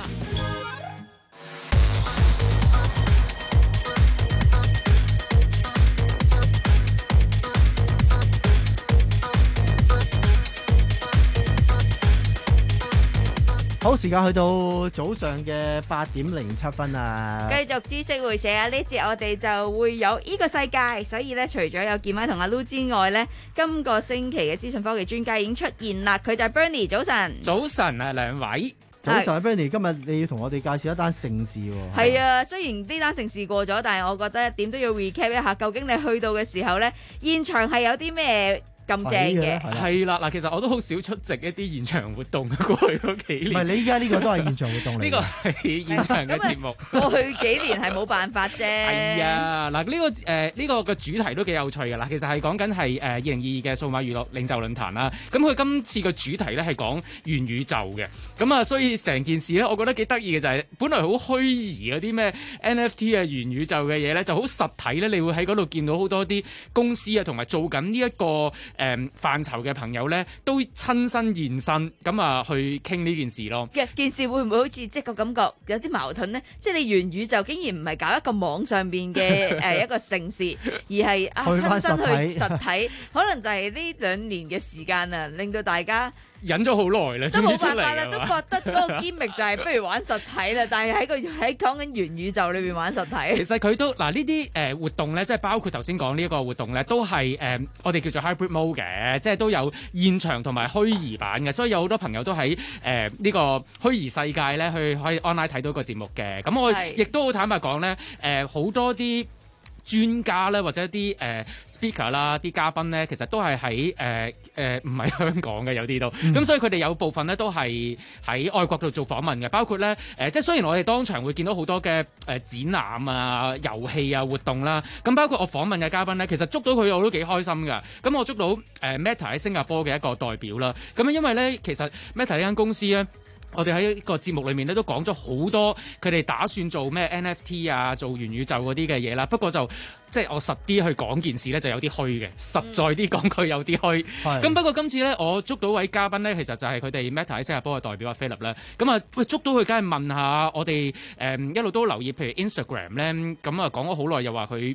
好，時間去到早上嘅八點零七分啊！ 繼續知識會社啊！呢節我哋就會有呢個世界，所以咧除咗有健威同阿 Lu 之外咧，今個星期嘅資訊科技專家已經出現啦。佢就係 Bernie，早晨。 早晨啊，兩位。 早晨啊 Bernie，今日你要同我哋介紹一單盛事喎。 係啊，雖然呢單盛事過咗，但係我覺得點都要 recap 一下，究竟你去到嘅時候咧，現場係有啲咩咁正嘅？ 係啦，嗱，其實我都好少出席一啲現場活動嘅，過去嗰幾年。 唔係，你依家呢個都係現場活動嚟。 呢個係現場嘅節目。 過去幾年係冇辦法啫。 係啊，嗱、這、呢個誒呢、呃這個嘅主題都幾有趣嘅啦。其實係講緊係誒二零二二嘅數碼娛樂領袖論壇啦。咁佢今次嘅主題咧係講元宇宙嘅。咁啊，所以成件事咧，我覺得幾得意嘅就係、是，本來好虛擬嗰啲咩 N F T 啊、元宇宙嘅嘢咧，就好實體咧，你會喺嗰度見到好多啲公司啊，同埋做緊呢一個。誒、嗯、範疇嘅朋友咧，都親身現身，咁啊去傾呢件事咯。 件事會唔會好似即係個感覺有啲矛盾呢？即係你元宇宙竟然唔係搞一個網上邊嘅誒一個盛事，而係啊親身去實體，可能就係呢兩年嘅時間啊，令到大家。 忍咗好耐啦， 都冇辦法啦，都覺得嗰個 gimmick 就係不如玩實體啦。但係喺個喺講緊元宇宙裏邊玩實體。 其實佢都嗱呢啲誒活動咧，即係包括頭先講呢一個活動咧，都係誒、呃、我哋叫做 hybrid mode 嘅，即係都有現場同埋虛擬版嘅。所以有好多朋友都喺誒呢個虛擬世界咧，去可以 online 睇到個節目嘅。咁我亦都好坦白講咧，誒、呃、好多啲。專家咧或者啲誒、呃、speaker 啦，啲嘉賓咧，其實都係喺誒誒唔係香港嘅有啲都，咁、嗯、所以佢哋有部分咧都係喺外國度做訪問嘅，包括咧誒、呃，即係雖然我哋當場會見到好多嘅誒、呃、展覽啊、遊戲啊活動啦，咁包括我訪問嘅嘉賓咧，其實捉到佢我都幾開心㗎。咁我捉到誒、呃、Meta 喺新加坡嘅一個代表啦，咁因為咧其實 Meta 呢間公司咧。我哋喺個節目裏面咧都講咗好多佢哋打算做咩 N F T 啊，做元宇宙嗰啲嘅嘢啦。不過就即係我實啲去講件事咧，就有啲虛嘅。實在啲講佢有啲虛。咁、嗯、不過今次咧，我捉到位嘉賓咧，其實就係佢哋 Meta 喺新加坡嘅代表阿 Philip 咧。咁啊，喂，捉到佢，梗係問下我哋誒、嗯、一路都留意，譬如 Instagram 咧，咁啊講咗好耐，又話佢。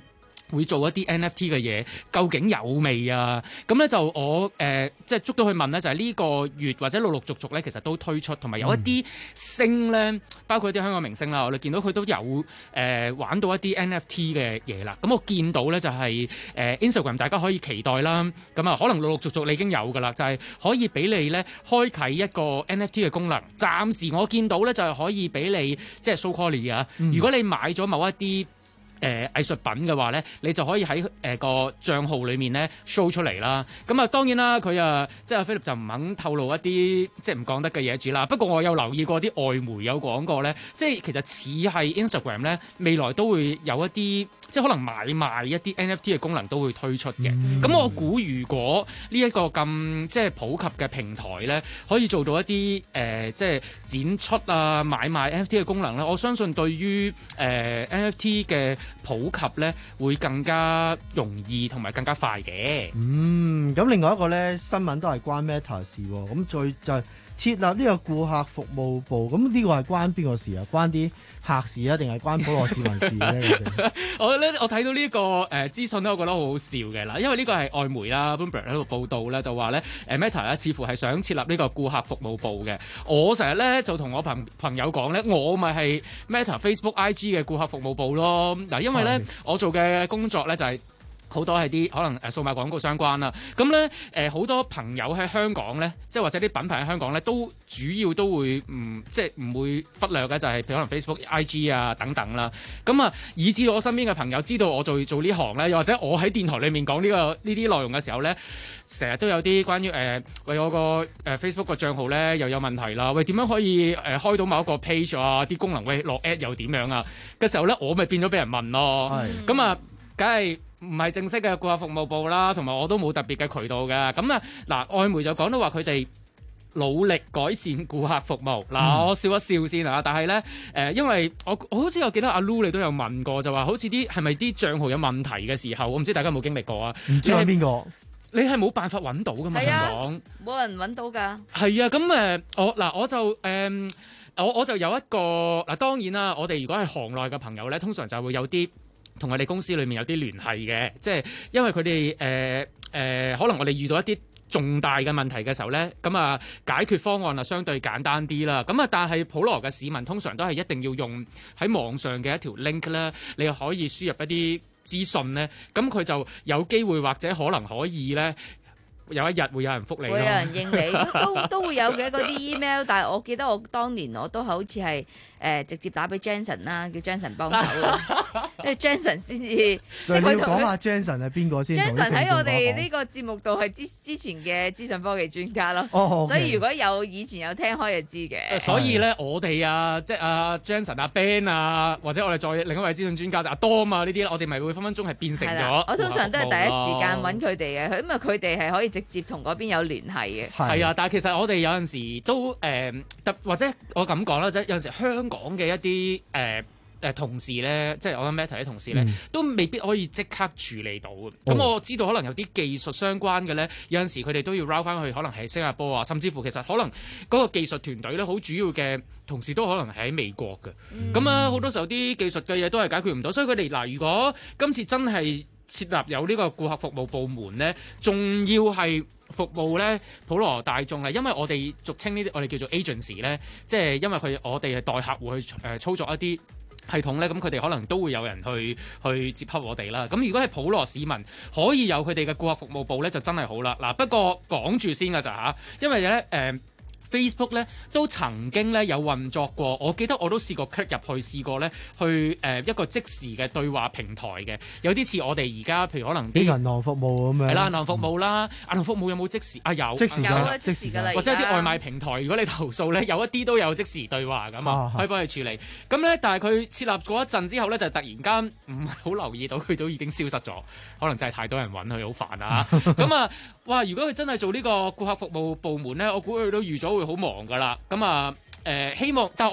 會做一啲 N F T 嘅嘢，究竟有未啊？咁咧就我誒、呃、即係捉到去問咧，就係、是、呢個月或者陸陸續續咧，其實都推出，同埋有一啲星咧，嗯、包括一啲香港明星啦，我哋見到佢都有誒、呃、玩到一啲 N F T 嘅嘢啦。咁我見到咧就係、是、誒、呃、Instagram 大家可以期待啦。咁啊，可能陸陸續續你已經有噶啦，就係、是、可以俾你咧開啟一個 N F T 嘅功能。暫時我見到咧就係可以俾你即係 so call 啊，如果你買咗某一啲誒、呃、藝術品嘅話咧，你就可以喺誒、呃、個帳號裏面咧 show 出嚟啦。咁啊當然啦，佢啊即係阿菲力就唔肯透露一啲即係唔講得嘅嘢住啦。不過我有留意過啲外媒有講過咧，即係其實似係 Instagram 咧未來都會有一啲即係可能買賣一啲 N F T 嘅功能都會推出嘅。咁、嗯、我估如果呢一個咁即係普及嘅平台咧，可以做到一啲誒、呃、即係展出啊買賣 N F T 嘅功能咧，我相信對於誒、呃、N F T 嘅普及咧會更加容易同埋更加快嘅。 嗯，咁另外一個咧新聞都係關 Meta 事喎。咁再就係設立呢個顧客服務部，咁呢個係關邊個事啊？關啲客事啊，定係關普羅市民事咧？ 我咧我睇到呢、這個誒、呃、資訊咧，我覺得好好笑嘅啦，因為呢個係外媒啦 Bloomberg 喺度報道咧，就話咧誒 Meta 咧似乎係想設立呢個顧客服務部嘅。我成日咧就同我朋朋友講咧，我咪係 Meta Facebook I G 嘅顧客服務部咯。嗱，因為咧我做嘅工作咧就係、是。好多係啲可能誒數碼廣告相關啦，咁咧誒好多朋友喺香港咧，即係或者啲品牌喺香港咧，都主要都會唔即係唔會忽略嘅，就係、是、譬如可能 Facebook、I G 啊等等啦。咁啊，以至我身邊嘅朋友知道我做做呢行咧，又或者我喺電台裡面講呢、這個呢啲內容嘅時候咧，成日都有啲關於誒、呃、喂我個誒 Facebook 個賬號咧又有問題啦，喂點樣可以誒、呃、開到某一個 page 啊？啲功能喂落 ad 又點樣啊？嘅時候咧，我咪變咗俾人問咯。咁啊，梗係。唔係正式嘅顧客服務部啦，同埋我都冇特別嘅渠道嘅。咁啊，嗱外媒就講到話佢哋努力改善顧客服務。嗱、嗯，我笑一笑先啊。但係咧，誒、呃，因為我我好似我記得阿 Lu 你都有問過，就話好似啲係咪啲帳號有問題嘅時候，我唔知大家有冇經歷過啊？ 唔知係邊個？ 你係冇辦法揾到噶嘛？香港冇人揾到㗎。 係啊，咁誒，我嗱我就誒。呃我我就有一個嗱，當然啦，我哋如果係行內嘅朋友咧，通常就會有啲同我哋公司裏面有啲聯繫嘅，即係因為佢哋誒誒，可能我哋遇到一啲重大嘅問題嘅時候咧，咁啊解決方案啊相對簡單啲啦。咁啊，但係普羅嘅市民通常都係一定要用喺網上嘅一條 link 咧，你可以輸入一啲資訊咧，咁佢就有機會或者可能可以咧。有一日會有人覆你咯， 會有人應你，都都都會有嘅嗰啲 email。但係我記得我當年我都好似係誒直接打俾 Jensen 啦，叫 Jensen 幫手，因為 Jensen 先至。你要講下 Jensen 係邊個先 ？Jensen 喺我哋呢個節目度係之之前嘅資訊科技專家咯。 哦， 所以如果有以前有聽開就知嘅。 所以咧，我哋啊，即係阿 Jensen、阿 Ben 啊，或者我哋再另一位資訊專家就阿 Dom 啊呢啲咧，我哋咪會分分鐘係變成咗。 我通常都係第一時間揾佢哋嘅，因為佢哋係可以直接同嗰邊有聯繫嘅。 係啊，但係其實我哋有陣時都誒特、呃、或者我咁講啦，即係有陣時香港嘅一啲誒誒同事咧，即係我諗 Meta 啲同事咧，嗯、都未必可以即刻處理到嘅。咁、哦、我知道可能有啲技術相關嘅咧，有陣時佢哋都要 route 翻去，可能係新加坡啊，甚至乎其實可能嗰個技術團隊咧，好主要嘅同事都可能係喺美國嘅。咁啊、嗯，好多時候啲技術嘅嘢都係解決唔到，所以佢哋嗱，如果今次真係設立有呢個顧客服務部門咧，仲要係服務咧普羅大眾啊，因為我哋俗稱呢啲我哋叫做 agency 咧，即係因為佢我哋係代客戶去誒操作一啲系統咧，咁佢哋可能都會有人去去接洽我哋啦。咁如果係普羅市民可以有佢哋嘅顧客服務部咧，就真係好啦。嗱，不過講住先㗎咋嚇，因為咧誒。呃Facebook 咧都曾經咧有運作過，我記得我都試過 click 入去試過咧，去誒、呃、一個即時嘅對話平台嘅，有啲似我哋而家譬如可能啲銀行服務咁樣。係啦， 銀行服務啦，嗯、銀行服務有冇即時啊？有， 即時有啊，即時㗎啦。 或者一啲外賣平台，如果你投訴咧，有一啲都有即時對話咁啊，可以幫你處理。咁咧，但係佢設立過一陣之後咧，就突然間唔係好留意到佢都已經消失咗，可能真係太多人揾佢，好煩啊！咁啊，哇！如果佢真係做呢個顧客服務部門咧，我估佢都預咗會好忙㗎啦。咁啊，誒、呃、希望，但係我都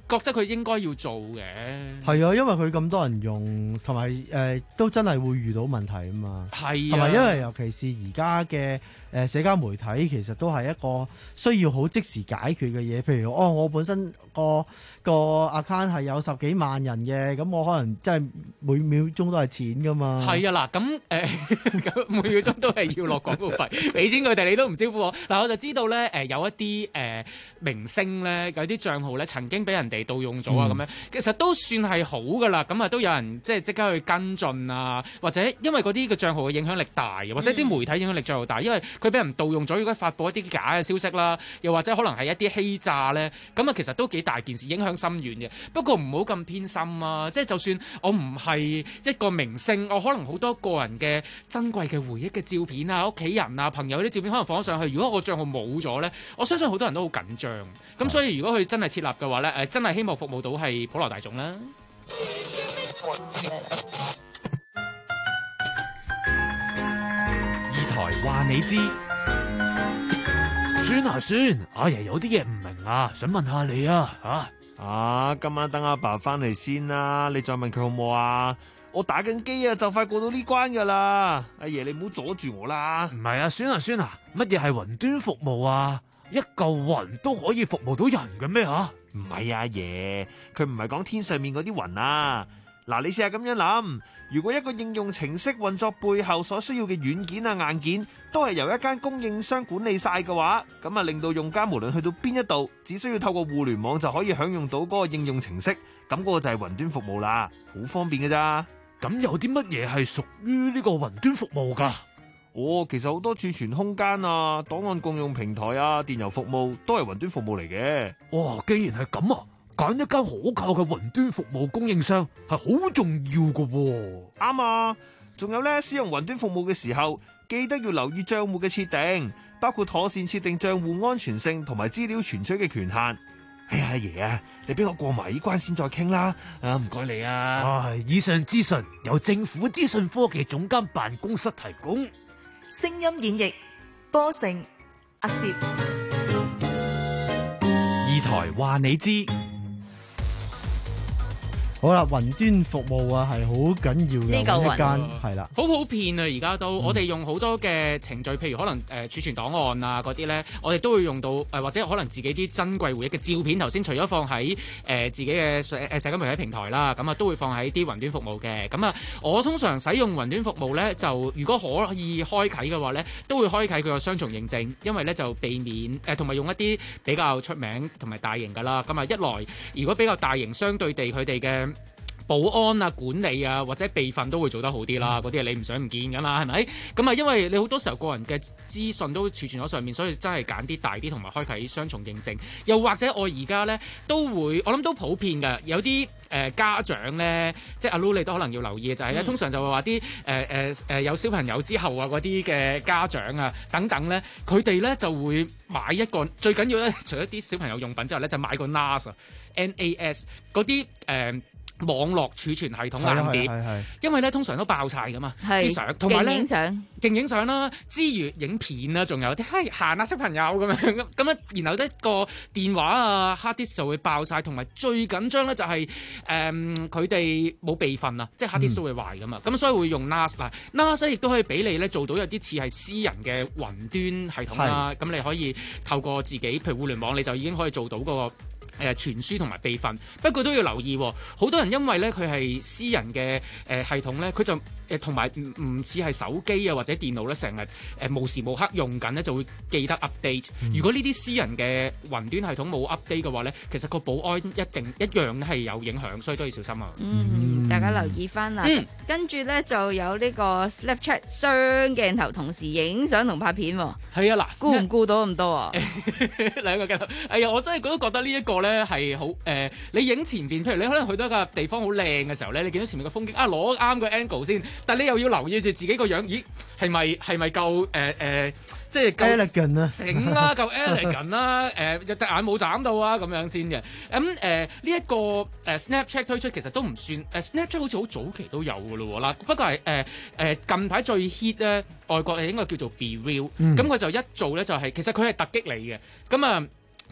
覺得佢應該要做嘅。 係啊，因為佢咁多人用，同埋誒都真係會遇到問題啊嘛。 係啊， 同埋因為尤其是而家嘅誒社交媒體，其實都係一個需要好即時解決嘅嘢。譬如哦，我本身個個 account 係有十幾萬人嘅，咁我可能真係每秒鐘都係錢噶嘛。 係啊，嗱咁誒，每秒鐘都係要落廣告費，俾錢佢哋，你都唔招呼我。嗱，我就知道咧，誒、呃、有一啲誒、呃、明星咧，有啲帳號咧曾經俾人哋盜用咗啊，咁、嗯、樣其實都算係好噶啦。咁啊，都有人即係即刻去跟進啊，或者因為嗰啲嘅帳號嘅影響力大，或者啲媒體影響力最後大，因為佢俾人盜用咗，如果發布一啲假嘅消息啦，又或者可能係一啲欺詐咧，咁啊其實都幾大件事，影響深遠嘅。不過唔好咁偏心啊，即係就算我唔係一個明星，我可能好多個人嘅珍貴嘅回憶嘅照片啊、屋企人啊、朋友啲照片可能放咗上去，如果我個帳號冇咗咧，我相信好多人都好緊張。咁所以如果佢真係設立嘅話咧，誒真係希望服務到係普羅大眾啦。 二台話你知，孫啊孫，阿爺有啲嘢唔明啊，想問下你啊嚇。 啊，今晚等阿爸翻嚟先啦，你再問佢好唔好啊？我打緊機啊，就快過到呢關噶啦。阿爺你唔好阻住我啦。 唔係啊，孫啊孫啊，乜嘢係雲端服務啊？一嚿雲都可以服務到人嘅咩嚇？ 唔係啊，阿爺，佢唔係講天上面嗰啲雲啊。嗱，你試下咁樣諗，如果一個應用程式運作背後所需要嘅軟件啊硬件都係由一間供應商管理晒嘅話，咁啊令到用家無論去到邊一度，只需要透過互聯網就可以享用到嗰個應用程式，咁嗰個就係雲端服務啦，好方便嘅咋。 咁有啲乜嘢係屬於呢個雲端服務㗎？ 哦，其實好多儲存空間啊、檔案共用平台啊、電郵服務都係雲端服務嚟嘅。 哇，既然係咁啊！揀一間可靠嘅雲端服務供應商係好重要㗎喎。 啱啊，仲有咧，使用雲端服務嘅時候，記得要留意賬戶嘅設定，包括妥善設定賬戶安全性同埋資料存取嘅權限。哎呀，阿爺啊，你俾我過埋呢關先再傾啦。啊，唔該你啊。 啊，以上資訊由政府資訊科技總監辦公室提供。 聲音演繹波成阿攝。 二台話你知。 好啦，雲端服務啊係好緊要嘅， 呢個一間係啦， 好普遍啊！而家都、嗯、我哋用好多嘅程序，譬如可能誒、呃、儲存檔案啊嗰啲咧，我哋都會用到誒、呃，或者可能自己啲珍貴回憶嘅照片。頭先除咗放喺誒、呃、自己嘅社誒社交媒體平台啦，咁啊都會放喺啲雲端服務嘅。咁啊，我通常使用雲端服務咧，就如果可以開啓嘅話咧，都會開啓佢個雙重認證，因為咧就避免誒同埋用一啲比較出名同埋大型㗎啦。咁啊，一來如果比較大型，相對地佢哋嘅保安啊、管理啊或者備份都會做得好啲啦，嗰啲係你唔想唔見㗎嘛，係咪？咁啊，因為你好多時候個人嘅資訊都儲存咗上面，所以真係揀啲大啲同埋開啓雙重認證。又或者我而家咧都會，我諗都普遍㗎，有啲誒、呃、家長咧，即係阿 Lu 你都可能要留意嘅就係、是、咧，嗯、通常就會話啲誒誒誒有小朋友之後啊嗰啲嘅家長啊等等咧，佢哋咧就會買一個最緊要咧，除咗啲小朋友用品之後咧，就買個 N A S、N A S 嗰啲誒。網絡儲存系統硬碟，因為咧通常都爆晒噶嘛啲相，同埋咧勁影相啦，之餘影片啦，仲有啲嘿行下小朋友咁樣咁咁咧，然後一個電話啊 hard disk 就會爆晒，同埋最緊張咧就係誒佢哋冇備份啊，即係 hard disk 都會壞噶嘛，咁、嗯、所以會用 N A S 嗱 N A S 亦都可以俾你咧做到有啲似係私人嘅雲端系統啦，咁你可以透過自己譬如互聯網，你就已經可以做到嗰個。誒、呃、傳輸同埋備份，不過都要留意、哦，好多人因為咧佢係私人嘅誒、呃、系統咧，佢就誒同埋唔唔似係手機啊或者電腦咧，成日誒無時無刻用緊咧，就會記得 update、嗯。如果呢啲私人嘅雲端系統冇 update 嘅話咧，其實個保安一定一樣係有影響，所以都要小心啊。 嗯，大家留意翻啦。嗯，跟住咧就有呢個 Snapchat 雙鏡頭同時影相同拍片喎。 係啊，嗱， 顧唔顧到咁多啊？ 兩個鏡頭，哎呀，我真係都覺得呢一個咧係好誒，你影前邊，譬如你可能去到一個地方好靚嘅時候咧，你見到前面嘅風景啊，攞啱個 angle 先，但你又要留意住自己個樣，咦，係咪係咪夠誒誒、呃呃，即係夠 elegant 啊， 醒啦，夠 elegant 啦，誒隻眼冇眨到啊，咁樣先嘅。咁誒呢一個誒 Snapchat 推出其實都唔算誒、呃、Snapchat 好似好早期都有㗎咯喎，嗱不過係誒誒近排最 hit 咧，外國係應該叫做 Be Real，咁佢、嗯、就一做咧就係、是、其實佢係突擊嚟嘅，咁啊。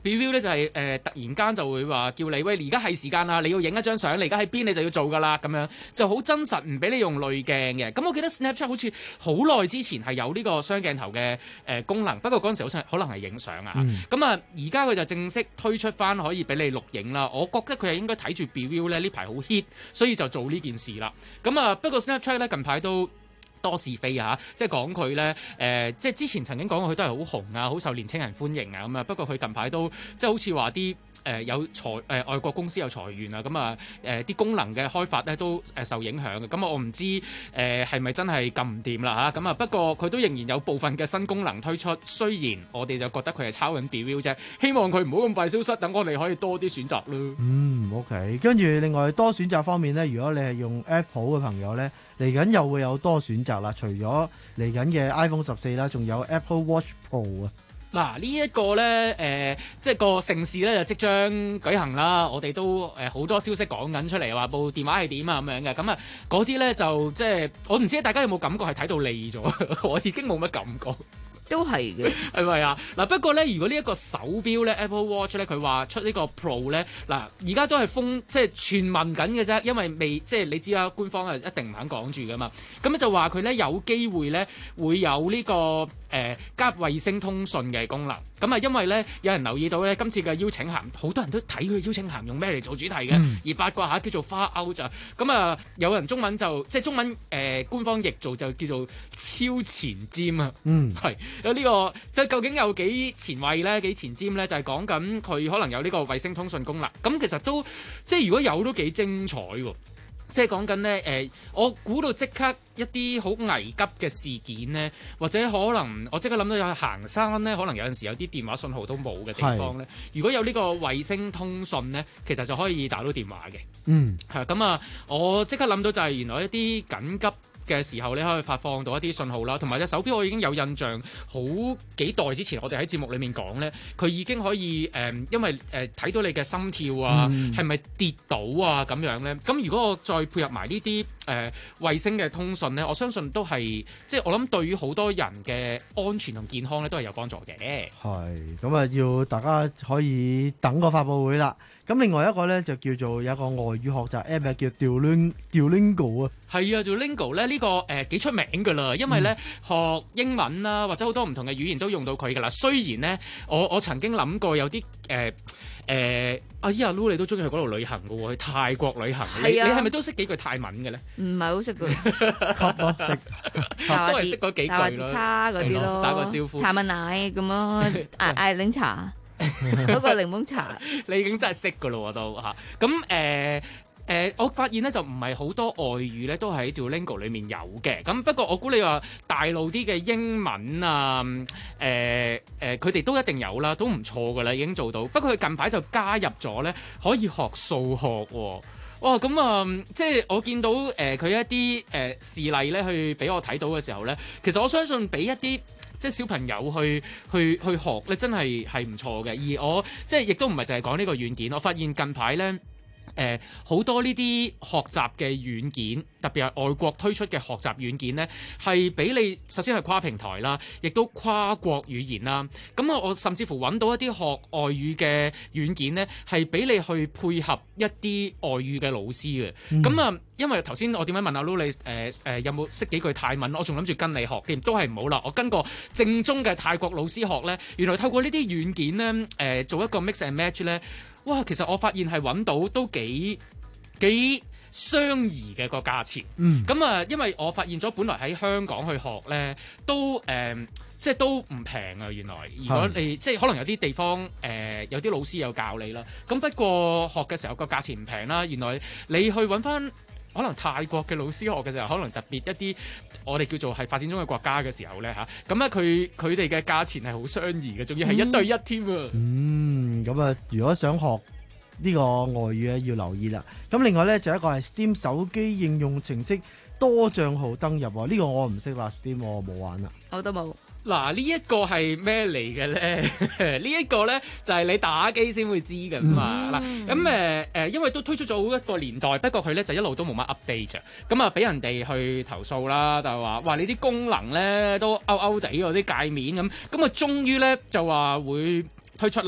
Be Real 咧就係、是、誒、呃、突然間就會話叫你喂，而家係時間啦，你要影一張相，你而家喺邊你就要做㗎啦，咁樣就好真實，唔俾你用濾鏡嘅。咁我記得 Snapchat 好似好耐之前係有呢個雙鏡頭嘅誒、呃、功能，不過嗰陣時好似可能係影相啊。咁啊、嗯，而家佢就正式推出翻可以俾你錄影啦。我覺得佢係應該睇住 Be Real 咧呢排好 hit， 所以就做呢件事啦。咁啊，不過 Snapchat 咧近排都多是非啊！即係講佢咧，誒、呃，即係之前曾經講過佢都係好紅啊，好受年青人歡迎啊咁啊。不過佢近排都即係好似話啲誒有裁誒、呃、外國公司有裁員啊，咁啊誒啲功能嘅開發咧都誒受影響嘅。咁啊，我唔知誒係咪真係咁唔掂啦嚇。咁啊，不過佢都仍然有部分嘅新功能推出，雖然我哋就覺得佢係抄緊 Be Real 啫，希望佢唔好咁快消失，等我哋可以多啲選擇咯。 嗯 ，OK。跟住另外多選擇方面咧，如果你係用 Apple 嘅朋友咧，嚟緊又會有多選擇啦。除咗嚟緊嘅 iPhone 十四啦，仲有 Apple Watch Pro 啊。 嗱，呢一個咧，誒、呃，即係個盛事咧就即將舉行啦。我哋都誒好、呃、多消息講緊出嚟，話部電話係點啊咁樣嘅。咁啊，嗰啲咧就即係我唔知大家有冇感覺係睇到膩咗，我已經冇乜感覺。 都係嘅， 係咪啊？嗱，不過咧，如果呢一個手錶咧 ，Apple Watch 咧，佢話出呢個 Pro 咧，嗱，而家都係封，即係傳聞緊嘅啫，因為未，即係你知啦，官方係一定唔肯講住噶嘛。咁就話佢咧有機會咧會有呢、這個誒、呃、加入衛星通訊嘅功能。咁啊，因為咧有人留意到咧，今次嘅邀請函，好多人都睇佢邀請函用咩嚟做主題嘅，嗯、而八卦下叫做 Far Out 咋。咁啊，有人中文就即係中文誒、呃、官方譯做就叫做超前瞻啊。嗯，係。有呢、這個即係究竟有幾前衛咧？幾前瞻咧？就係講緊佢可能有呢個衛星通訊功能。咁其實都即係如果有都幾精彩喎。即係講緊咧誒，我估到即刻一啲好危急嘅事件咧，或者可能我即刻諗到有行山咧，可能有陣時有啲電話信號都冇嘅地方咧。如果有呢個衛星通訊咧，其實就可以打到電話嘅。嗯，係咁啊！我即刻諗到就係原來一啲緊急嘅時候，你可以發放到一啲信號啦，同埋隻手錶我已經有印象，好幾代之前我哋喺節目裡面講咧，佢已經可以誒、呃，因為誒睇、呃、到你嘅心跳啊，係咪、嗯、跌倒啊咁樣咧？咁如果我再配合埋呢啲誒衛星嘅通訊咧，我相信都係即係我諗對於好多人嘅安全同健康咧都係有幫助嘅。係咁啊，要大家可以等個發佈會啦。咁另外一個咧就叫做有一個外語學習 app 叫 Duolingo Duolingo 啊，係啊 Duolingo 咧呢、這個誒幾、呃、出名㗎啦，因為咧、嗯、學英文啦或者好多唔同嘅語言都用到佢㗎啦。雖然咧我我曾經諗過有啲誒誒阿依阿 Lu 你都中意去嗰度旅行㗎喎，去泰國旅行，你你係咪都識幾句泰文嘅咧？唔係好識㗎，識都係識嗰幾句咯，卡嗰啲咯，打個招呼，茶問奶咁咯，嗌嗌檸茶。嗰個檸檬茶，你已經真係識㗎咯喎都嚇。咁誒誒，我發現咧就唔係好多外語咧都喺 Duolingo 裏面有嘅。咁不過我估你話大陸啲嘅英文啊，誒、呃、誒，佢、呃、哋都一定有啦，都唔錯㗎啦，已經做到。不過佢近排就加入咗咧，可以學數學喎。哇！咁啊、呃，即係我見到誒佢、呃、一啲誒、呃、事例咧，去俾我睇到嘅時候咧，其實我相信俾一啲即係小朋友去去去學咧，真係係唔錯嘅。而我即係亦都唔係淨係講呢個軟件，我發現近排咧誒好多呢啲學習嘅軟件，特別係外國推出嘅學習軟件咧，係俾你首先係跨平台啦，亦都跨國語言啦。咁我我甚至乎揾到一啲學外語嘅軟件咧，係俾你去配合一啲外語嘅老師嘅。咁啊、嗯，因為頭先我點樣問阿 Lu 你誒誒、呃呃、有冇識幾句泰文？我仲諗住跟你學添，都係唔好啦。我跟個正宗嘅泰國老師學咧，原來透過呢啲軟件咧，誒、呃、做一個 mix and match 咧，哇！其實我發現係揾到都幾幾相宜嘅個價錢。嗯。咁啊，因為我發現咗，本來喺香港去學咧，都誒、呃、即係都唔平啊。原來如果你、嗯、即係可能有啲地方誒、呃、有啲老師有教你啦。咁不過學嘅時候個價錢唔平啦。原來你去揾翻可能泰國嘅老師學嘅時候，可能特別一啲我哋叫做係發展中嘅國家嘅時候咧嚇，咁咧佢佢哋嘅價錢係好相宜嘅，仲要係一對一添啊！嗯，咁啊，如果想學呢個外語咧，要留意啦。咁另外咧，仲有一個係 Steam 手機應用程式多帳號登入喎，呢、這個我唔識啦 ，Steam 我冇玩啦，我都冇。嗱，呢一個係咩嚟嘅咧？呢一個咧就係你打機先會知嘅嘛。嗱、嗯，咁誒誒，因為都推出咗好一個年代，不過佢咧就一路都冇乜 update 啫。咁啊，俾人哋去投訴啦，就話話你啲功能咧都勾勾地嗰啲界面咁。咁啊，終於咧就話會推出啦。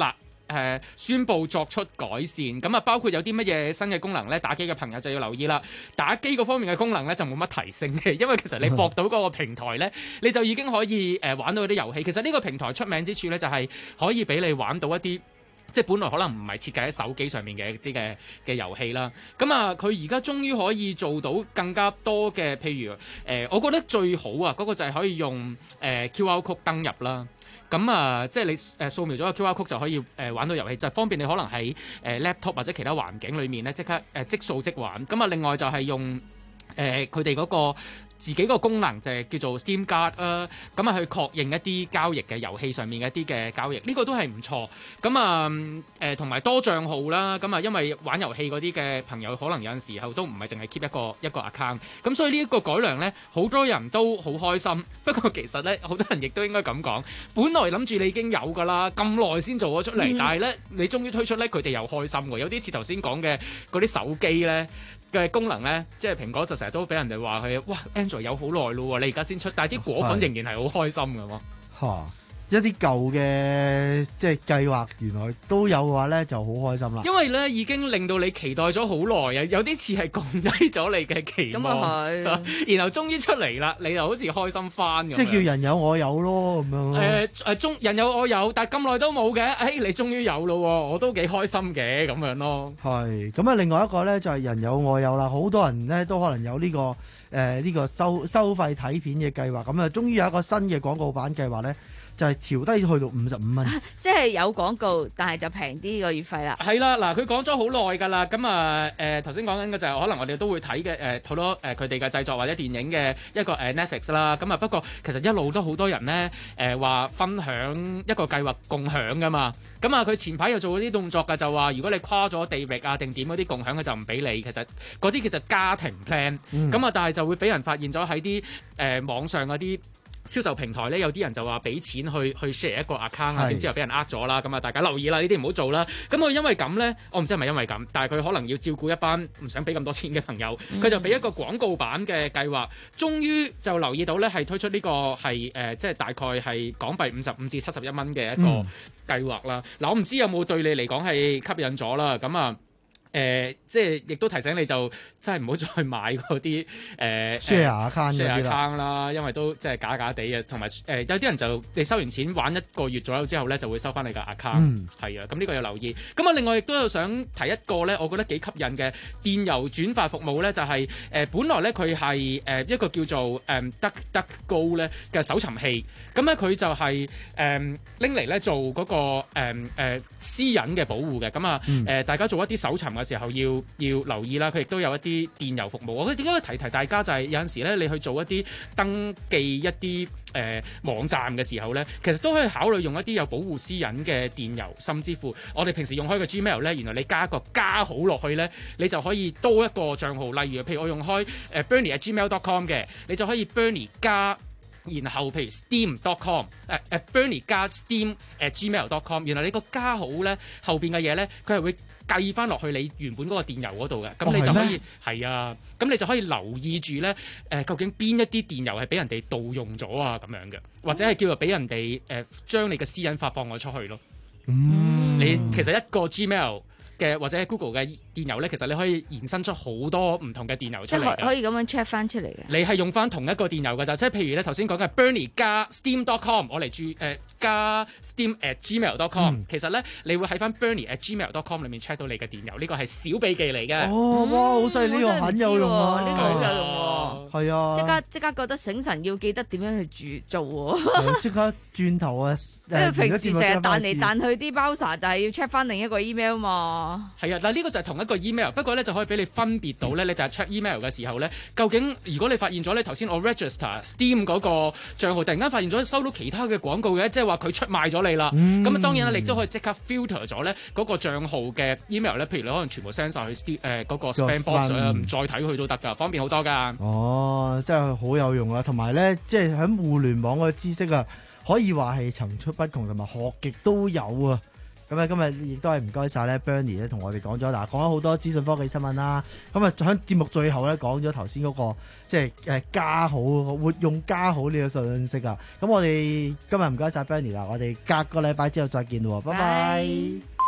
誒宣布作出改善。咁啊，包括有啲乜嘢新嘅功能咧？打機嘅朋友就要留意啦。打機嗰方面嘅功能咧就冇乜提升嘅，因為其實你駁到嗰個平台咧，你就已經可以誒玩到嗰啲遊戲。其實呢個平台出名之處咧，就係可以俾你玩到一啲。即係本來可能唔係設計喺手機上面嘅一啲嘅嘅遊戲啦，咁啊佢而家終於可以做到更加多嘅，譬如誒、呃，我覺得最好啊嗰、那個就係可以用誒、呃、Q R code 登入啦，咁啊即係你誒掃描咗個 Q R code 就可以誒、呃、玩到遊戲，就係、方便你可能喺誒、呃、laptop 或者其他環境裡面咧即刻誒、呃、即掃即玩，咁啊另外就係用誒佢哋嗰個。自己個功能就係叫做 Steam Guard 啊，咁啊去確認一啲交易嘅遊戲上面嘅一啲嘅交易，呢、這個都係唔錯。咁啊誒同埋多帳號啦，咁啊因為玩遊戲嗰啲嘅朋友可能有陣時候都唔係淨係 keep 一個一個 account，咁所以呢一個改良咧，好多人都好開心。不過其實咧，好多人亦都應該咁講，本來諗住你已經有㗎啦，咁耐先做咗出嚟，嗯、但係咧你終於推出咧，佢哋又開心喎。有啲似頭先講嘅嗰啲手機咧。嘅功能咧，即係蘋果就成日都俾人哋話佢，哇 Android 有好耐咯，你而家先出，但係啲果粉仍然係好開心㗎喎。 嚇！一啲舊嘅即係計劃，原來都有嘅話咧，就好開心啦。 因為咧已經令到你期待咗好耐啊，有啲似係降低咗你嘅期望，然後終於出嚟啦，你又好似開心翻咁。 即係叫人有我有咯咁樣。 誒誒，中人有我有，但係咁耐都冇嘅，誒、哎、你終於有咯，我都幾開心嘅咁樣咯。 係咁啊！另外一個咧就係人有我有啦，好多人咧都可能有呢、這個誒呢、呃這個收收費睇片嘅計劃，咁啊終於有一個新嘅廣告版計劃咧。就係調低去到五十五蚊， 即係有廣告，但係就平啲個月費啦。 係啦，嗱，佢講咗好耐㗎啦。咁啊，誒頭先講緊嘅就係可能我哋都會睇嘅誒好多誒佢哋嘅製作或者電影嘅一個誒 Netflix 啦。咁啊不過其實一路都好多人咧誒話分享一個計劃共享㗎嘛。咁啊佢前排又做咗啲動作㗎，就話如果你跨咗地域啊定點嗰啲共享嘅就唔俾你。其實嗰啲其實家庭 plan，咁、嗯、啊但係就會俾人發現咗喺啲誒網上嗰啲銷售平台咧，有啲人就話俾錢去去 share 一個 account 啊，點之後俾人呃咗啦，咁啊大家留意啦，呢啲唔好做啦。咁佢因為咁咧，我唔知係咪因為咁，但係佢可能要照顧一班唔想俾咁多錢嘅朋友，佢、嗯、就俾一個廣告版嘅計劃，終於就留意到咧係推出呢個係誒即係大概係港幣五十五至七十一蚊嘅一個計劃啦。嗱、嗯，我唔知有冇對你嚟講係吸引咗啦，咁啊。誒、呃，即係亦都提醒你就真係唔好再買嗰啲誒 share account share account 啦，因為都即係假假地嘅，同埋誒有啲人就你收完錢玩一個月左右之後咧，就會收翻你個 account，係啊，咁呢個要留意。咁啊，另外亦都有想提一個咧，我覺得幾吸引嘅電郵轉發服務咧，就係、是、誒、呃、本來咧佢係誒一個叫做誒 DuckDuckGo 咧嘅搜尋器，咁咧佢就係誒拎嚟咧做嗰、那個誒誒、呃、私隱嘅保護嘅，咁啊誒大家做一啲搜尋嘅時候要要留意啦，佢亦都有一啲電郵服務。我點解提提大家就係、是、有陣時咧，你去做一啲登記一啲誒、呃、網站嘅時候咧，其實都可以考慮用一啲有保護私隱嘅電郵，甚至乎我哋平時用開嘅 Gmail 咧，原來你加一個加號落去咧，你就可以多一個帳號。例如，譬如我用開誒 Bernie at gmail dot com 嘅，你就可以 Bernie 加。然後譬如 steam dot com 誒誒 Bernie 加 steam at gmail dot com， 原來你個加號咧後邊嘅嘢咧，佢係會計翻落去你原本嗰個電郵嗰度嘅，咁、哦、你就可以係啊，咁你就可以留意住咧誒，究竟邊一啲電郵係俾人哋盜用咗啊咁樣嘅，或者係叫做俾人哋誒將你嘅私隱發放咗出去咯。嗯，你其實一個 Gmail 嘅或者 Google 嘅電郵咧，其實你可以延伸出好多唔同嘅電郵出嚟嘅， 可以咁樣 check 翻出嚟嘅。 你係用翻同一個電郵㗎咋，即係譬如咧頭先講嘅 Bernie 加 steam dot com， 我嚟注誒加 steam at gmail dot com，嗯、其實咧你會喺翻 Bernie at gmail dot com 裏面 check 到你嘅電郵，呢個係小秘技嚟嘅。 哦，哇，好犀利，呢、嗯、個很有用啊， 呢、呢個好有用喎。 係啊， 即刻即刻覺得醒神，要記得點樣去做做喎。 即刻轉頭啊！ 因為平時成日彈嚟彈去啲 browser 就係要 check 翻另一個 email 嘛。係啊， 嗱呢個就係同一個 email， 不過咧就可以俾你分別到咧，你第日 check email 嘅時候咧，究竟如果你發現咗咧頭先我 register Steam 嗰個帳號，突然間發現咗收到其他嘅廣告嘅，即係話佢出賣咗你啦。咁、嗯、啊當然啦，你都可以即刻 filter 咗咧嗰個帳號嘅 email 咧，譬如你可能全部 send 晒去誒嗰、呃那個 spam box 啊，唔再睇佢都得㗎，方便好多㗎。 哦，真係好有用啊！同埋咧，即係喺互聯網嘅知識啊，可以話係層出不窮，同埋學極都有啊！咁啊，今日亦都係唔該晒咧 Bernie 咧，同我哋講咗嗱，講咗好多資訊科技新聞啦。咁啊，喺節目最後咧講咗頭先嗰個即係誒加號活用加號呢個信息啊。咁我哋今日唔該晒 Bernie 啦，我哋隔個禮拜之後再見喎，拜拜。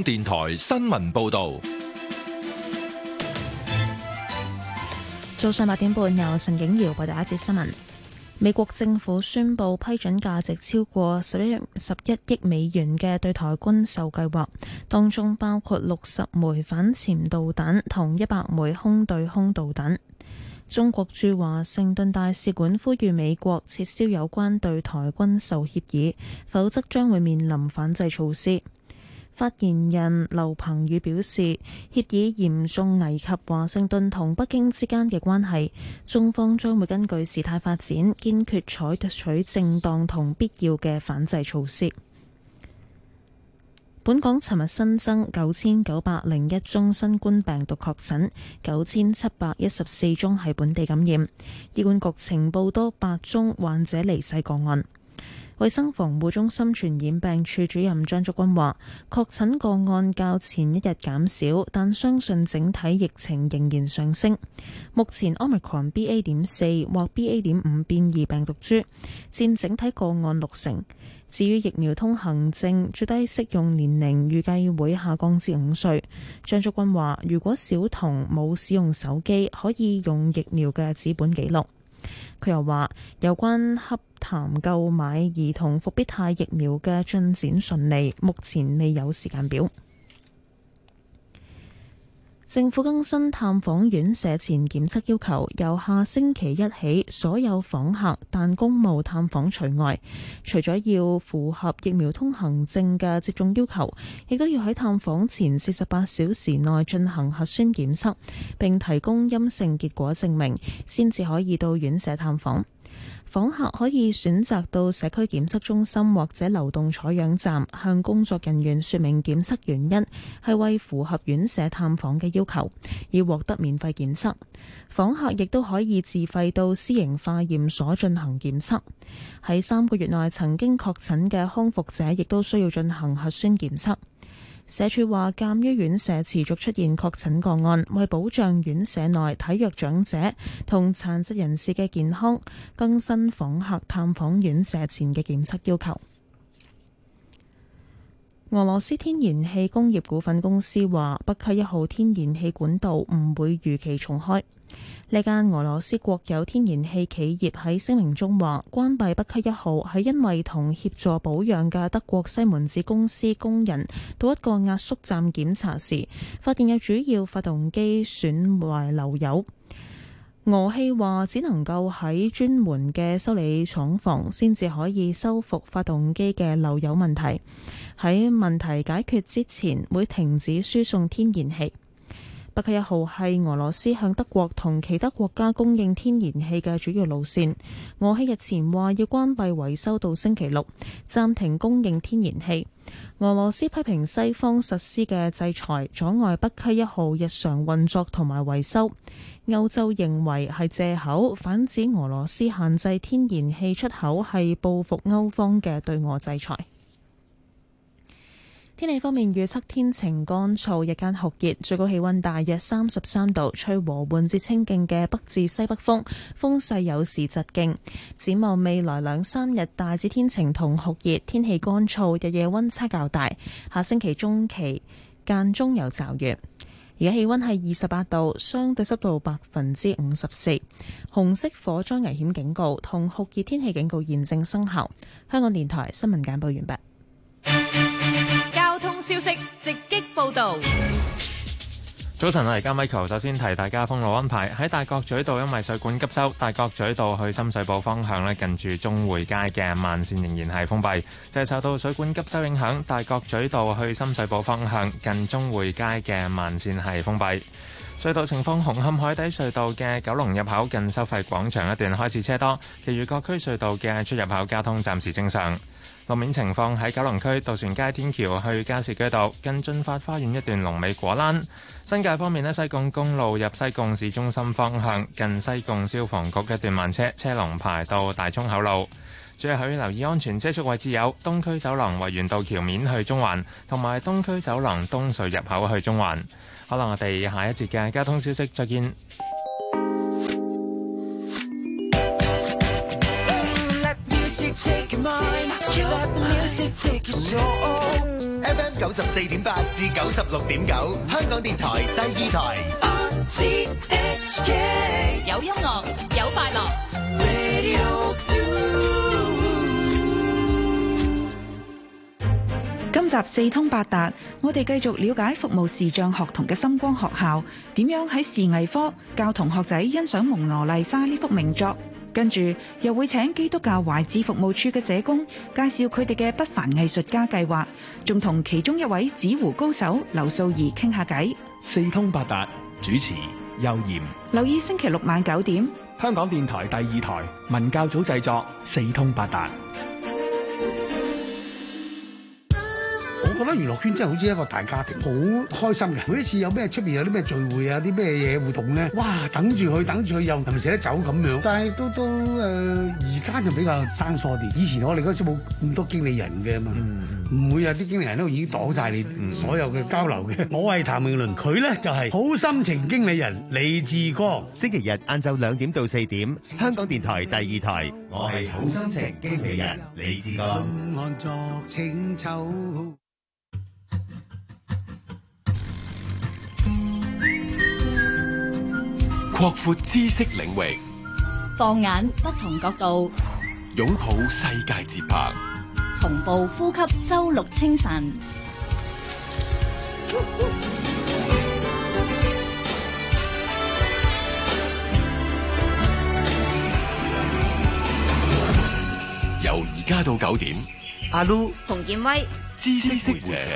電台新聞報道。 早上八點半，由陳景瑤報道一節新聞。美國政府宣布批准價值超過十一十一億美元嘅對台軍售計劃，當中包括六十枚反潛導彈同一百枚空對空導彈。中國駐華盛頓大使館呼籲美國撤銷有關對台軍售協議，否則將會面臨反制措施。發言人劉鵬宇表示，協議嚴重危及華盛頓同北京之間嘅關係，中方將會根據事態發展，堅決採取正當同必要嘅反制措施。本港尋日新增九千九百零一宗新冠病毒確診，九千七百一十四宗係本地感染。醫管局呈報多八宗患者離世個案。衛生防護中心傳染病處主任張竹君話，確診個案較前一日減少，但相信整體疫情仍然上升。目前 Omicron B A 點四 或 B A 點五變異病毒株佔整體個案六成。至於疫苗通行證最低適用年齡預計會下降至五歲。張竹君話，如果小童冇使用手機，可以用疫苗嘅紙本記錄。佢又話，有關洽談購買兒童復必泰疫苗嘅進展順利，目前未有時間表。政府更新探訪院舍前檢測要求，由下星期一起，所有訪客但公務探訪除外，除咗要符合疫苗通行證嘅接種要求，亦都要喺探訪前四十八小時內進行核酸檢測，並提供陰性結果證明，先至可以到院舍探訪。訪客可以選擇到社區檢測中心或者流動採樣站，向工作人員說明檢測原因，係為符合院舍探訪嘅要求，以獲得免費檢測。訪客亦都可以自費到私營化驗所進行檢測。喺三個月內曾經確診嘅康復者，亦都需要進行核酸檢測。社署話，鑑於院舍持續出現確診個案，為保障院舍內體弱長者同殘疾人士嘅健康，更新訪客探訪院舍前嘅檢測要求。俄羅斯天然氣工業股份公司話，北溪一號天然氣管道唔會如期重開。呢間俄羅斯國有天然氣企業喺聲明中話，關閉北溪一號係因為同協助保養嘅德國西門子公司工人到一個壓縮站檢查時，發現有主要發動機損壞漏油。俄氣話只能夠喺專門嘅修理廠房先至可以修復發動機嘅漏油問題。喺問題解決之前，會停止輸送天然氣。北溪一號係俄羅斯向德國同其他國家供應天然氣嘅主要路線。俄氣日前話要關閉維修到星期六，暫停供應天然氣。俄羅斯批評西方實施嘅制裁阻礙北溪一號日常運作同埋維修。歐洲認為係藉口，反指俄羅斯限制天然氣出口係報復歐方嘅對俄制裁。天氣方面，預測天晴乾燥，日間酷熱，最高氣溫大約三十三度，吹和緩至清勁嘅北至西北風，風勢有時疾勁。展望未來兩三日，大致天晴同酷熱，天氣乾燥，日夜溫差較大。下星期中期間中有驟雨。而家氣溫係二十八度，相對濕度百分之五十四。紅色火災危險警告同酷熱天氣警告現正生效。香港電台新聞簡報完畢。 交通消息直擊報道。 早晨，我係加 Michael， 首先提大家封路安排。喺大角咀道因為水管急修，大角咀道去深水埗方向咧，近住中匯街嘅慢線仍然係封閉，就係受到水管急修影響，大角咀道去深水埗方向近中匯街嘅慢線係封閉。隧道情況，紅磡海底隧道嘅九龍入口近收費廣場一段開始車多，其餘各區隧道嘅出入口交通暫時正常。路面情況，喺九龍區渡船街天橋去加士居道近駿發花園一段龍尾果欄。新界方面咧，西貢公路入西貢市中心方向近西貢消防局一段慢車，車龍排到大涌口路。最後要留意安全車速位置有東區走廊維園道橋面去中環，同埋東區走廊東隧入口去中環。好啦，我哋下一節嘅交通消息再見。 Take your mind, you let the music take your soul. F M 九十四點八至九十六點九，香港電台第二台。 R T H K 有音樂，有快樂。Radio two。 今集四通八達，我哋繼續了解服務視障學童嘅深光學校點樣喺視藝科教同學仔欣賞蒙娜麗莎呢幅名作。跟住又會請基督教懷智服務處嘅社工介紹佢哋嘅不凡藝術家計劃，仲同其中一位紙糊高手劉素儀傾下偈。 四通八達，主持邱艷。 留意星期六晚九點， 香港電台第二台文教組製作《四通八達》。 我覺得娛樂圈真係好似一個大家庭，好開心嘅。每一次有咩出邊有啲咩聚會啊，啲咩嘢活動咧，哇！等住佢，等住佢又唔捨得走咁樣。但係都都誒，而家就比較生疏啲。以前我哋嗰時冇咁多經理人嘅嘛，唔、嗯、會有啲經理人都已經擋晒你所有嘅交流嘅。嗯、我係譚詠麟，佢咧就係、是、好心情經理人李志光。 星期日晏晝兩點到四點，香港電台第二台，我係好心情經理人李志光。 安作清秋。 擴闊知識領域， 放眼不同角度， 擁抱世界節拍， 同步呼吸周六清晨。 由而家到九點， 阿 Lu 洪建威， 知識會社。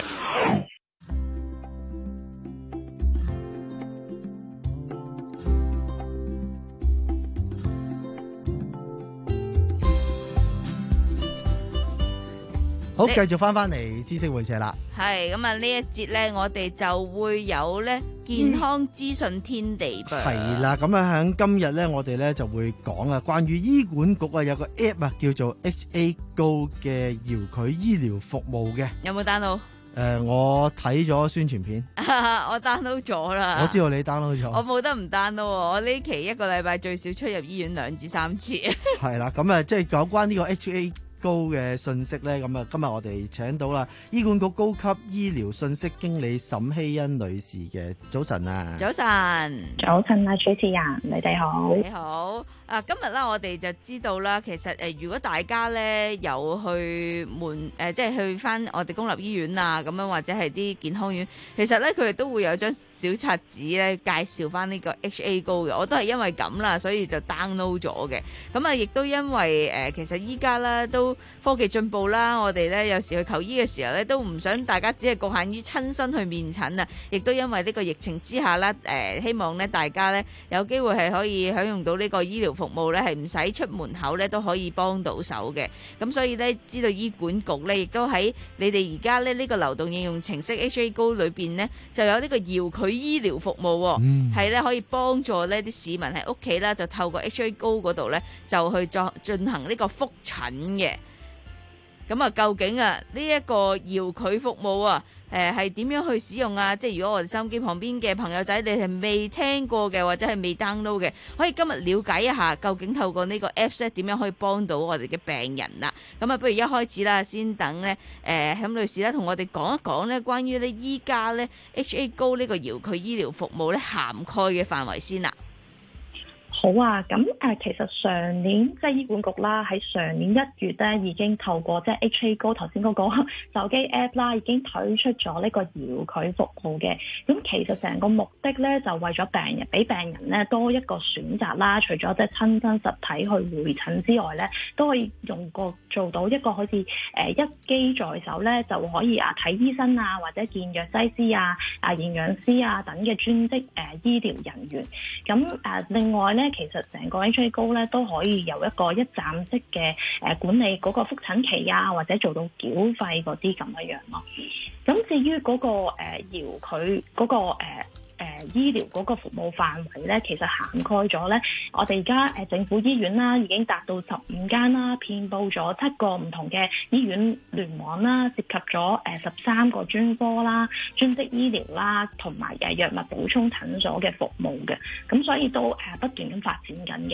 好，繼續翻翻嚟知識會社啦。 係咁啊！呢一節咧，我哋就會有咧健康資訊天地噃。 係啦，咁啊喺今日咧，我哋咧就會講啊，關於醫管局啊有個 app 啊，叫做 H A Go 嘅遙距醫療服務嘅。 有冇 download？誒、 呃，我睇咗宣傳片， 我 download 咗啦。 我知道你 download 咗， 我冇得唔 download。我呢期一個禮拜最少出入醫院兩至三次。 係啦，咁啊，即係有關呢個 H A高嘅信息咧，咁啊，今日我哋請到啦，醫管局高級醫療信息經理沈希欣女士嘅。早晨啊， 早晨， 早晨啊，主持人，你哋好， 你好。啊，今日咧我哋就知道啦，其實誒、呃，如果大家咧有去門誒、呃，即係去翻我哋公立醫院啊，咁樣或者係啲健康院，其實咧佢哋都會有張小冊子咧介紹翻呢個 H A Go 嘅。我都係因為咁啦，所以就 download 咗嘅。咁啊，亦都因為誒、呃，其實依家咧都科技進步啦，我哋咧有時去求醫嘅時候咧，都唔想大家只係局限於親身去面診啊。亦都因為呢個疫情之下咧，誒、呃，希望咧大家咧有機會係可以享用到呢個醫療服務咧，係唔使出門口咧都可以幫到手嘅。咁所以咧，知道醫管局咧亦都喺你哋而家咧呢個流動應用程式 H A Go 裏邊呢，就有呢個遙距醫療服務，係咧、嗯、可以幫助呢啲市民喺屋企啦，就透過 H A Go 嗰度咧就去作進行呢個覆診嘅。咁啊，究竟啊呢一個遙距服務啊，誒係點樣去使用啊？即係如果我哋收音機旁邊嘅朋友仔，你係未聽過嘅，或者係未 download 嘅，可以今日了解一下，究竟透過呢個 Apps 點樣可以幫到我哋嘅病人啦。咁啊，不如一開始啦，先等咧誒沈女士咧同我哋講一講咧，關於咧依家咧 H A Go 呢個遙距醫療服務咧涵蓋嘅範圍先啦。 好啊，咁誒、呃，其實上年即係醫管局啦，喺上年一月咧已經透過即係 H A Go 頭先嗰個手機 app 啦，已經推出咗呢個遙距服務嘅。咁其實成個目的咧就為咗病人，俾病人咧多一個選擇啦。除咗即係親身實體去會診之外咧，都可以用個做到一個好似誒一機在手咧，就可以啊睇醫生啊，或者見藥劑師啊、啊營養師啊等嘅專職誒、呃、醫療人員。咁誒、呃、另外咧。其實成個 H A Go 咧都可以由一個一站式嘅誒管理嗰個覆診期啊，或者做到繳費嗰啲咁樣樣咯。咁至於嗰、嗰個誒遙距嗰個誒誒、呃、醫療嗰個服務範圍咧，其實涵蓋咗咧，我哋而家誒政府醫院啦，已經達到十五間啦，遍佈咗七個唔同嘅醫院聯網啦，涉及咗誒十三個專科啦、專職醫療啦，同埋誒藥物補充診所嘅服務嘅，咁所以都誒不斷咁發展緊嘅。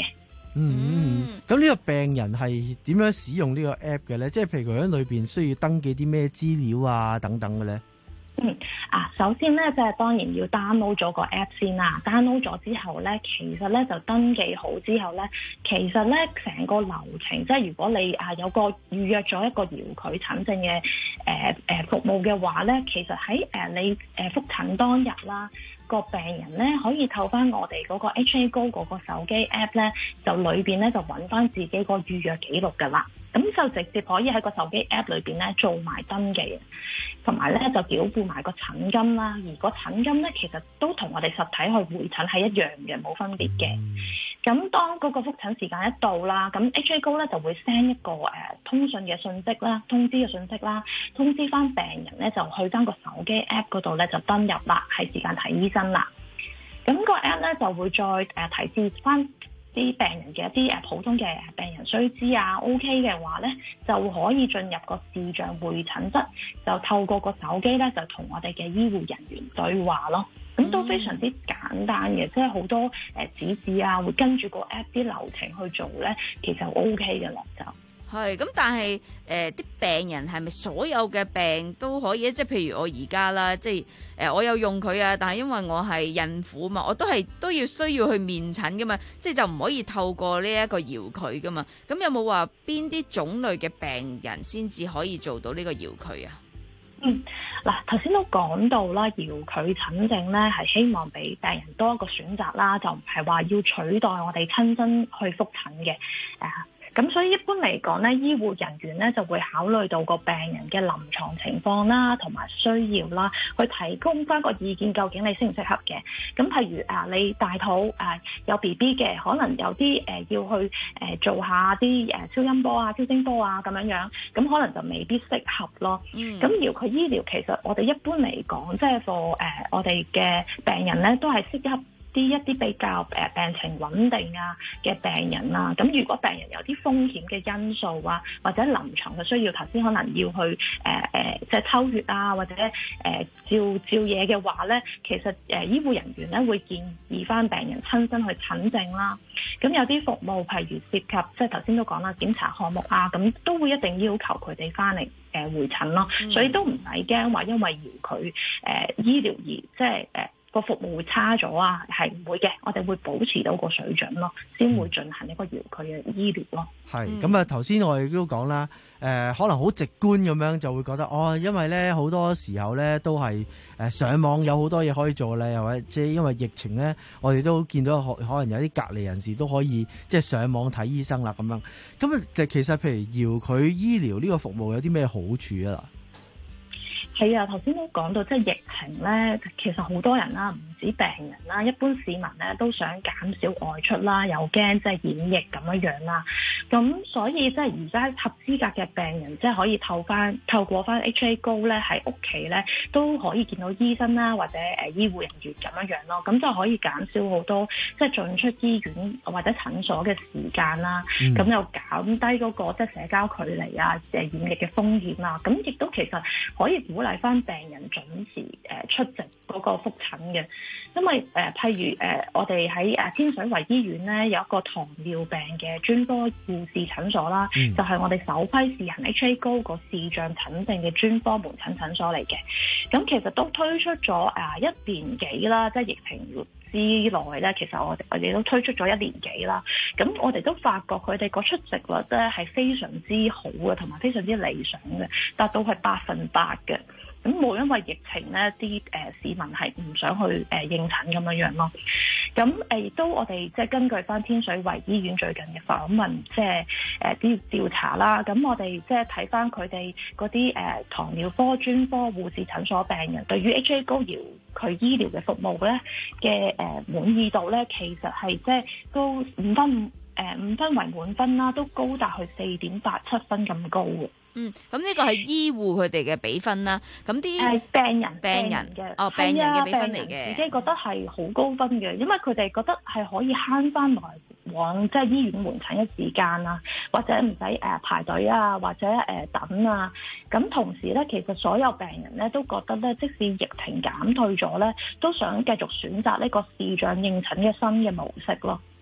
嗯，咁呢個病人係點樣使用呢個 app 嘅咧？即係譬如佢喺裏邊需要登記啲咩資料啊等等嘅咧？ 嗯啊，首先咧，即係當然要 download 咗個 app 先啦。download 咗之後咧，其實咧就登記好之後咧，其實咧成個流程，即係如果你啊有個預約咗一個遙距診症嘅誒誒服務嘅話咧，其實喺誒、呃、你誒覆診當日啦，個病人咧可以透翻我哋嗰個 H A Go 嗰個手機 app 咧，就裏邊咧就揾翻自己個預約記錄噶啦。咁就直接可以喺個手機 app 裏邊咧做埋登記，同埋咧就繳付埋個診金啦。而個診金咧其實都同我哋實體去會診係一樣嘅，冇分別嘅。咁當嗰個覆診時間一到啦，咁 H A Go 咧就會 send 一個誒、呃、通訊嘅信息啦，通知嘅信息啦，通知翻病人咧就去翻個手機 app 嗰度咧就登入啦，係時間睇醫生啦。咁、個 app 咧就會再誒、呃、提示翻啲病人嘅一啲誒普通嘅病人須知啊 OK 嘅話咧，就可以進入個視像會診室，就透過個手機咧就同我哋嘅醫護人員對話咯。咁都非常之簡單嘅，即係好多誒、呃、指示啊，會跟住個 app 啲流程去做咧，其實 OK 嘅啦就。 係咁，但係誒啲病人係咪所有嘅病都可以？即係譬如我而家啦，即係誒、呃、我有用佢啊，但係因為我係孕婦嘛，我都係都要需要去面診噶嘛，即係就唔可以透過呢一個遙距噶嘛。咁有冇話邊啲種類嘅病人先至可以做到呢個遙距啊？ 嗯，嗱，頭先都講到啦，遙距診症咧係希望俾病人多一個選擇啦，就唔係話要取代我哋親身去覆診嘅誒。呃咁所以一般嚟講咧，醫護人員咧就會考慮到個病人嘅臨床情況啦，同埋需要啦，去提供翻個意見，究竟你適唔適合嘅。咁譬如啊，你大肚啊有 B B 嘅，可能有啲誒、呃、要去誒、呃、做下啲誒超音波啊、超聲波啊咁樣樣，咁可能就未必適合咯。咁遙距醫療其實我哋一般嚟講，即係 for 誒我哋嘅病人咧，都係適合啲一啲比較誒病情穩定啊嘅病人啊，咁如果病人有啲風險嘅因素啊，或者臨床嘅需要，頭先可能要去誒誒、呃、即係抽血啊，或者誒、呃、照照嘢嘅話咧，其實誒、呃、醫護人員咧會建議翻病人親身去診症啦。咁有啲服務，譬如涉及即係頭先都講啦，檢查項目啊，咁都會一定要求佢哋翻嚟誒會診咯。嗯、所以都唔使驚話因為遙距誒醫療而即係誒。呃個服務會差咗啊，係唔會嘅，我哋會保持到個水準咯，先會進行一個遙距嘅醫療咯。 係咁啊，頭先我哋都講啦，誒、呃、可能好直觀咁樣就會覺得哦，因為咧好多時候咧都係誒上網有好多嘢可以做咧，又或者即係因為疫情咧，我哋都見到可可能有啲隔離人士都可以即係上網睇醫生啦咁樣。咁啊，其實譬如遙距醫療呢個服務有啲咩好處啊？ 係啊，頭先都講到，即係疫情咧，其實好多人啦，唔止病人啦，一般市民咧都想減少外出啦，又驚即係染疫咁樣樣啦。咁所以即係而家合資格嘅病人，即係可以透翻透過翻 H A Go 咧，喺屋企咧都可以見到醫生啦，或者誒醫護人員咁樣樣咯。咁就可以減少好多即係進出醫院或者診所嘅時間啦。咁、嗯、又減低嗰個即係社交距離啊、誒染疫嘅風險啊。咁亦都其實可以鼓勵翻病人準時誒出席嗰個覆診嘅，因為誒、呃、譬如誒、呃、我哋喺誒天水圍醫院咧有一個糖尿病嘅專科護士診所啦，嗯、就係我哋首批試行 H A Go 個視像診症嘅專科門診診所嚟嘅。咁其實都推出咗誒、呃、一年幾啦，即係疫情之內咧，其實我哋我哋都推出咗一年幾啦。咁我哋都發覺佢哋個出席率咧係非常之好嘅，同埋非常之理想嘅，達到係百分百嘅。咁冇因為疫情咧，啲誒、呃、市民係唔想去誒、呃、應診咁樣樣咯。咁誒亦都我哋即係根據翻天水圍醫院最近嘅訪問，即係誒啲調查啦。咁我哋即係睇翻佢哋嗰啲誒糖尿科專科護士診所病人對於 H A Go 遙距醫療嘅服務咧嘅誒滿意度咧，其實係即係都五分誒、呃、五分為滿分啦，都高達去四點八七分咁高嘅。 嗯，咁呢個係醫護佢哋嘅比分啦。咁啲誒病人病人嘅哦，病人嘅比分嚟嘅， 自己覺得係好高分嘅，因為佢哋覺得係可以慳翻來往即係醫院門診嘅時間啊，或者唔使誒排隊啊，或者誒、呃、等啊。咁同時咧，其實所有病人咧都覺得咧，即使疫情減退咗咧，都想繼續選擇呢個視像應診嘅新嘅模式咯。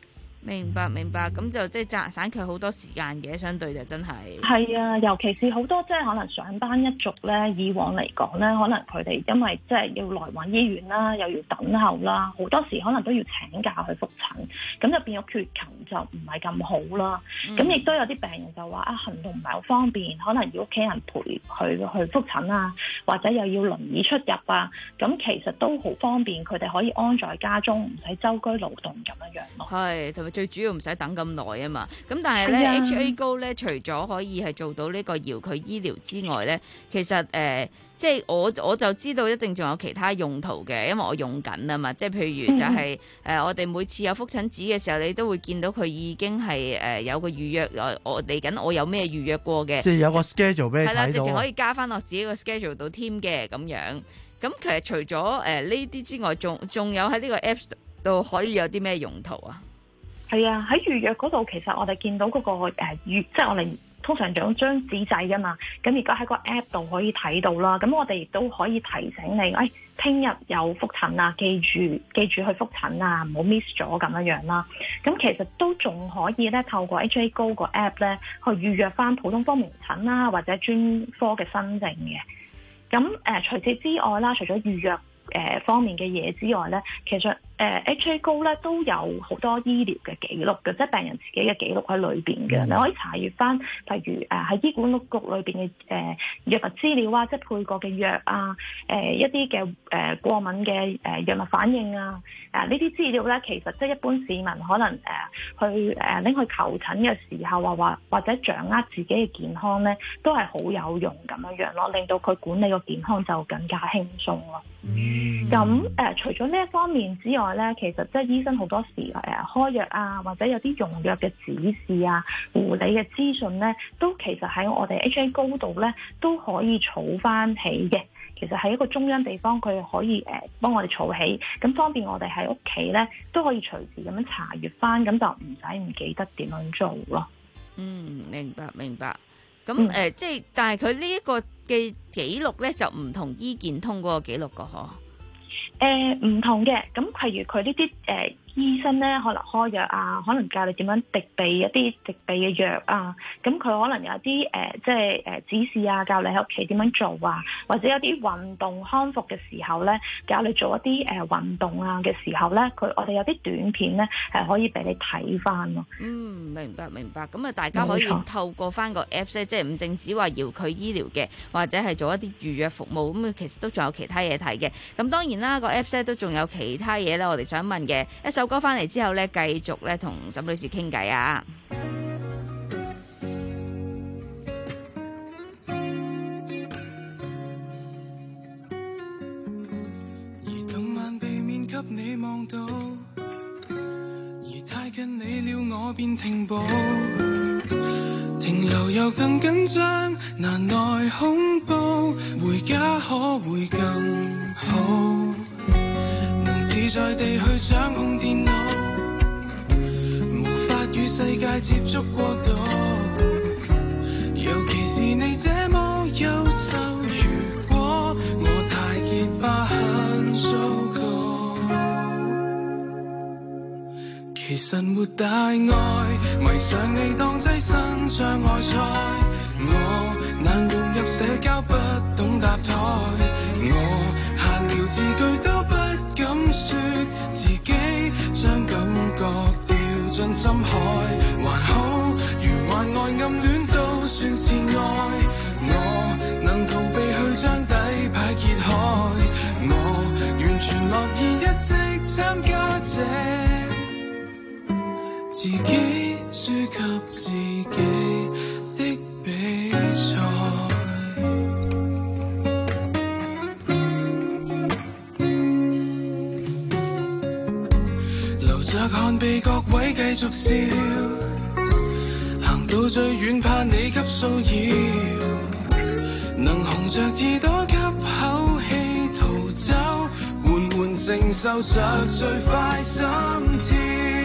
明白明白，咁就即係賺省卻好多時間嘅，相對就真係係啊，尤其是好多即係可能上班一族咧，以往嚟講咧，可能佢哋因為即係要來往醫院啦，又要等候啦，好多時可能都要請假去覆診，咁就變咗缺勤就唔係咁好啦。咁亦都有啲病人就話啊，行動唔係好方便，可能要屋企人陪佢去覆診啊，或者又要輪椅出入啊，咁其實都好方便，佢哋可以安在家中，唔使周居勞動咁樣樣咯。 係，同埋最主要唔使等咁耐啊嘛。咁但係咧 H A 高咧，除咗可以係做到呢個遙距醫療之外咧，其實誒、呃，即係我我就知道一定仲有其他用途嘅，因為我用緊啊嘛。即係譬如就係、是、誒、嗯呃，我哋每次有覆診紙嘅時候，你都會見到佢已經係誒、呃、有個預約，我嚟緊我有咩預約過嘅， 即係有個 schedule 俾你睇到。係啦， 直情可以加翻落自己個 schedule 度添嘅咁樣。咁其實除咗誒呢啲之外，仲仲有喺呢個 Apps 度可以有啲咩用途啊？ 係啊，喺預約嗰度，其實我哋見到嗰、嗰個誒預、呃，即係我哋通常用張紙仔㗎嘛。咁而家喺個 App 度可以睇到啦。咁我哋亦都可以提醒你，誒聽日有覆診啊，記住記住去覆診啊，唔好 miss 咗咁樣樣啦。咁其實都仲可以咧，透過 H A Go 個 App 咧，去預約返普通科門診啦，或者專科嘅新症嘅。咁誒、呃，除此之外啦，除咗預約誒、呃、方面嘅嘢之外咧，其實誒、呃、H A Go 咧都有好多醫療嘅記錄嘅，即係病人自己嘅記錄喺裏邊嘅。嗯、你可以查閲翻，例如誒喺、呃、醫管局裏邊嘅誒藥物資料啊，即係配過嘅藥啊，誒、呃、一啲嘅誒過敏嘅誒、呃、藥物反應啊，誒呢啲資料咧，其實即係一般市民可能誒、呃、去誒拎、呃、去求診嘅時候，或或或者掌握自己嘅健康咧，都係好有用咁樣樣咯，令到佢管理個健康就更加輕鬆咯。咁誒、呃，除咗呢一方面之外咧，其實即係醫生好多時誒、呃、開藥啊，或者有啲用藥嘅指示啊、護理嘅資訊咧，都其實喺我哋 H A Go 度咧都可以儲翻起嘅。其實喺一個中央地方，佢可以誒、呃、幫我哋儲起，咁方便我哋喺屋企咧都可以隨時咁樣查閲翻，咁就唔使唔記得點樣做咯。 嗯，明白明白。咁誒、嗯呃，即係但係佢呢一個嘅記錄咧，就唔同醫健通嗰個記錄個嗬。 誒唔同嘅，咁譬如佢呢啲誒醫生咧，可能開藥啊，可能教你點樣滴鼻一啲滴鼻嘅藥啊，咁佢可能有啲誒、呃、即係誒、呃、指示啊，教你喺屋企點樣做啊，或者有啲運動康復嘅時候咧，教你做一啲誒、呃、運動啊嘅時候咧，佢我哋有啲短片咧係可以俾你睇翻咯。 嗯，明白明白。咁啊，大家可以透過翻個 Apps 咧，即係唔淨止話遙距醫療嘅，或者係做一啲預約服務，咁啊其實都仲有其他嘢睇嘅。咁當然啦，個 Apps 咧都仲有其他嘢咧，我哋想問嘅一首歌翻嚟之後咧，繼續咧同沈女士傾偈啊！ 而動漫避免給你望到，而太近你了我便停步，停留又更緊張，難耐恐怖，回家可會更好？自在地去掌控電腦，無法與世界接觸過度，尤其是你這麼優秀，如果我太結巴很糟糕，其實沒大礙，迷上你當躋身障礙賽，我難融入社交，不懂搭台，我閒聊字句都不敢說自己，將感覺掉進深海，還好如幻愛暗戀都算是愛，我能逃避去將底牌揭開，我完全樂意一直參加這自己輸給自己的比賽。着看被各位繼續笑，行到最遠怕你給騷擾，能紅着耳朵吸口氣逃走，緩緩承受着最快心跳。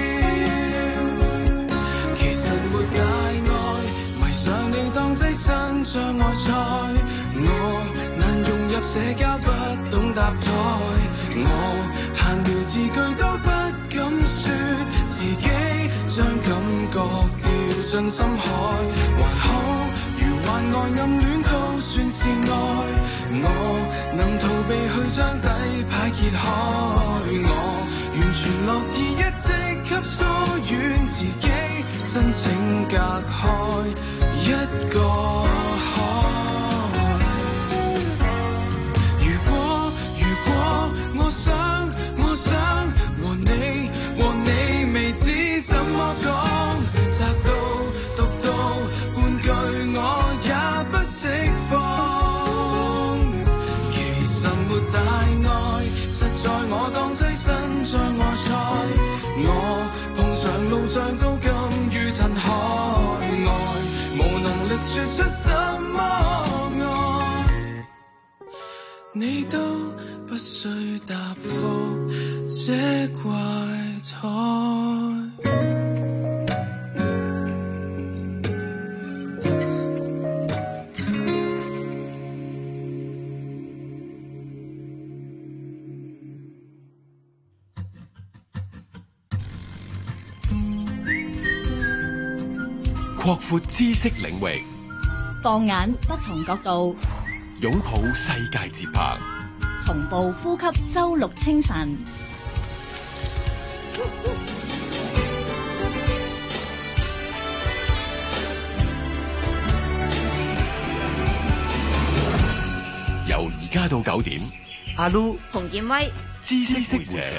其實沒大礙，迷上你當躋身障礙賽，我難融入社交，不懂搭台，我閒聊字句都不敢說自自己，將感覺掉進深海。還好，如幻愛暗戀都算是愛。我能逃避去將底牌揭開，我完全樂意一直給疏遠自己，真情隔開一個海。如果如果我想我想和你和你未知怎麼講，摘到讀到半句我也不釋放。其實沒大愛，實在我當棲身障礙賽，我碰上路障都甘於吞海外，無能力說出什麼愛，你都不需答覆這怪胎。 擴闊知識領域， 放眼不同角度， 擁抱世界節拍， 同步呼吸周六清晨。 由而家到九點， 阿 Lu、 洪建威， 知識會社。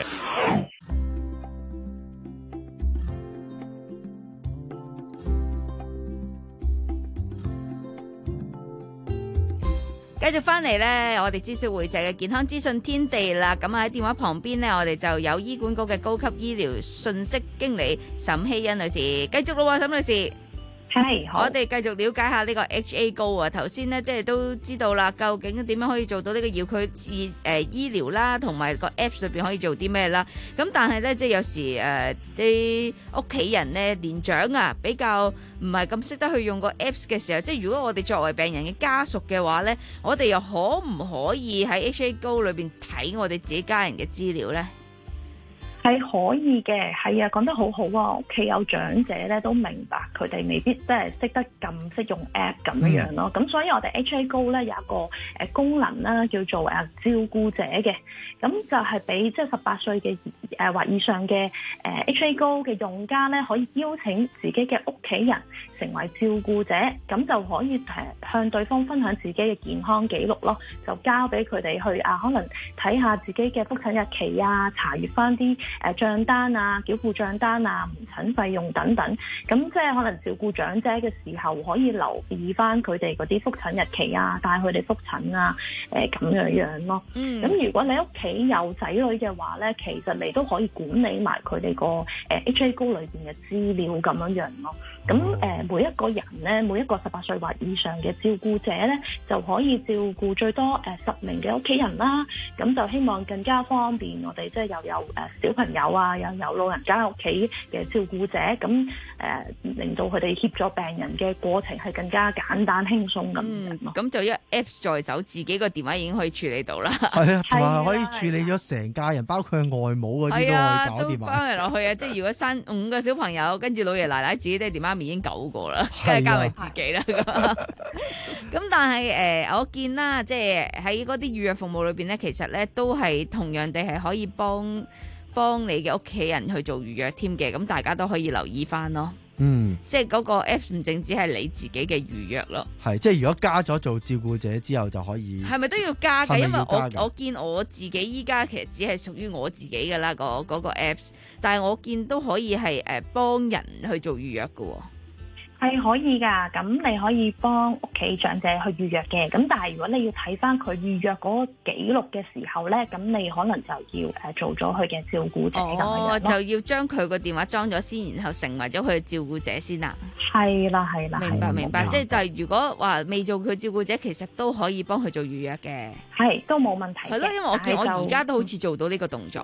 繼續翻嚟呢，我哋知識會社嘅健康資訊天地啦。咁喺電話旁邊呢，我哋就有醫管局嘅高級醫療信息經理沈希欣女士。繼續咯，沈女士。 係， 我哋繼續了解下呢個 H A 高啊。頭先呢，即係都知道啦，究竟點樣可以做到呢個遙距治誒醫療啦，同埋個 Apps 裏邊可以做啲咩啦？咁但係呢，即係有時誒啲屋企人呢，年長啊，比較唔係咁識得去用個 Apps 嘅時候，即係如果我哋作為病人嘅家屬嘅話呢，我哋又可唔可以喺 H A 高裏邊睇我哋自己家人嘅資料呢？ 係可以嘅，係啊，講得好好啊！屋企有長者咧，都明白佢哋未必即係識得咁識用 app 咁樣樣咯。咁、嗯、所以我哋 H A 高咧有一個誒功能啦，叫做誒照顧者嘅，咁就係俾即係十八歲嘅誒或以上嘅誒 H A 高嘅用家咧，可以邀請自己嘅屋企人成為照顧者，咁就可以誒向對方分享自己嘅健康記錄咯，就交俾佢哋去啊，可能睇下自己嘅覆診日期啊，查閲翻啲誒帳單啊、繳付帳單啊、門診費用等等，咁即係可能照顧長者嘅時候，可以留意翻佢哋嗰啲覆診日期啊，帶佢哋覆診啊，誒、呃、咁樣樣咯。嗯。咁如果你屋企有仔女嘅話咧，其實你都可以管理埋佢哋個誒 H A 高裏邊嘅資料咁樣樣咯。咁誒、呃、每一個人咧，每一個十八歲或以上嘅照顧者咧，就可以照顧最多誒十、呃、名嘅屋企人啦。咁就希望更加方便我哋，即係又有誒、呃、小朋友啊，又有老人家屋企嘅照顧者，咁誒、呃、令到佢哋協助病人嘅過程係更加簡單輕鬆咁。 嗯，咁就一 Apps 在手，自己個電話已經可以處理到啦。 係啊，同埋可以處理咗成家人，包括外母嗰啲都可以搞掂埋。 包埋落去啊！即係如果生五個小朋友，跟住老爺奶奶自己爹哋媽咪已經九個啦，梗係加埋自己啦。咁但係誒、呃，我見啦，即係喺嗰啲預約服務裏邊咧，其實咧都係同樣地係可以幫幫你嘅屋企人去做預約添嘅。咁大家都可以留意翻咯。嗯，即係嗰個 Apps 唔淨止係你自己嘅預約咯。 係，即係如果加咗做照顧者之後就可以。 係咪都要加嘅？因為我我見我自己依家其實只係屬於我自己噶啦，嗰嗰個 Apps， 但係我見都可以係誒幫人去做預約噶。 係可以㗎，咁你可以幫屋企長者去預約嘅。咁但係如果你要睇翻佢預約嗰個記錄嘅時候咧，咁你可能就要誒做咗佢嘅照顧者咁樣咯。 哦，就要將佢個電話裝咗先，然後成為咗佢嘅照顧者先啦。 係啦，係啦。 明白明白，即係但係如果話未做佢照顧者，其實都可以幫佢做預約嘅。 係，都冇問題。 係咯，因為我見我而家都好似做到呢個動作。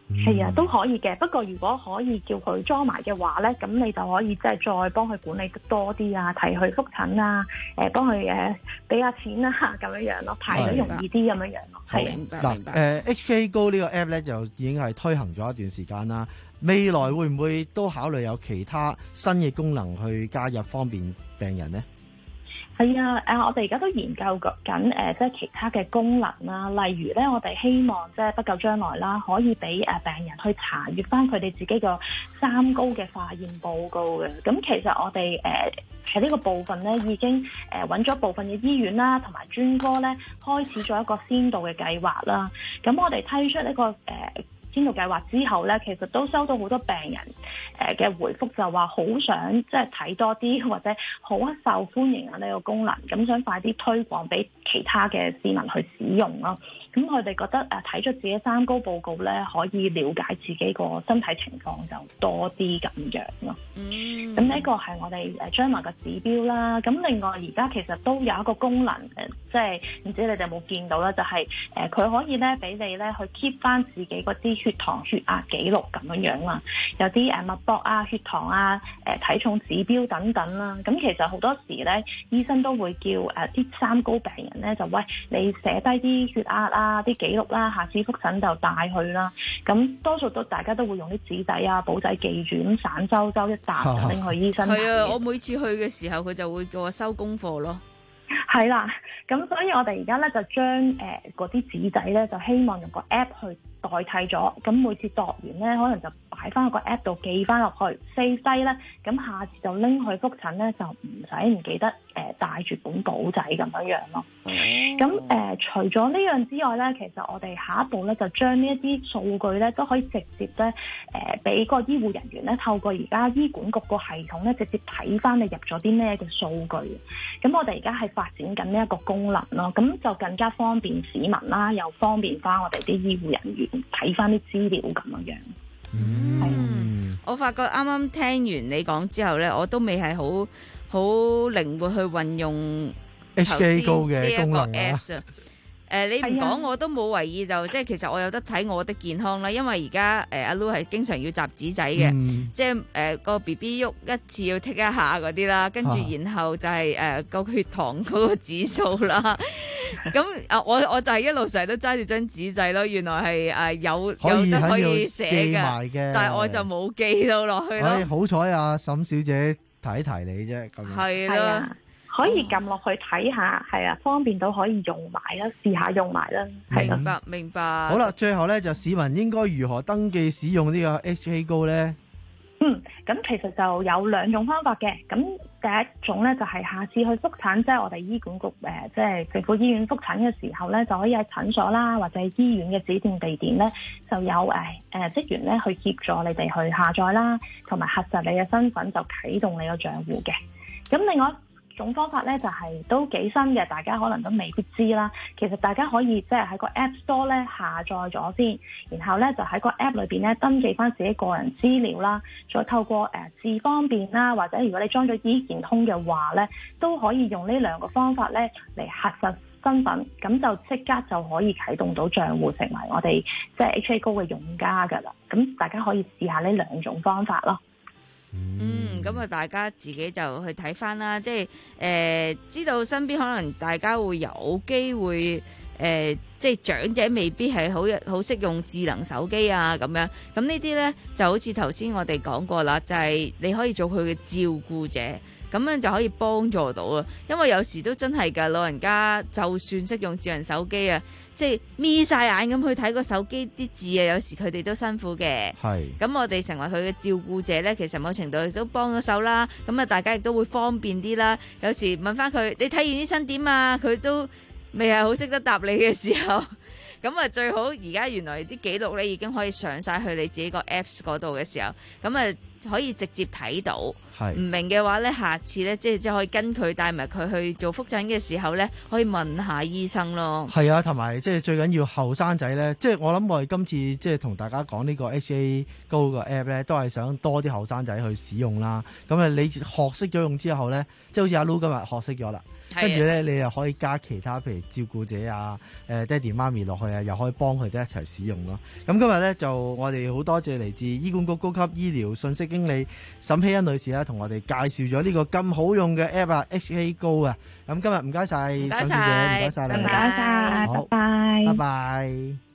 係啊，都可以嘅。不過如果可以叫佢裝埋嘅話咧，咁你就可以即係再幫佢管理得多啲啊，提佢覆診啊，誒幫佢誒俾下錢啊咁樣樣咯，排得容易啲咁樣樣咯。係明白嗱明白。 誒 H K Go 呢個 app 咧就已經係推行咗一段時間啦。未來會唔會都考慮有其他新嘅功能去加入，方便病人呢？ 係啊，誒我哋而家都研究緊誒，即係其他嘅功能啦。例如咧，我哋希望即係不久將來啦，可以俾誒病人去查閲翻佢哋自己個三高嘅化驗報告嘅。咁其實我哋誒喺呢個部分咧，已經誒揾咗部分嘅醫院啦，同埋專科咧，開始咗一個先導嘅計劃啦。咁我哋推出呢個誒先導計劃之後咧，其實都收到好多病人誒嘅回覆，就話好想即係睇多啲，或者好受歡迎啊呢個功能，咁想快啲推廣俾其他嘅市民去使用咯。咁佢哋覺得誒睇咗自己三高報告咧，可以了解自己個身體情況就多啲咁樣咯。嗯，咁呢個係我哋誒將來嘅指標啦。咁另外而家其實都有一個功能誒，即係唔知你哋有冇見到啦，就係誒佢可以咧俾你咧去 keep 翻自己嗰啲血糖、血壓記錄咁樣樣啦，有啲誒脈搏啊、血糖啊、誒體重指標等等啦。咁其實好多時咧，醫生都會叫誒啲三高病人咧，就喂你寫低啲血壓啊、啲記錄啦，下次覆診就帶去啦。咁多數都大家都會用啲紙仔啊、簿仔記住，咁散周周一沓就拎去醫生。 係啊，我每次去嘅時候，佢就會叫我收功課咯。 係啦，咁所以我哋而家咧就將誒嗰啲紙仔咧，就希望用個 app 去代替咗。咁每次度完咧，可能就擺翻喺個 app 度記翻落去 save 低咧，咁下次就拎去覆診咧，就唔使唔記得誒帶住本簿仔咁樣樣咯。咁誒、呃、除咗呢樣之外咧，其實我哋下一步咧就將呢一啲數據咧都可以直接咧誒俾個醫護人員咧透過而家醫管局個系統咧直接睇翻你入咗啲咩嘅數據。咁我哋而家係發展緊呢一個功能咯，咁就更加方便市民啦，又方便翻我哋啲醫護人員睇翻啲資料咁樣樣。 嗯，我發覺啱啱聽完你講之後咧，我都未係好好靈活去運用 H K Go 嘅功能啊。 誒、呃，你唔講我都冇為意，就即係其實我有得睇我的健康啦，因為而家誒阿 Lu 係經常要集紙仔嘅，嗯、即係誒個 B B 喐一次要剔一下嗰啲啦，跟住然後就係誒個血糖嗰個指數啦。咁啊，我我就係一路成日都揸住張紙仔咯，原來係誒有有得可以寫嘅，但係我就冇記到落去咯。 好彩啊，沈小姐提一提你啫，咁樣係咯。 可以撳落去睇下，係啊，方便到可以用埋啦，試下用埋啦，係明白明白。 好啦，最後咧就市民應該如何登記使用呢個 H K Go 咧？ 嗯，咁其實就有兩種方法嘅。咁第一種咧就係下次去覆診，即係我哋醫管局誒，即係政府醫院覆診嘅時候咧，就可以喺診所啦，或者醫院嘅指定地點咧，就有誒誒職員咧去協助你哋去下載啦，同埋核實你嘅身份，就啟動你個賬戶嘅。咁另外種方法咧就係、是、都幾新嘅，大家可能都未必知啦。其實大家可以即係喺個 App Store 咧下載咗先，然後咧就喺個 App 裏邊咧登記翻自己個人資料啦，再透過誒智、呃、方便啦，或者如果你裝咗醫健通嘅話咧，都可以用呢兩個方法咧嚟核實身份，咁就即刻就可以啟動到賬戶，成為我哋即係 H K Go 嘅用家噶啦。咁大家可以試下呢兩種方法咯。 嗯，咁啊，大家自己就去睇翻啦，即係誒、呃，知道身邊可能大家會有機會誒、呃，即係長者未必係好好識用智能手機啊，咁樣，咁呢啲呢，就好似頭先我哋講過啦，就係、是、你可以做佢嘅照顧者。咁樣就可以幫助到啊！因為有時都真係㗎，老人家就算識用智能手機啊，即係眯晒眼咁去睇個手機啲字啊，有時佢哋都辛苦嘅。係。咁我哋成為佢嘅照顧者呢，其實某程度都幫咗手啦。咁啊，大家亦都會方便啲啦。有時問翻佢，你睇完啲新點啊？佢都未係好識得答你嘅時候。咁啊，最好而家原來啲記錄咧已經可以上晒去你自己個 Apps 嗰度嘅時候，咁啊就可以直接睇到。 係唔明嘅話咧，下次咧即係即係可以跟佢帶埋佢去做復診嘅時候咧，可以問下醫生咯。 係啊，同埋即係最緊要後生仔咧，即係我諗我哋今次即係同大家講呢個 H A Go 個 app 咧，都係想多啲後生仔去使用啦。咁啊，你學識咗用之後咧，即係好似阿 Lu 今日學識咗啦。跟住咧，你又可以加其他譬如照顧者啊、誒爹哋媽咪落去啊，又可以幫佢哋一齊使用咯。咁今日咧就我哋好多謝嚟自醫管局高級醫療信息經理沈希欣女士啦，同我哋介紹咗呢個咁好用嘅 app 啊 H A Go 啊。咁今日唔該晒沈小姐，唔該晒你， 唔該晒， 好， 拜拜， 拜拜。